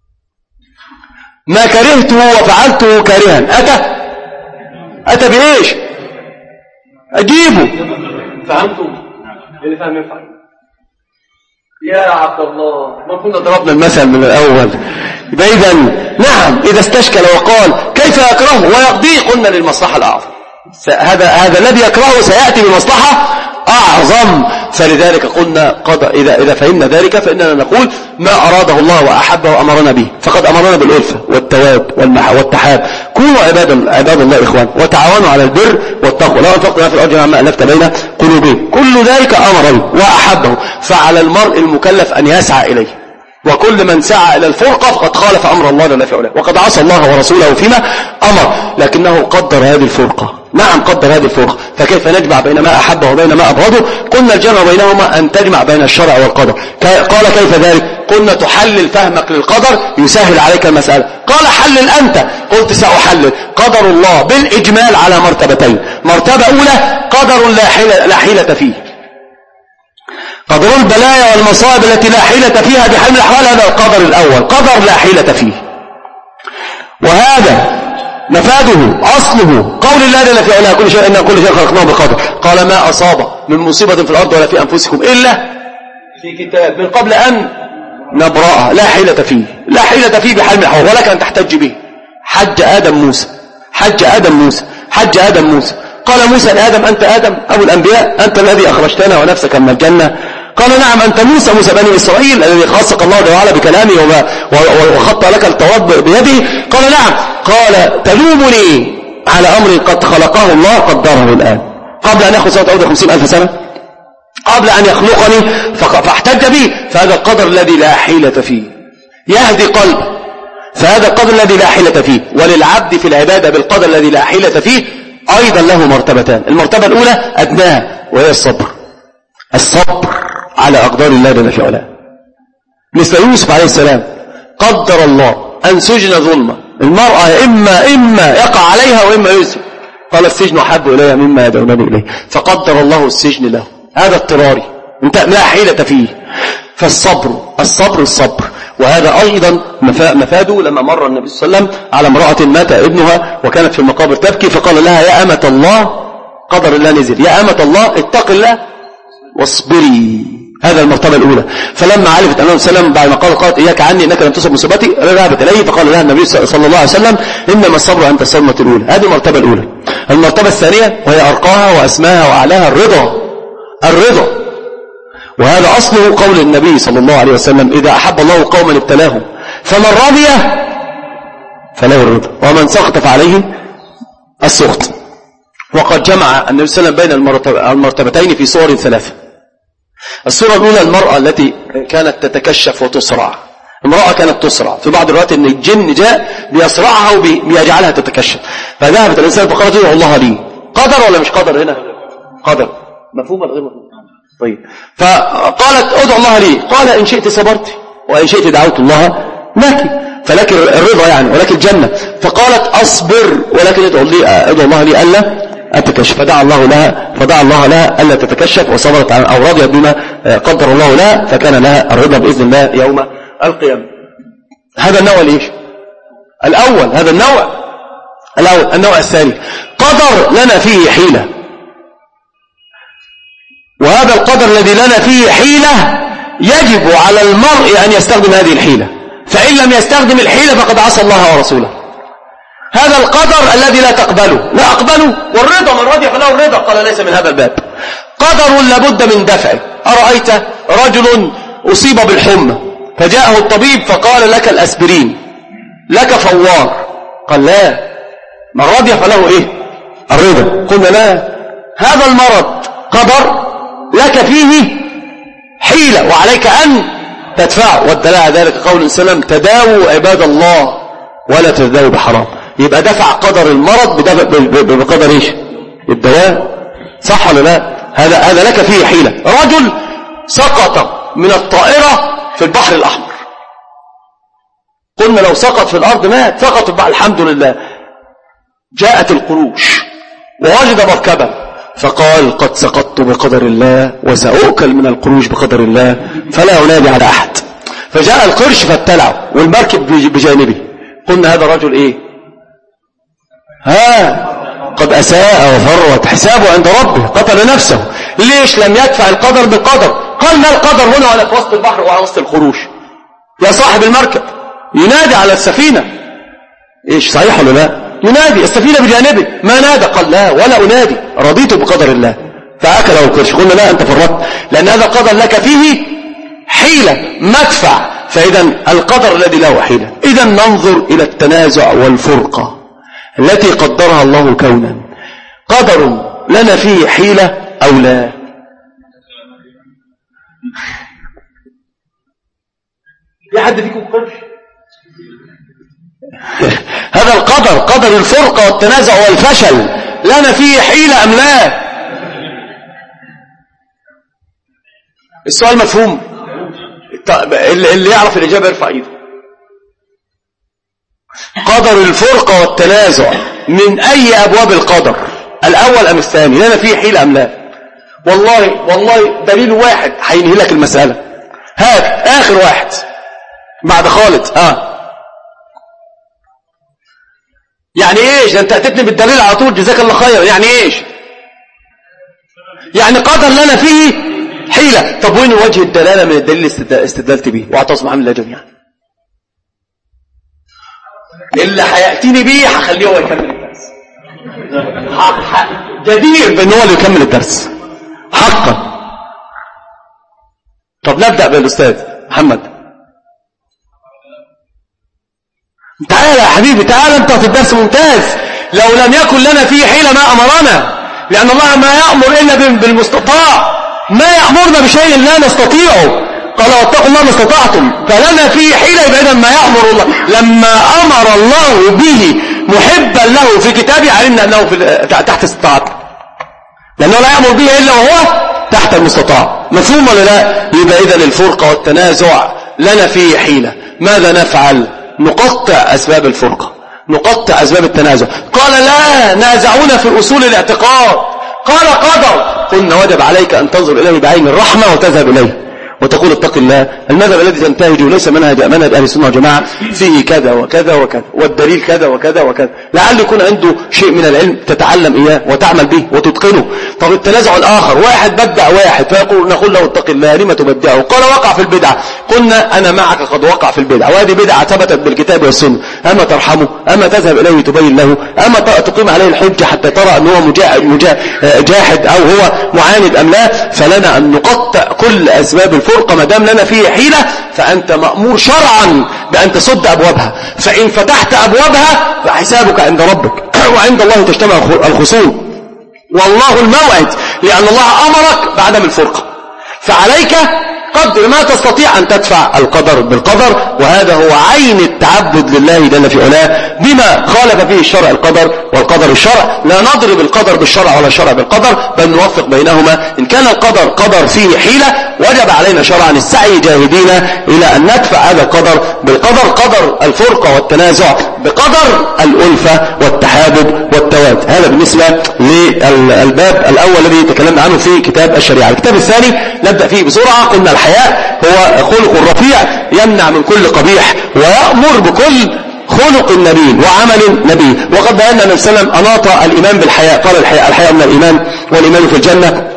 ما كرهته وفعلته كارها أتى أتى بإيش؟ أجيبه. فهمتم؟ اللي فهم يفعل. يا عبد الله ما كنا ضربنا المثل من الأول. يبقى إذن نعم إذا استشكل وقال كيف يكرهه ويقضيه، قلنا للمصلحة الأعظم. هذا هذا الذي يكرهه سيأتي بمصلحة أعظم. فلذلك قلنا قضى إذا إذا فهمنا ذلك فإننا نقول ما أراده الله وأحبه وأمرنا به، فقد أمرنا بالألفة والتواب والتحاب. كونوا عباد عباد الله إخوان، وتعاونوا على البر والتقوى. لو أنفقنا في الأرض جميعا ما ألفت بين قلوبهم. كل ذلك أمر به وأحبه. فعلى المرء المكلف أن يسعى إليه، وكل من سعى إلى الفرقة فقد خالف أمر الله جل في علاه، وقد عصى الله ورسوله فيما أمر. لكنه قدر هذه الفرقة نعم قدر هذه الفرقة. فكيف نجمع بين ما أحب وبين ما أبغضه؟ قلنا الجمع بينهما أن تجمع بين الشرع والقدر. قال كيف ذلك؟ قلنا تحلل فهمك للقدر يسهل عليك المسألة. قال حلل أنت، قلت سأحلل. قدر الله بالإجمال على مرتبتين. مرتبة أولى قدر لا حيلة, لا حيلة فيه، قدر البلايا والمصائب التي لا حيلة فيها بحال من الأحوال، هذا القدر الأول، قدر لا حيلة فيه. وهذا مفاده أصله قول الله جل في علاه كل شيء إن كل شيء خلقناه بقدر. قال ما أصاب من مصيبة في الأرض ولا في أنفسكم إلا في كتاب من قبل أن نبرأها. لا حيلة فيه، لا حيلة فيه بحال من الأحوال، ولك أن تحتج به. حج آدم موسى، حج آدم موسى، حج آدم موسى. قال موسى لآدم أنت آدم أبو الأنبياء، أنت الذي أخرجتنا ونفسك من الجنة. قال نعم أنت موسى، موسى بني إسرائيل الذي خاصك الله تعالى بكلامه وخط لك التواب بيده. قال نعم. قال تلومني على أمر قد خلقه الله قدره الآن، قبل أن يأخذ سنة أو خمسين ألف سنة، قبل أن يخلقني فاحتج به. فهذا القدر الذي لا حيلة فيه يهدي قلب، فهذا القدر الذي لا حيلة فيه. وللعبد في العبادة بالقدر الذي لا حيلة فيه أيضا له مرتبتان. المرتبة الأولى أدناها وهي الصبر، الصبر على أقدار الله جل في علاه. مثل يوسف عليه السلام قدر الله أن سجن ظلمة، المرأة إما إما يقع عليها وإما يسجن، قال السجن أحب إليها مما يدعونني إليه، فقدر الله السجن له. هذا اضطراري انت لا حيلة فيه. فالصبر الصبر الصبر. وهذا أيضا مفاده لما مر النبي صلى الله عليه وسلم على امرأة مات ابنها وكانت في المقابر تبكي، فقال لها يا أمة الله، قدر الله نزل، يا أمة الله اتق الله واصبري. هذا المرتبة الأولى. فلما عرفت النبي صلى الله عليه وسلم بعد ما قال قالت إياك عني إنك لم تصب مصيبتي، ذهبت إليه فقال لها النبي صلى الله عليه وسلم إنما الصبر عند الصدمة الأولى. هذه المرتبة الأولى. المرتبة الثانية وهي أرقاها وأسماها وأعلاها الرضا، الرضا. وهذا أصله قول النبي صلى الله عليه وسلم إذا أحب الله قوما ابتلاهم فمن رضي فله الرضا ومن سخط فعليه السخط. وقد جمع النبي صلى الله عليه وسلم بين المرتبتين في صور ثلاثة. الصورة الأولى المرأة التي كانت تتكشف وتصرع. امرأة كانت تصرع، في بعض الروايات ان الجن جاء بيصرعها وبيجعلها تتكشف، فذهبت الإنسان فقالت ادعو الله لي. قدر ولا مش قدر هنا؟ قدر. مفهوم ولا غير مفهوم؟ طيب. فقالت ادعو الله لي، قال إن شئت صبرت وإن شئت دعوت الله لك، فلك الرضا يعني ولك الجنة. فقالت أصبر ولكن ادعو لي ادعو الله لي ألا أتكشف، فدعا الله لها فدعا الله لها ألا تتكشف وصبرت أو رضيت بما قدر الله لها، فكان لها الرضا بإذن الله يوم القيامة. هذا النوع ليش الأول، هذا النوع الأول. النوع الثاني قدر لنا فيه حيلة، وهذا القدر الذي لنا فيه حيلة يجب على المرء أن يستخدم هذه الحيلة، فإن لم يستخدم الحيلة فقد عصى الله ورسوله. هذا القدر الذي لا تقبله لا أقبله، والرضا من رضي فله الرضا، قال ليس من هذا الباب. قدر لابد من دفعه. أرأيت رجل أصيب بالحمى فجاءه الطبيب فقال لك الأسبرين لك فوار، قال لا، من رضي فله إيه؟ الرضا. قلنا لا، هذا المرض قدر لك فيه حيلة وعليك أن تدفعه. والدلاء على ذلك قول السلام تداووا عباد الله ولا تداووا بحرام. يبقى دفع قدر المرض بقدر ايش؟ الدواء. صح ولا لا؟ هذا هذا لك فيه حيلة. رجل سقط من الطائرة في البحر الأحمر، قلنا لو سقط في الأرض مات، سقط في البحر الحمد لله. جاءت القروش ووجد مركبا فقال قد سقطت بقدر الله وسأؤكل من القروش بقدر الله فلا أنادي على أحد. فجاء القرش فابتلعه والمركب بجانبه. قلنا هذا الرجل ايه؟ ها قد أساء وفرط حسابه عند ربه، قتل نفسه. ليش لم يدفع القدر بالقدر؟ قال ما القدر هنا ولا في وسط البحر وعلى وسط القروش؟ يا صاحب المركب ينادي على السفينة. ايش صحيح ولا لا؟ ينادي السفينة بجانبه، ما نادى؟ قال لا ولا أنادي، رضيت بقدر الله فأكله القرش. قلنا لا أنت فرطت، لأن هذا القدر لك فيه حيلة مدفع. فإذا القدر الذي له حيلة. إذا ننظر إلى التنازع والفرقة التي قدرها الله كونا، قدر لنا فيه حيلة أو لا؟ في حد فيكم قرش؟ هذا القدر قدر الفرقة والتنازع والفشل لنا فيه حيلة أم لا؟ السؤال مفهوم؟ اللي يعرف الإجابة يرفع ايده. قدر الفرقة والتنازع من أي أبواب القدر، الأول أم الثاني؟ لنا فيه حيلة أم لا؟ والله والله دليل واحد هينهي لك المسألة. هات آخر واحد بعد خالد. اه يعني ايش؟ انت اتتني بالدليل على طول، جزاك الله خير. يعني ايش؟ يعني قدر لنا فيه حيلة. طب وين وجه الدلالة من الدليل اللي استدللت به؟ واعتصم عن الله جميعا. اللي هيأتيني بيه هخليه هو يكمل الدرس. جدير بان هو اللي يكمل الدرس حقا. طب نبدأ بالأستاذ محمد. تعال يا حبيبي، تعال انت في الدرس ممتاز. لو لم يكن لنا فيه حيلة ما أمرنا، لأن الله ما يأمر إلا بالمستطاع، ما يأمرنا بشيء لا نستطيعه. قال واتقوا الله ما استطعتم، فلنا فيه حيلة يبقى ما يأمر الله. لما أمر الله به محبا له في كتابه علمنا أنه في تحت استطاعته، لأنه لا يأمر به إلا وهو تحت المستطاع. مفهوم ولا لا؟ يبقى إذن الفرقة والتنازع لنا فيه حيلة. ماذا نفعل؟ نقطع أسباب الفرقة، نقطع أسباب التنازع. قال لا نازعونا في أصول الاعتقاد. قال قدر، قلنا وجب عليك أن تنظر إليه بعين الرحمة وتذهب إليه وتقول اتق الله. المذهب الذي تنتهجه ليس منهج منهج أهل السنة والجماعة، فيه كذا وكذا وكذا والدليل كذا وكذا وكذا. لعل يكون عنده شيء من العلم تتعلم إياه وتعمل به وتتقنه. طب التنازع الآخر، واحد بدع واحد فيقول نقول له اتق الله لما تبدعه؟ قال وقع في البدعة. قلنا أنا معك قد وقع في البدعة، وهذه بدعة ثبتت بالكتاب والسنة. أما ترحمه؟ أما تذهب إليه تبين له؟ أما تقيم عليه الحجة حتى ترى أنه جاحد أو هو معاند أم لا؟ فلنا أن نقطع كل أسباب الفرقة. ما دام لنا فيه حيلة فأنت مأمور شرعا بأن تسد أبوابها، فإن فتحت أبوابها فحسابك عند ربك وعند الله تجتمع الخصوم، والله الموعد، لأن الله أمرك بعدم الفرقة. فعليك قدر ما تستطيع أن تدفع القدر بالقدر، وهذا هو عين التعبد لله جل في علاه بما خالف فيه الشرع القدر والقدر الشرع. لا نضرب القدر بالشرع ولا الشرع بالقدر، بل نوفق بينهما. إن كان القدر قدر فيه حيلة وجب علينا شرعا السعي جاهدين إلى أن ندفع هذا القدر بالقدر، قدر الفرقة والتنازع بقدر الألفة والتحابب والتواد. هذا بالنسبة للباب الأول الذي تكلمنا عنه في كتاب الشريعة. الكتاب الثاني نبدأ فيه بسرعة. قلنا الحياء هو خلق رفيع يمنع من كل قبيح ويأمر بكل خلق نبيل وعمل نبيل. وقد بينا النبي صلى الله عليه وسلم أناط الإيمان بالحياء، قال الحياء الحياء من الإيمان والإيمان في الجنة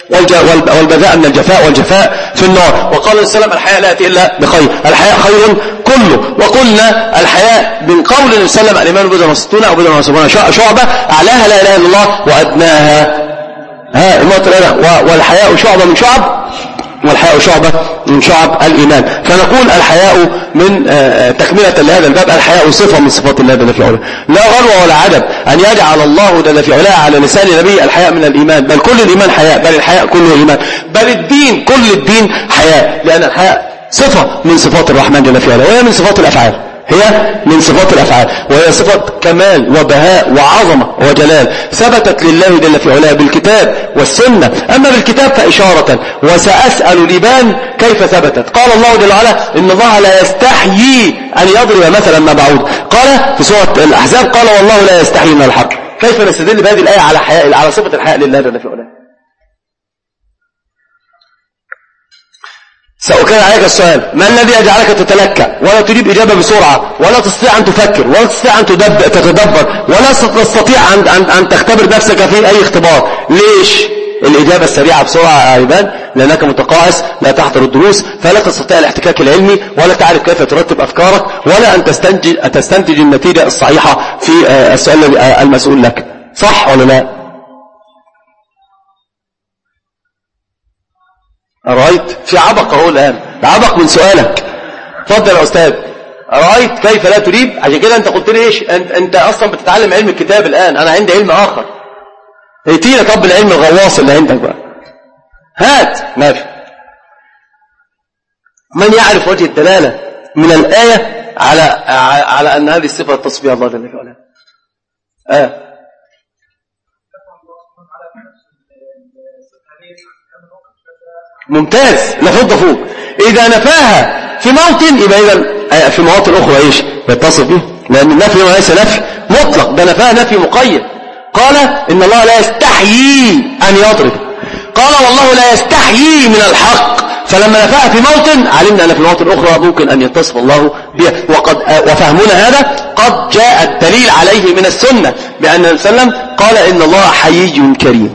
والبذاء من الجفاء والجفاء في النار. وقال النبي صلى الله عليه وسلم الحياء لا يأتي إلا بخير، الحياء خير كله. وقلنا الحياء من قول النبي صلى الله عليه وسلم الإيمان بضع وستون أو بضع وسبعون شعبة، أعلاها لا إله إلا الله وأدناها ها النقطة. والحياء شعبة من شعب والحياء شعبة من شعب الإيمان. فنقول الحياء من تكملة لهذا الباب، الحياء صفة من صفات الله جل في علاه. لا غلو ولا عجب أن يجعل الله جل في علاه على لسان نبي الحياء من الإيمان، بل كل الإيمان حياء، بل الحياء كله إيمان، بل الدين كل الدين حياء، لأن الحياء صفة من صفات الرحمن جل في علاه، وهي من صفات الأفعال، هي من صفات الأفعال، وهي صفة كمال وبهاء وعظمة وجلال ثبتت لله جل في علاه بالكتاب والسنة. أما بالكتاب فإشارة، وسأسأل لبان كيف ثبتت. قال الله جل وعلا إن الله لا يستحيي أن يضرب مثلا ما بعوض. قال في سورة الأحزاب قال والله لا يستحيي من الحق. كيف نستدل بهذه الآية على حياء على صفة الحياء لله جل في علاه؟ سأكرر عليك السؤال، ما الذي يجعلك تتلكأ ولا تجيب إجابة بسرعة، ولا تستطيع أن تفكر، ولا تستطيع أن تتدبر، ولا تستطيع أن, أن, أن تختبر نفسك في أي اختبار؟ ليش؟ الإجابة السريعة بسرعة يا عباد، لأنك متقاعس لا تحضر الدروس، فلا تستطيع الاحتكاك العلمي، ولا تعرف كيف ترتب أفكارك، ولا أن تستنتج, تستنتج النتيجة الصحيحة في السؤال المسؤول لك. صح ولا لا؟ رأيت في عبق اهو الآن، عبق من سؤالك. تفضل يا أستاذ. رأيت كيف لا تريد؟ عشان كده أنت قلت لي إيش؟ أنت, أنت أصلا بتتعلم علم الكتاب الآن، أنا عندي علم آخر. ائتينا طب العلم الغواص اللي عندك بقى، هات. ماشي. من يعرف وجه الدلالة من الآية على على أن هذه الصفة تصفيها الله جل وعلا؟ آه ممتاز، لا فضة فوق. إذا نفاها في موطن يبقى إذا في مواطن أخرى إيش يتصف به، لأن النفي ليس نفي مطلق، ده نفاها نفي مقيد. قال إن الله لا يستحيي أن يضرب، قال والله لا يستحيي من الحق. فلما نفاها في موطن علمنا أن في مواطن أخرى ممكن أن يتصف الله بها. وقد وفهمنا هذا قد جاء الدليل عليه من السنة، بأن النبي صلى الله عليه وسلم قال إن الله حيي كريم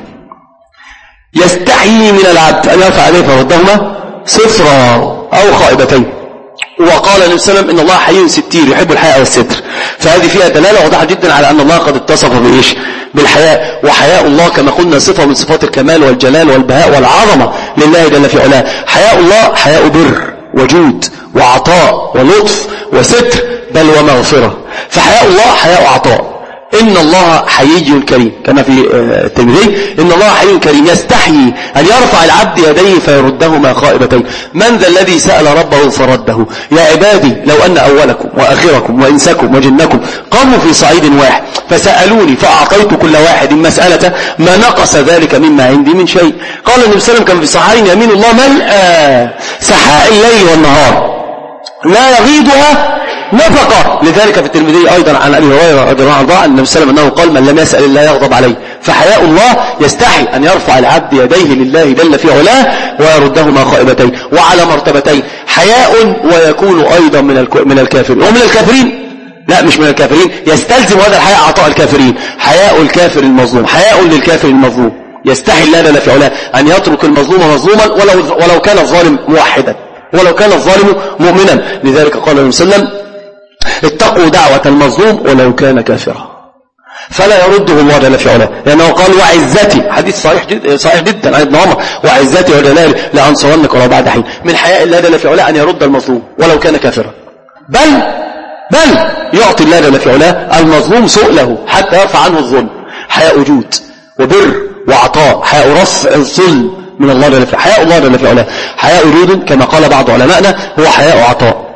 يستحيي من العبد أن يرفع عليه فردهما صفرا أو خائبتين. وقال النبي صلى الله عليه وسلم إن الله حي ستير يحب الحياء والستر. فهذه فيها دلالة واضحة جدا على أن الله قد اتصف بإيش؟ بالحياء. وحياء الله كما قلنا صفة من صفات الكمال والجلال والبهاء والعظمة لله جل في علاه. حياء الله حياء بر وجود وعطاء ولطف وستر بل ومغفرة. فحياء الله حياء عطاء. إن الله حيي كريم كما في الترمذي إن الله حي كريم يستحيي أن يرفع العبد يديه فيردهما خائبتين. من ذا الذي سأل ربه فرده؟ يا عبادي لو أن أولكم وآخركم وإنسكم وجنكم قاموا في صعيد واحد فسألوني فأعطيت كل واحد مسألة ما نقص ذلك مما عندي من شيء. قال النبي صلى الله عليه وسلم كما في صحيحين يمين الله ملأى سحاء الليل والنهار لا يغيضها نفقة. لذلك في الترمذي أيضا عن أبي هريرة رضي الله عنه أن النبي صلى الله عليه وسلم أنه قال من لم يسأل الله يغضب عليه. فحياء الله يستحي أن يرفع العبد يديه لله جل في علاه ويردهما خائبتين. وعلى مرتبتين حياء ويكون أيضا من من الكافرين ومن الكافرين لا مش من الكافرين يستلزم هذا الحياء عطاء الكافرين. حياء الكافر المظلوم حياء للكافر المظلوم يستحي الله جل في علاه أن يترك المظلوم مظلوما ولو ولو كان الظالم موحدا ولو كان الظالم مؤمنا. لذلك قال النبي صلى الله عليه وسلم اتقوا دعوة المظلوم ولو كان كافرا فلا يرده الله جل في علاه، لأنه قال وعزتي حديث صحيح جدا صحيح جدا عن ابن عمر وعزتي وجلالي لأنصرنك ولو بعد حين. من حياء الله جل في علاه أن يرد المظلوم ولو كان كافرا بل بل يعطي الله جل في علاه المظلوم سؤله حتى يرفع عنه الظلم. حياء وجود وبر وعطاء حياء رفع الظلم من الله جل في حياء الله جل في علاه. حياء وجود كما قال بعض علمائنا هو حياء عطاء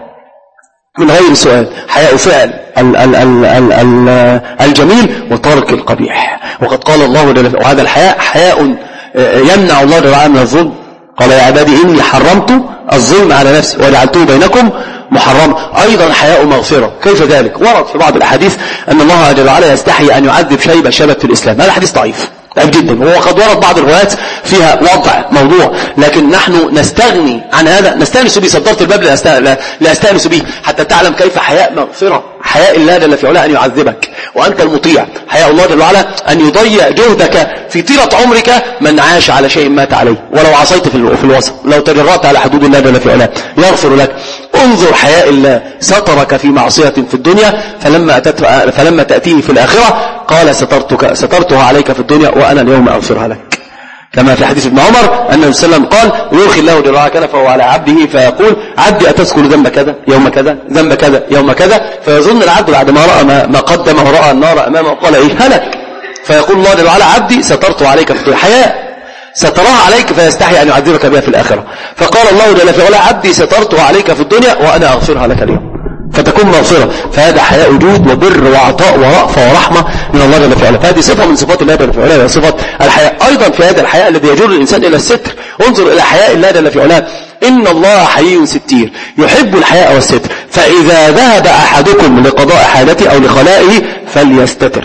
من غير سؤال. حياء فعل ال ال ال ال ال الجميل وترك القبيح. وقد قال الله جل وهذا الحياء حياء يمنع الله جل وعلا من الظلم. قال يا عبادي إني حرمت الظلم على نفسي وجعلته بينكم محرم. أيضا حياء مغفرة. كيف ذلك؟ ورد في بعض الأحاديث أن الله جل وعلا يستحي أن يعذب شيبة شبت في الإسلام. هذا حديث ضعيف ضعيف جدا، وهو قد ورد بعض الروايات فيها وضع موضوع، لكن نحن نستغني عن هذا نستأنس به. صدرت الباب لا أستأنس به حتى تعلم كيف حياء مغفرة. حياء الله جل في علاه أن يعذبك وأنت المطيع. حياء الله جل وعلا أن يضيع جهدك في طيلة عمرك من عاش على شيء مات عليه ولو عصيت في الوسط لو تجرأت على حدود الله جل في علاه يغفر لك. انظر حياء الله سترك في معصية في الدنيا فلما, أتت فلما تأتيه في الآخرة قال سترتك سترتها عليك في الدنيا وأنا اليوم أغفرها لك. كما في حديث ابن عمر أن النبي صلى الله عليه وسلم قال يرخي الله جل وعلا كنفه على عبده فيقول عبدي أتذكر ذنب كذا يوم كذا ذنب كذا يوم كذا فيظن العبد بعد ما رأى ما قدمه ورأى النار أمامه قال إيه هلك. فيقول الله جل وعلا عبدي سترت عليك في الدنيا حياء ستراها عليك فيستحي أن يعذبك بها في الآخرة. فقال الله جل في علاه عبدي سترتها عليك في الدنيا وأنا أغفرها لك اليوم فتكون مغفرة. فهذا حياء وجود وبر وعطاء ورأفة ورحمة من الله جل في علاه. فهذه صفة من صفات الله جل في علاه صفة الحياء. أيضا في هذا الحياء الذي يجر الإنسان إلى الستر انظر إلى حياء الله جل في علاه إن الله حيي ستير يحب الحياء والستر. فإذا ذهب أحدكم لقضاء حاجته أو لخلائه فليستتر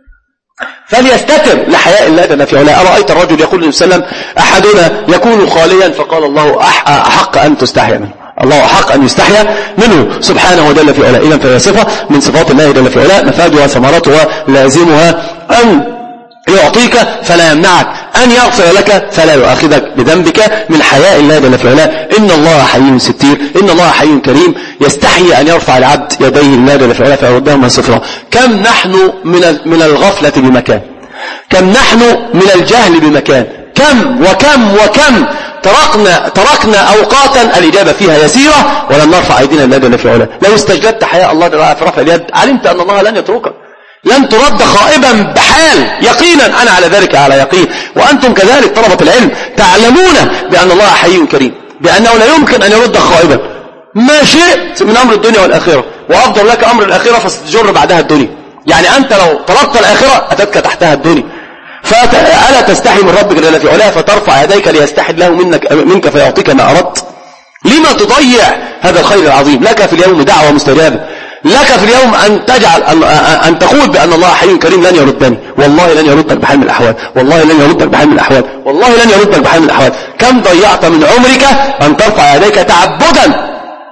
فليستتر لحياء الله جل في علاه. أرأيت الرجل يقول للنبي صلى الله عليه وسلم أحدنا يكون خاليا فقال الله أحق أن تستحيا منه الله أحق أن يستحيا منه سبحانه جل في علاه. إذن فهي صفة من صفات الله جل في علاه مفادها ثمرتها لازمها أن يعطيك فلا يمنعك أن يغفر لك فلا يؤاخذك بذنبك. من حياء الله جل في علاه إن الله حي ستير إن الله حي كريم يستحي أن يرفع العبد يديه الله جل في علاه فيردهما صفرا. كم نحن من من الغفلة بمكان كم نحن من الجهل بمكان كم وكم وكم تركنا تركنا أوقاتا الإجابة فيها يسيرة ولم نرفع أيدينا الله جل في علاه. لو استجدت حياء الله جل وعلا في رفع اليد علمت أن الله لن يتركك لن ترد خائبا بحال يقينا. أنا على ذلك على يقين وأنتم كذلك طلبة العلم تعلمون بأن الله حي كريم بأنه لا يمكن أن يرد خائبا ما شئت من أمر الدنيا والآخرة وأفضل لك أمر الآخرة فستجر بعدها الدنيا. يعني أنت لو طلبت الآخرة أتتك تحتها الدنيا فألا تستحي من ربك جل في علاه فترفع يديك ليستحي الله منك, منك فيعطيك ما أردت؟ لما تضيع هذا الخير العظيم؟ لك في اليوم دعوة مستجابة، لك في اليوم أن تجعل أن تقول بأن الله حي كريم لن يردني، والله لن يردك بحال من الأحوال، والله لن يردك بحال من الأحوال، والله لن يردك بحال من الأحوال. كم ضيعت من عمرك أن ترفع يديك تعبدا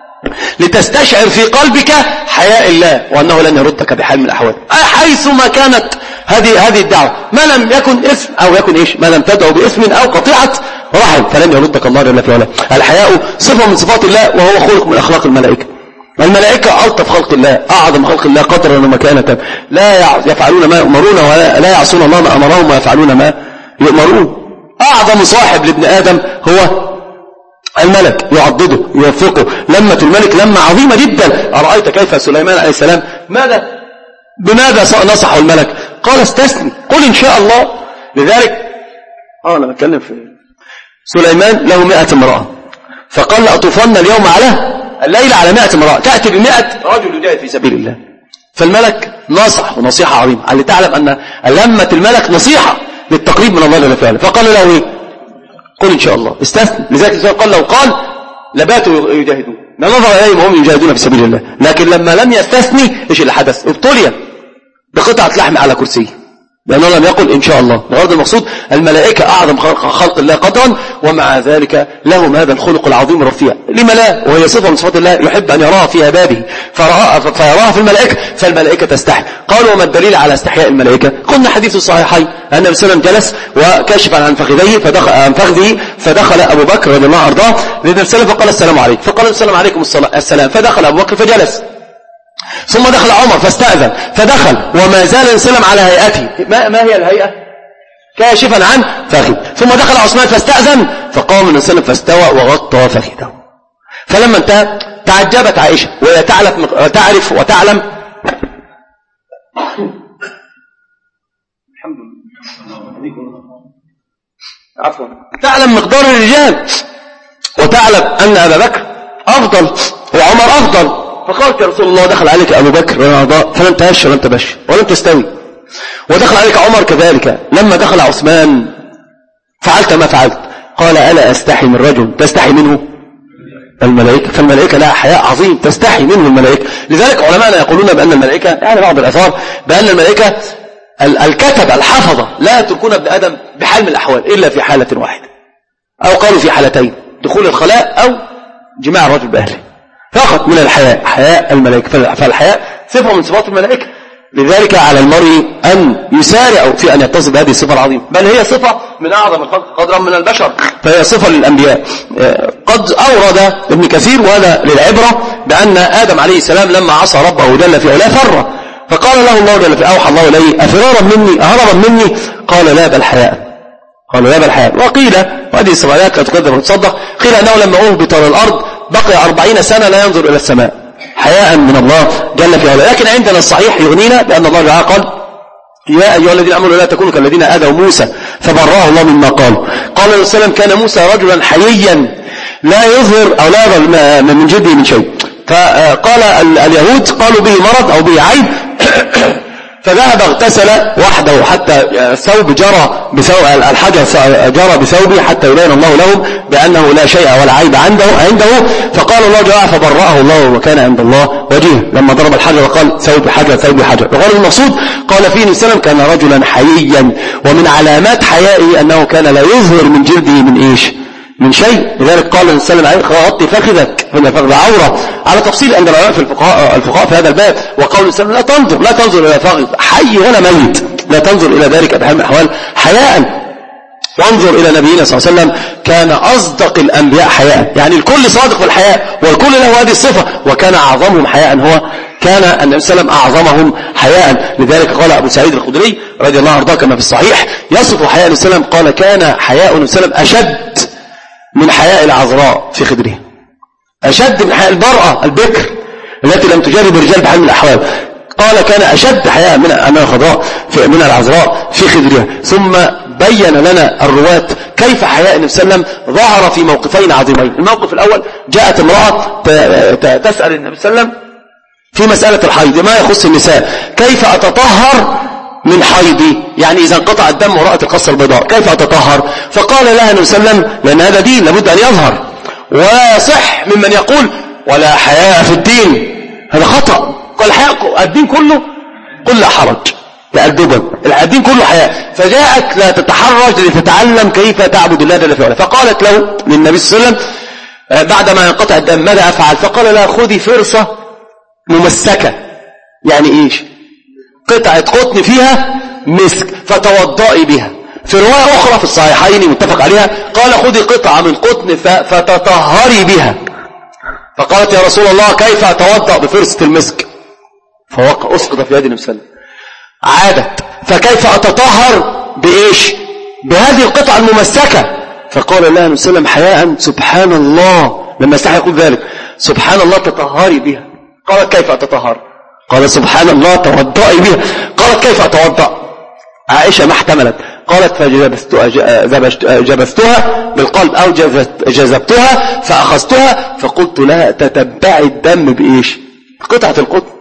لتستشعر في قلبك حياء الله وأنه لن يردك بحال من الأحوال، حيثما كانت هذه هذه الدعوة، ما لم يكن اسم أو يكن إيش، ما لم تدعو باسم أو قطيعة رحم فلن يردك الله جل في علاه. الحياء صفة من صفات الله وهو خلق من أخلاق الملائكة. الملائكة ألطف خلق الله، أعظم خلق الله قدرا ومكانة، لا يفعلون ما يؤمرون ولا يعصون الله ما أمرهم ويفعلون ما يؤمرون. أعظم صاحب لابن آدم هو الملك، يعضده يوفقه. لمة الملك لمة عظيمة جدا. أرأيت كيف سليمان عليه السلام ماذا بماذا نصح الملك؟ قال استثني، قل إن شاء الله. لذلك آه أنا بتكلم في سليمان له مئة امرأة، فقال لأطوفن اليوم على الليلة على مئة امرأة، تأتي بمئة رجل يجاهد في سبيل الله. فالملك نصح ونصيحة عظيمة، على تعلم أن لمة الملك نصيحة للتقريب من الله جل وعلا. فقال له إيه؟ قل إن شاء الله، استثني. لذلك قال لو قال لباتوا يجاهدون، ما نظر إليهم هم يجاهدون في سبيل الله. لكن لما لم يستثني إيش اللي حدث؟ ابتلي بقطعة لحم على كرسيه، لأنه لم يقل إن شاء الله. بغرض المقصود الملائكة أعظم خلق الله قدرا، ومع ذلك لهم هذا الخلق العظيم الرفيع. لما لا؟ وهي صفة من صفات الله يحب أن يراها في عباده، فيراها في الملائكة، فالملائكة تستحي. قالوا وما الدليل على استحياء الملائكة؟ قلنا حديث الصحيحين أن النبي صلى الله عليه وسلم جلس وكشف عن فخذيه فدخل, عن فخذه فدخل أبو بكر رضي الله عنه أرضاه للنبي صلى الله عليه وسلم فقال السلام عليكم، فقال السلام عليكم السلام، فدخل أبو بكر فجلس، ثم دخل عمر فاستأذن فدخل وما زال يسلم على هيئته. ما, ما هي الهيئة؟ كاشفا عن فخذ. ثم دخل عثمان فاستأذن فقام النبي صلى الله عليه وسلم فاستوى وغطى فخذه. فلما انتهى تعجبت عائشة وهي تعرف وتعلم الحمد لله عفوا تعلم مقدار الرجال، وتعلم أن أبا بكر أفضل وعمر أفضل. فقالت يا رسول الله دخل عليك أبو بكر فلم تهش ولم تبش ولم تستوي، ودخل عليك عمر كذلك، لما دخل عثمان فعلت ما فعلت. قال ألا أستحي من رجل تستحي منه الملائكة؟ فالملائكة لها حياء عظيم تستحي منه الملائكة. لذلك علماءنا يقولون بأن الملائكة، يعني بعض الأثار بأن الملائكة الكتب الحفظة لا يتركون ابن آدم بحال من الأحوال إلا في حالة واحدة، أو قالوا في حالتين: دخول الخلاء أو جماع الرجل بأهله، فقط من الحياء، حياء الملائكة. فالحياء صفة من صفات الملائكة. لذلك على المرء أن يسارع في أن يتصف بهذه الصفة العظيمة، بل هي صفة من أعظم الخلق قدرا من البشر، فهي صفة للأنبياء. قد أورد ابن كثير وهذا للعبرة بأن آدم عليه السلام لما عصى ربه جل في علاه فر، فقال له الله جل في أوحى الله إليه أفرارا مني أهربا مني؟ قال لا بل حياء، قال لا بل حياء. وقيل وهذه الصفات لا تكذب وتصدق، قيل أنه لما أهبط للأرض بقي أربعين سنة لا ينظر إلى السماء حياء من الله جل في علاه. لكن عندنا الصحيح يغنينا بأن الله تعالى قال: يا أيها الذين آمنوا لا تكونوا كالذين آذوا موسى فبرأه الله مما قالوا. قال النبي صلى الله عليه وسلم: كان موسى رجلا حييا لا يظهر أو لا يظهر من جده من شيء. فقال اليهود قالوا به مرض أو به عيب فذهب اغتسل وحده حتى الثوب جرى بثوب الحجر جرى بثوبه حتى يبين الله لهم بأنه لا شيء ولا عيب عنده عنده فقال الله جل وعلا فبرأه الله وكان عند الله وجيه. لما ضرب الحجر قال ثوب حجر ثوب حجر. وقال المقصود قال فيه النبي صلى الله عليه وسلم: كان رجلا حييا، ومن علامات حيائه أنه كان لا يظهر من جلده من إيش؟ من شيء. لذلك قال النبي صلى الله عليه وسلم: غطي فخذك فإن فخذ عورة، على تفصيل عند العلماء في الفقهاء الفقهاء في هذا الباب. وقول النبي صلى الله عليه وسلم: لا تنظر لا تنظر إلى فخذ حي ولا ميت، لا تنظر إلى ذلك بحال من الأحوال حياء. وانظر إلى نبينا صلى الله عليه وسلم كان أصدق الأنبياء حياء، يعني الكل صادق في الحياء والكل له هذه الصفة، وكان أعظمهم حياء هو كان النبي صلى الله عليه وسلم أعظمهم حياء. لذلك قال أبو سعيد الخدري رضي الله عنه كما في الصحيح يصف حياء النبي صلى الله عليه وسلم، قال: كان حياء النبي صلى الله عليه وسلم أشد من حياء العذراء في خدره، أشد من حياء البرأة البكر التي لم تجرب الرجال بحال من الأحوال. قال: كان أشد حياء من أنها الخضراء من العذراء في خدرها. ثم بين لنا الرواة كيف حياء النبي صلى الله عليه وسلم ظهر في موقفين عظيمين. الموقف الأول: جاءت امرأة تسأل النبي صلى الله عليه وسلم في مسألة الحيض ما يخص النساء، كيف أتطهر من حيضي، يعني إذا انقطع الدم ورأت القصة البيضاء كيف أتطهر؟ فقال لها النبي صلى الله عليه وسلم، لأن هذا دين لابد أن يظهر، ولا يصح ممن يقول ولا حياء في الدين، هذا خطأ. قال حياء الدين كله، قل لا حرج، تأدبا الدين كله حياء. فجاءت لا تتحرج لتتعلم كيف تعبد الله جل في علاه. فقالت له للنبي صلى الله عليه وسلم بعدما ينقطع الدم ماذا أفعل؟ فقال لها خذي فرصة ممسكة، يعني إيش؟ قطعة قطن فيها مسك فتوضئي بها. في رواية أخرى في الصحيحين متفق عليها قال خذي قطعة من قطن فتطهري بها. فقالت يا رسول الله كيف أتوضأ بفرصة المسك؟ فوقع أسقط في يد النبي صلى الله عليه وسلم. عادت فكيف أتطهر بإيش؟ بهذه القطعة الممسكة. فقال لها النبي صلى الله عليه وسلم حياء سبحان الله، لما استحي يقول ذلك سبحان الله تطهري بها. قالت كيف أتطهر؟ قال سبحان الله توضئي بها. قالت كيف أتوضأ؟ عائشة ما احتملت، قالت فجبستها بالقلب أو جذبتها فأخذتها فقلت لها تتبعي الدم بإيش؟ قطعة القطن.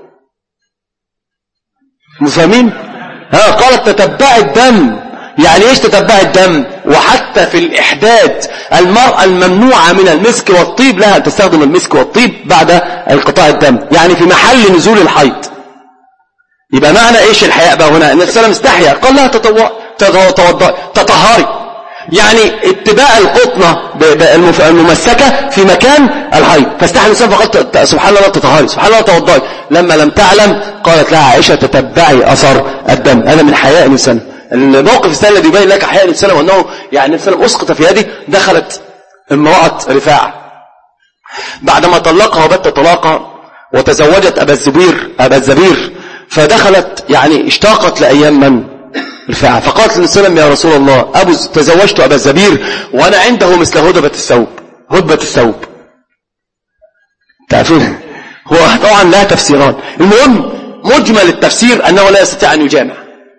مفهمين؟ ها قالت تتبعي الدم، يعني ايش تتبعي الدم؟ وحتى في الإحداد المرأة الممنوعة من المسك والطيب لها أن تستخدم المسك والطيب بعد انقطاع الدم، يعني في محل نزول الحيض. يبقى معنى ايش الحياء بقى هنا؟ النبي صلى الله عليه وسلم استحيا قال لها تتوضئي تطهري، يعني اتباع القطنة الممسكة في مكان الحيض. فاستحيا النبي فقالت سبحان الله تطهري سبحان الله توضئي. لما لم تعلم قالت لها عائشة تتبعي أثر الدم. هذا من حياء النبي صلى الله عليه وسلم. الموقف الثاني الذي يبين لك حياء النبي صلى الله عليه وسلم وأنه يعني النبي صلى الله عليه وسلم أسقط في يده. دخلت امرأة رفاعة بعدما طلقها وبت طلاقا وتزوجت أبا الزبير أبا الزبير فدخلت يعني اشتاقت لأيام من؟ رفاعة. فقالت للنبي صلى الله عليه وسلم يا رسول الله أبو تزوجت أبا الزبير وأنا عنده مثل هدبة الثوب هدبة الثوب تعرفين هو طبعا لا تفسيران. المهم مجمل التفسير أنه لا يستطيع أن يجامع.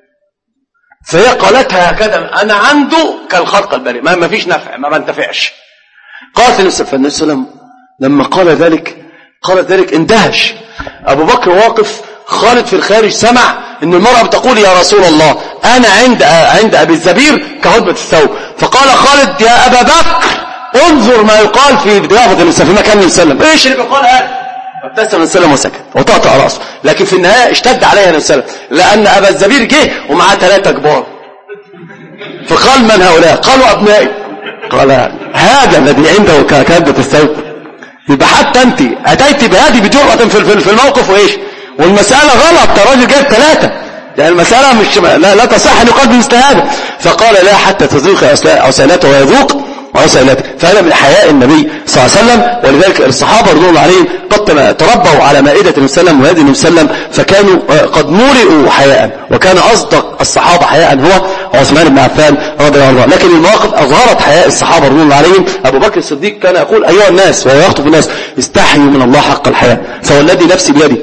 فهي قالتها هكذا أنا عنده كالخرق البريء ما فيش نفع ما بنتفعش. قالت للنبي صلى الله عليه وسلم لما قال ذلك قال ذلك اندهش. أبو بكر واقف، خالد في الخارج سمع ان المرأة بتقول يا رسول الله انا عند عند ابي الزبير كهدبة الثوب. فقال خالد يا ابا بكر انظر ما يقال في ضيافة النبي في مكان النبي صلى الله عليه وسلم. ايش اللي بيقال هذا؟ فابتسم النبي صلى الله عليه وسلم وسكت وطأطأ راسه. لكن في النهاية اشتد عليها النبي صلى الله عليه وسلم لان ابا الزبير جه ومعاه ثلاثة كبار. فقال من هؤلاء؟ قالوا ابنائي. قال هذا الذي عنده كهدبة الثوب. يبقى حتى انت اتيت بهذه بجرأة في الموقف وايش؟ والمسألة غلط. الراجل جاب ثلاثة يعني المسألة مش لا, لا تصح أن يقال بمثل هذا. فقال لا حتى تذوق عسيلاته ويذوق عسيلاته. فهذا من حياء النبي صلى الله عليه وسلم. ولذلك الصحابة رضي الله عليهم قد تربوا على مائدة النبي صلى الله عليه وسلم وهدي النبي صلى الله عليه وسلم فكانوا قد ملئوا حياء. وكان أصدق الصحابة حياء هو عثمان بن عفان رضي الله عنه. لكن المواقف أظهرت حياء الصحابة رضي الله عليهم. أبو بكر الصديق كان يقول أيها الناس وهو يخطب الناس استحيوا من الله حق الحياء فوالذي نفسي بيدي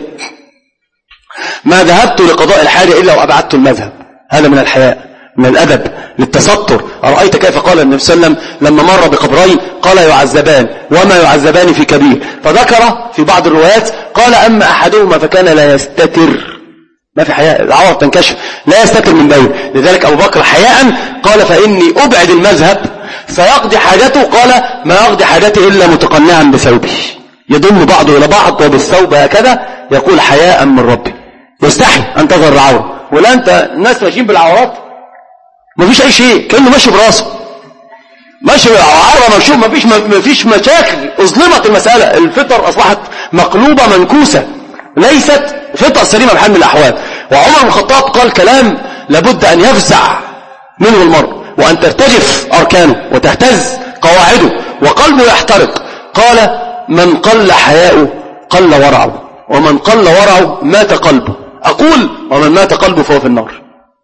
ما ذهبت لقضاء الحاجة إلا وأبعدت المذهب. هذا من الحياء من الأدب للتستر. أرأيت كيف قال النبي صلى الله عليه وسلم لما مر بقبرين قال يعذبان وما يعذبان في كبير. فذكر في بعض الروايات قال أما أحدهما فكان لا يستتر ما في حياء العورة تنكشف لا يستتر من بين. لذلك أبو بكر حياء قال فإني أبعد المذهب فيقضي حاجته. قال ما يقضي حاجته إلا متقنعا بثوبه يضم بعضه إلى بعض وبالثوب هكذا يقول حياء من ربي. يستحي أن تظهر العورة. ولا أنت الناس ماشيين بالعورات ما فيش أي شيء كأنه ماشي براسه ماشي بالعورة مشوف ما فيش ما فيش مشاكل. أظلمت المسألة. الفطر أصبحت مقلوبة منكوسة ليست فطر سليمة بحال من الأحوال. وعمر بن الخطاب قال كلام لابد أن يفزع منه المرء وأن ترتجف أركانه وتهتز قواعده وقلبه يحترق. قال من قل حياؤه قل ورعه ومن قل ورعه مات قلبه. أقول ومن مات قلبه فهو في النار.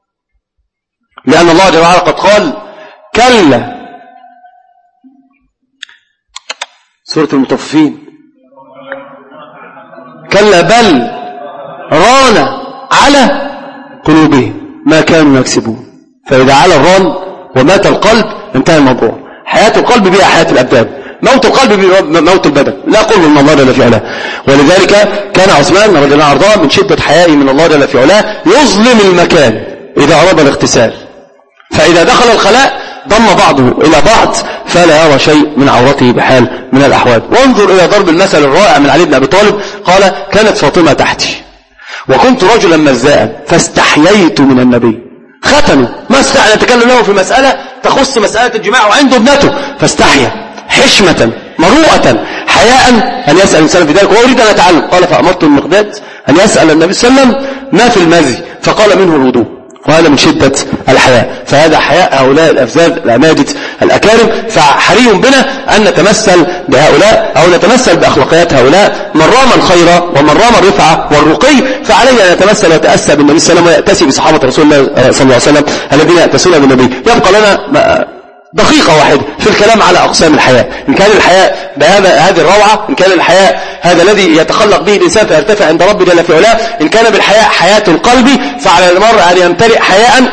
لأن الله جل وعلا قد قال كلا سورة المطففين كلا بل ران على قلوبهم ما كانوا يكسبون. فإذا على الران ومات القلب انتهى الموضوع. حياة القلب بها حياة الأبدان. موت القلب موت البدن لا قل من الله جل في علاه. ولذلك كان عثمان رضي الله عنه من شدة حيائه من الله جل في علاه يظلم المكان إذا أراد الاغتسال، فإذا دخل الخلاء ضم بعضه إلى بعض فلا يرى شيء من عورته بحال من الأحوال. وانظر إلى ضرب المثل الرائع من علي بن أبي طالب، قال: كانت فاطمة تحتي وكنت رجلا مزاء فاستحييت من النبي. ختنوا، ما استحيا نتكلم له في مسألة تخص مسألة الجماع وعنده ابنته، فاستحيا حشمة مروءة حياء أن يسأل الإنسان في ذلك وأريد أن أتعلم. قال: فأمرت المقداد أن يسأل النبي صلى الله عليه وسلم ما في المزي، فقال: منه الوضوء، وهذا من شدة الحياء. فهذا حياء هؤلاء الأفذاذ الأماجد الأكارم، فحري بنا أن نتمثل بهؤلاء أو نتمثل بأخلاقيات هؤلاء. من رام الخير ومن رام الرفعة والرقي فعليه أن يتمثل ويتأسى بالنبي صلى الله عليه وسلم ويأتسي بصحابة رسول الله صلى الله عليه وسلم الذين يأتسون بالنبي. يبقى لنا دقيقة واحدة في الكلام على أقسام الحياء. إن كان الحياء بهذا هذه الروعة، إن كان الحياء هذا الذي يتخلق به الإنسان فيرتفع عند ربه جل في علاه، إن كان بالحياء حياة القلب فعلى المرء أن يمتلئ حياء.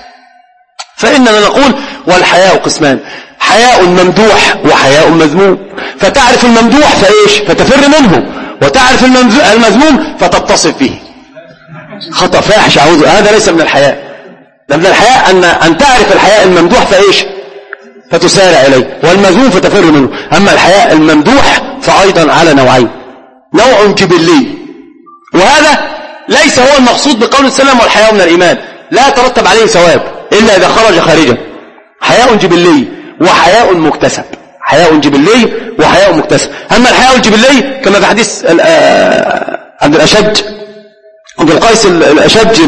فإننا نقول والحياء قسمان: حياء ممدوح وحياء مذموم. فتعرف الممدوح فإيش؟ فتفر منه، وتعرف المذموم فتتصف به. خطأ فاحش، أعوذ، هذا ليس من الحياء. من الحياء أن أن تعرف الحياء الممدوح فإيش؟ فتسارع إليه، والمذموم فتفر منه. أما الحياء الممدوح فأيضا على نوعين: نوع جبلي، وهذا ليس هو المقصود بقول السلام والحياء من الإيمان، لا يترتب عليه ثواب إلا إذا خرج خارجا. حياء جبلي وحياء مكتسب، حياء جبلي وحياء مكتسب. أما الحياء الجبلي كما في حديث عبد الأشج عبد القيس الأشج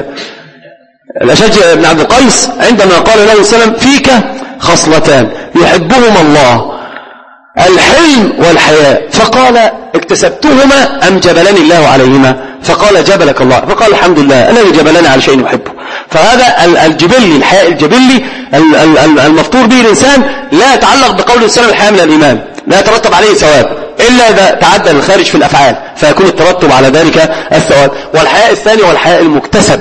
الأشج بن عبد القيس عندما قال له السلام: فيك خصلتان يحبهما الله، الحلم والحياء. فقال: اكتسبتهما أم جبلني الله عليهما؟ فقال: جبلك الله. فقال: الحمد لله الذي جبلني على شيء يحبه. فهذا الجبلي، الحياء الجبلي المفطور به الإنسان لا يتعلق بقول السلام الحياء من الإيمان، لا يترتب عليه ثواب إلا إذا تعدى الخارج في الأفعال فيكون الترتب على ذلك الثواب. والحياء الثاني والحياء المكتسب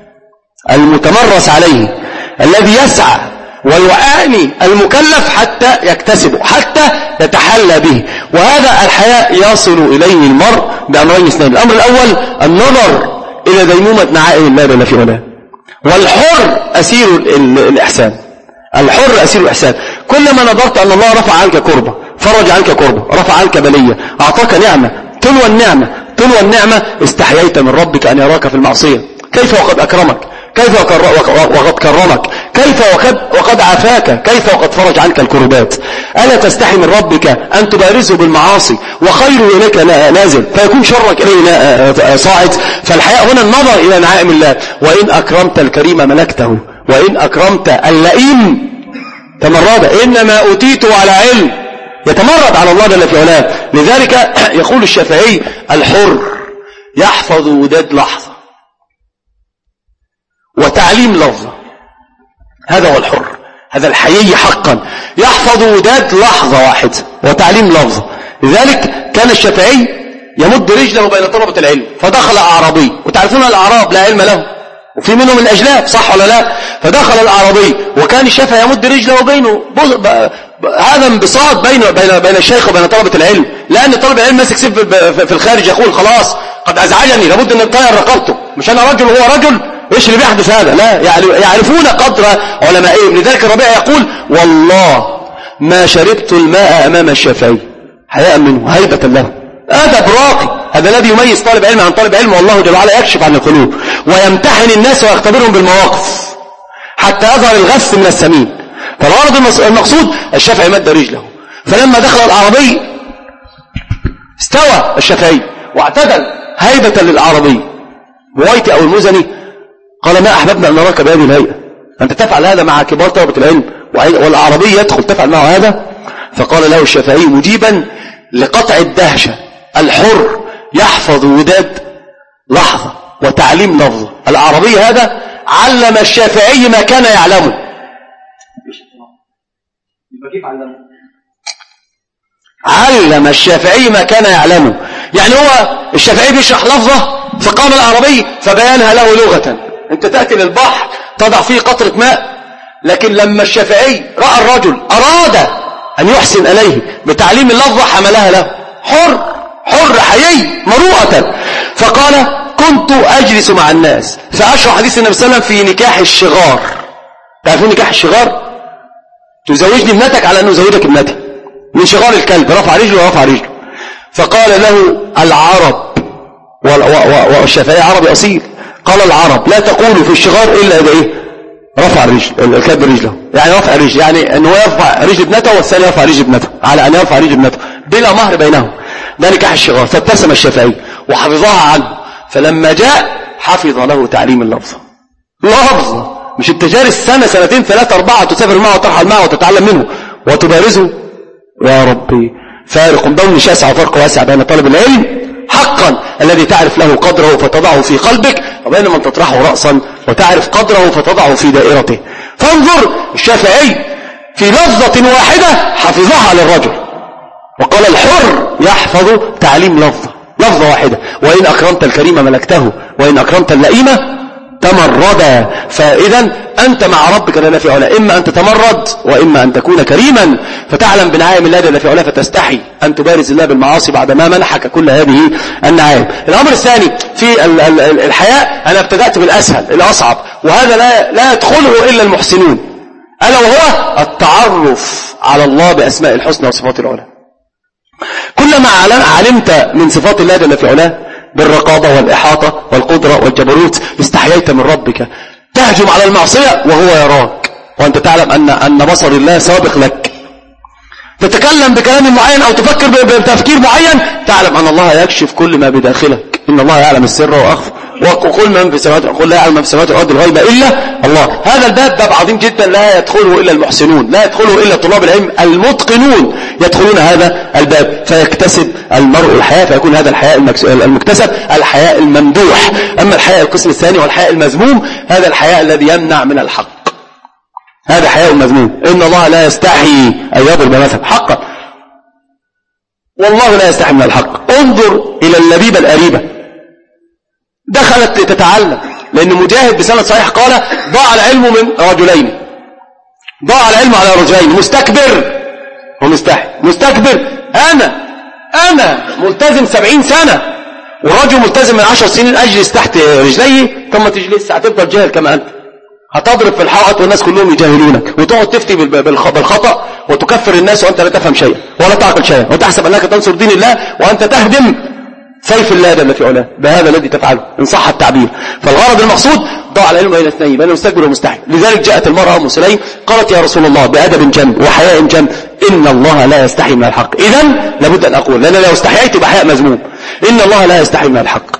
المتمرس عليه، الذي يسعى ويعاني المكلف حتى يكتسبه، حتى يتحلى به. وهذا الحياء يصل إليه المرء بأمرين اثنين: الأمر الأول النظر إلى ديمومة نعائم الله جل في علاه. والحر أسير الإحسان، الحر أسير الإحسان. كلما نظرت أن الله رفع عنك كربة، فرج عنك كربة، رفع عنك بلية، أعطاك نعمة، تلو النعمة تلو النعمة استحييت من ربك أن يراك في المعصية. كيف وقد أكرمك، كيف وقد كرمك، كيف وقد, وقد عافاك، كيف وقد فرج عنك الكربات. ألا تستحي من ربك أن تبارزه بالمعاصي وخير إليك نازل فيكون شرك إليه صاعد. فالحياء هنا النظر إلى نعائم الله. وإن أكرمت الكريم ملكته، وإن أكرمت اللئيم تمرد. إنما أوتيته على علم، يتمرد على الله جل في علاه. لذلك يقول الشافعي: الحر يحفظ وداد لحظة وتعليم لفظة. هذا هو الحر، هذا الحيي حقا، يحفظ وداد لحظة واحدة وتعليم لفظة. لذلك كان الشافعي يمد رجله بين طلبة العلم، فدخل أعرابي، وتعرفون الأعراب لا علم له وفي منهم الأجلاف، صح ولا لا؟ فدخل الأعرابي وكان الشافعي يمد رجله بينه، هذا انبساط بين بين بين الشيخ وبين طلبة العلم، لأن طالب العلم ماسك سيف في الخارج يقول: خلاص قد أزعجني، لابد أن نطير رقبته، مش أنا رجل وهو رجل، ايش اللي بيحدث هذا؟ لا، يعرفون قدر علمائهم. لذلك الربيع يقول: والله ما شربت الماء أمام الشافعي حياء منه هيبة له. أدب راقي، هذا الذي يميز طالب علم عن طالب علم، والله جل وعلا يكشف عن القلوب ويمتحن الناس ويختبرهم بالمواقف حتى يظهر الغث من السمين. فالغرض المقصود الشافعي مد رجله، فلما دخل الأعرابي استوى الشافعي واعتدل هيبة للأعرابي. بويتي أو المزني قال: ما أحببنا أن نراك بهذه الهيئة، أنت تفعل هذا مع كبار طلبة العلم والأعرابي يدخل تفعل معه هذا؟ فقال له الشافعي مجيبا لقطع الدهشة: الحر يحفظ وداد لحظة وتعليم لفظة. الأعرابي هذا علم الشافعي ما كان يعلمه. علم الشافعي ما كان يعلمه، يعني هو الشافعي بيشرح لفظة فقام الأعرابي فبيانها له لغة. انت تأتي للبحر تضع فيه قطرة ماء، لكن لما الشافعي رأى الرجل أراد أن يحسن إليه بتعليم اللفظة حملها له، حر حر حيي مروءة، فقال: كنت أجلس مع الناس فأشرح حديث النبي صلى الله عليه وسلم في نكاح الشغار. تعرفون نكاح الشغار؟ تزوجني ابنتك على أنه يزوجك ابنتي، من شغار الكلب، رفع رجله ورفع رجله. فقال له العرب، والشافعي عربي أصيل، قال العرب لا تقولوا في الشغار إلا إذا إيه رفع الرجل الكلب رجله، يعني رفع الرجل يعني أنه يرفع رجل ابنته والثاني يرفع رجل ابنته، على أن يرفع رجل ابنته بلا مهر بينهم. ده نكاح الشغار. فابتسم الشافعي وحفظها عنه، فلما جاء حفظ له تعليم اللفظة. لفظة مش التجاري السنة سنتين ثلاثة أربعة تسافر معه وترحل معه وتتعلم منه وتبارزه. يا ربي فارق بين شاسع وفرق واسع بين طالب العلم حقا الذي تعرف له قدره فتضعه في قلبك، وبين من تطرحه رأسا وتعرف قدره فتضعه في دائرته. فانظر الشافعي في لفظة واحدة حفظها للرجل، وقال الحر يحفظ تعليم لفظة لفظة واحدة. وإن أكرمت الكريم ملكته، وإن أكرمت اللئيمة تمردا. فإذا أنت مع ربك لا في علا، إما أن تتمرد وإما أن تكون كريما، فتعلم بنعائم الله لا في علا فتستحي أن تبارز الله بالمعاصي بعد ما منحك كل هذه النعائم. الأمر الثاني في الحياء، أنا ابتدأت بالأسهل الأصعب، وهذا لا, لا يدخله إلا المحسنون، ألا وهو التعرف على الله بأسماء الحسنى وصفات العلا. كلما علمت من صفات الله جل في علاه بالرقابة والإحاطة والقدرة والجبروت استحييت من ربك. تهجم على المعصية وهو يراك وأنت تعلم أن أن بصر الله سابق لك. تتكلم بكلام معين أو تفكر بتفكير معين، تعلم أن الله يكشف كل ما بداخلك. إن الله يعلم السر وأخفى، وقل من في السماوات، قل لا يعلم من في السماوات والأرض الغيب إلا الله. هذا الباب باب عظيم جدا، لا يدخله إلا المحسنون، لا يدخله إلا طلاب العلم المتقنون يدخلون هذا الباب، فيكتسب المرء الحياء، فيكون هذا الحياء المكتسب الحياء الممدوح. أما الحياء القسم الثاني والحياء المذموم، هذا الحياء الذي يمنع من الحق، هذا حياء مذموم. إن الله لا يستحي أن يضرب مثلا حقا، والله لا يستحي من الحق. انظر إلى اللبيبة الأريبة، دخلت تتعلم، لأن مجاهد بسند صحيح قال ضاع العلم من رجلين، ضاع العلم على رجلين، مستكبر ومستحي. مستكبر، أنا أنا ملتزم سبعين سنة، والرجل ملتزم من عشر سنين، أجلس تحت رجليه. ثم تجلس هتفضل جاهل كما أنت، هتضرب في الحائط والناس كلهم يجاهلونك، وتقعد تفتي بالخطأ وتكفر الناس وأنت لا تفهم شيئا ولا تعقل شيئا، وتحسب أنك تنصر دين الله وأنت تهدم سيف الله جل في علاه بهذا الذي تفعله إن صح التعبير. فالغرض المقصود ضاع العلم بين اثنين، بين المستكبر والمستحي. لذلك جاءت المرأة أم سليم قالت يا رسول الله بأدب جم وحياء جم إن الله لا يستحي من الحق. إذن لابد أن أقول، لأن لو استحييت بحياء مذموم، إن الله لا يستحي من الحق.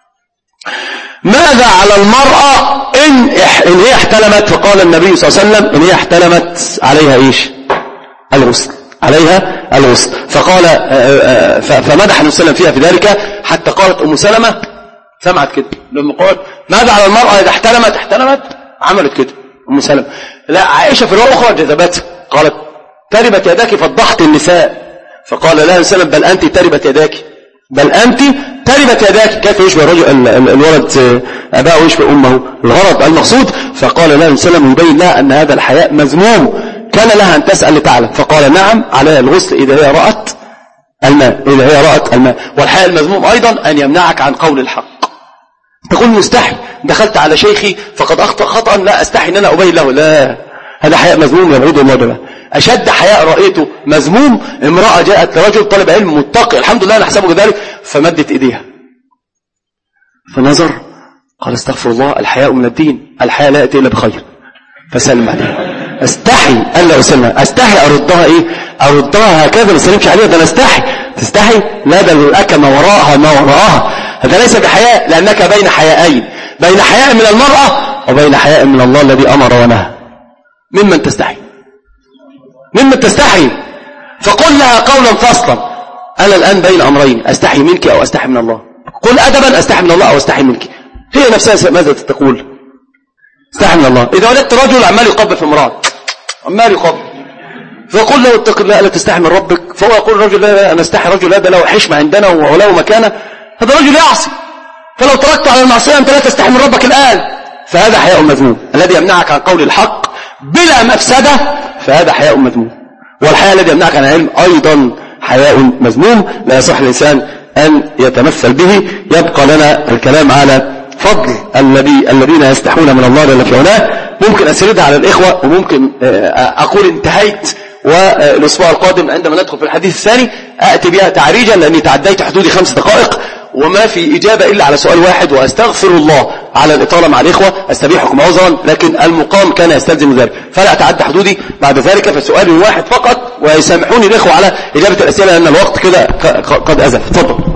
ماذا على المرأة إن, إن هي احتلمت؟ فقال النبي صلى الله عليه وسلم إن هي احتلمت عليها إيش؟ الغسل، عليها الغسل. فقال فمدح النبي صلى الله عليه وسلم فيها في ذلك، حتى قالت أم سلمة سمعت كده لما قالت ماذا على المرأة إذا احتلمت؟ احتلمت عملت كده أم سلمة. لا، عائشة في رواية أخرى جذبتها قالت تربت يداك فضحت النساء. فقال لها السلام بل أنت تربت يداك، بل أنت تربت يداك. كيف يشبه الرجل الولد أباه ويشبه أمه؟ الغرض المقصود. فقال لها السلام يبين لها أن هذا الحياء مذموم، كان لها أن تسأل لتعلم. فقال نعم عليها الغسل إذا هي رأت الماء، إذا هي رأت الماء. والحياء المذموم أيضا أن يمنعك عن قول الحق. تقول مستحي، دخلت على شيخي فقد أخطأ خطأ لا أستحي أن أنا أبين له، لا، هذا حياء مذموم يبعد الله جل. أشد حياء رأيته مذموم امرأة جاءت لرجل طالب علم متقي الحمد لله نحسبه كذلك، فمدت إيديها فنظر قال استغفر الله، الحياء من الدين، الحياء لا يأتي إلا بخير، فسلم عليها. استحي ألا أسلم، استحي أردها إيه؟ أردها هكذا ما سلمش عليها، ده أنا استحي. تستحي؟ لا، ده الأكى ما وراءها ما وراءها، هذا ليس بحياء، لأنك بين حياءين، بين حياء من المرأة وبين حياء من الله الذي أمر ونهى. ممن تستحي؟ ممن تستحي؟ فقل لها قولا فصلا، أنا الآن بين أمرين، أستحي منك أو أستحي من الله. قل أدبا أستحي من الله أو أستحي منك. هي نفسها ماذا تقول؟ استحي من الله. إذا وجدت رجل عمال يقبل في امرأة، عمال يقبل، فقل له اتق الله ألا تستحي من ربك، فهو يقول الرجل لا أنا استحي، رجل هذا له حشمة عندنا وله مكانة، هذا رجل يعصي، فلو تركت على المعصية أنت لا تستحي من ربك الآن، فهذا حياء مذموم الذي يمنعك عن قول الحق بلا مفسدة، فهذا حياء مذموم. والحياء الذي يمنعك عن العلم أيضا حياء مذموم، لا يصح الإنسان أن يتمثل به. يبقى لنا الكلام على فضل الذي الذين يستحون من الله جل في علاه. ممكن أسردها على الإخوة وممكن أقول انتهيت، والأسبوع القادم عندما ندخل في الحديث الثاني أأتي بها تعريجا لأني تعديت حدودي خمس دقائق وما في إجابة إلا على سؤال واحد، وأستغفر الله على الإطالة مع الإخوة، أستبيحكم عذرا، لكن المقام كان يستلزم ذلك فلا أتعدى حدودي بعد ذلك. فسؤال واحد فقط ويسامحوني الإخوة على إجابة الأسئلة لأن الوقت كده قد أزف. تفضل.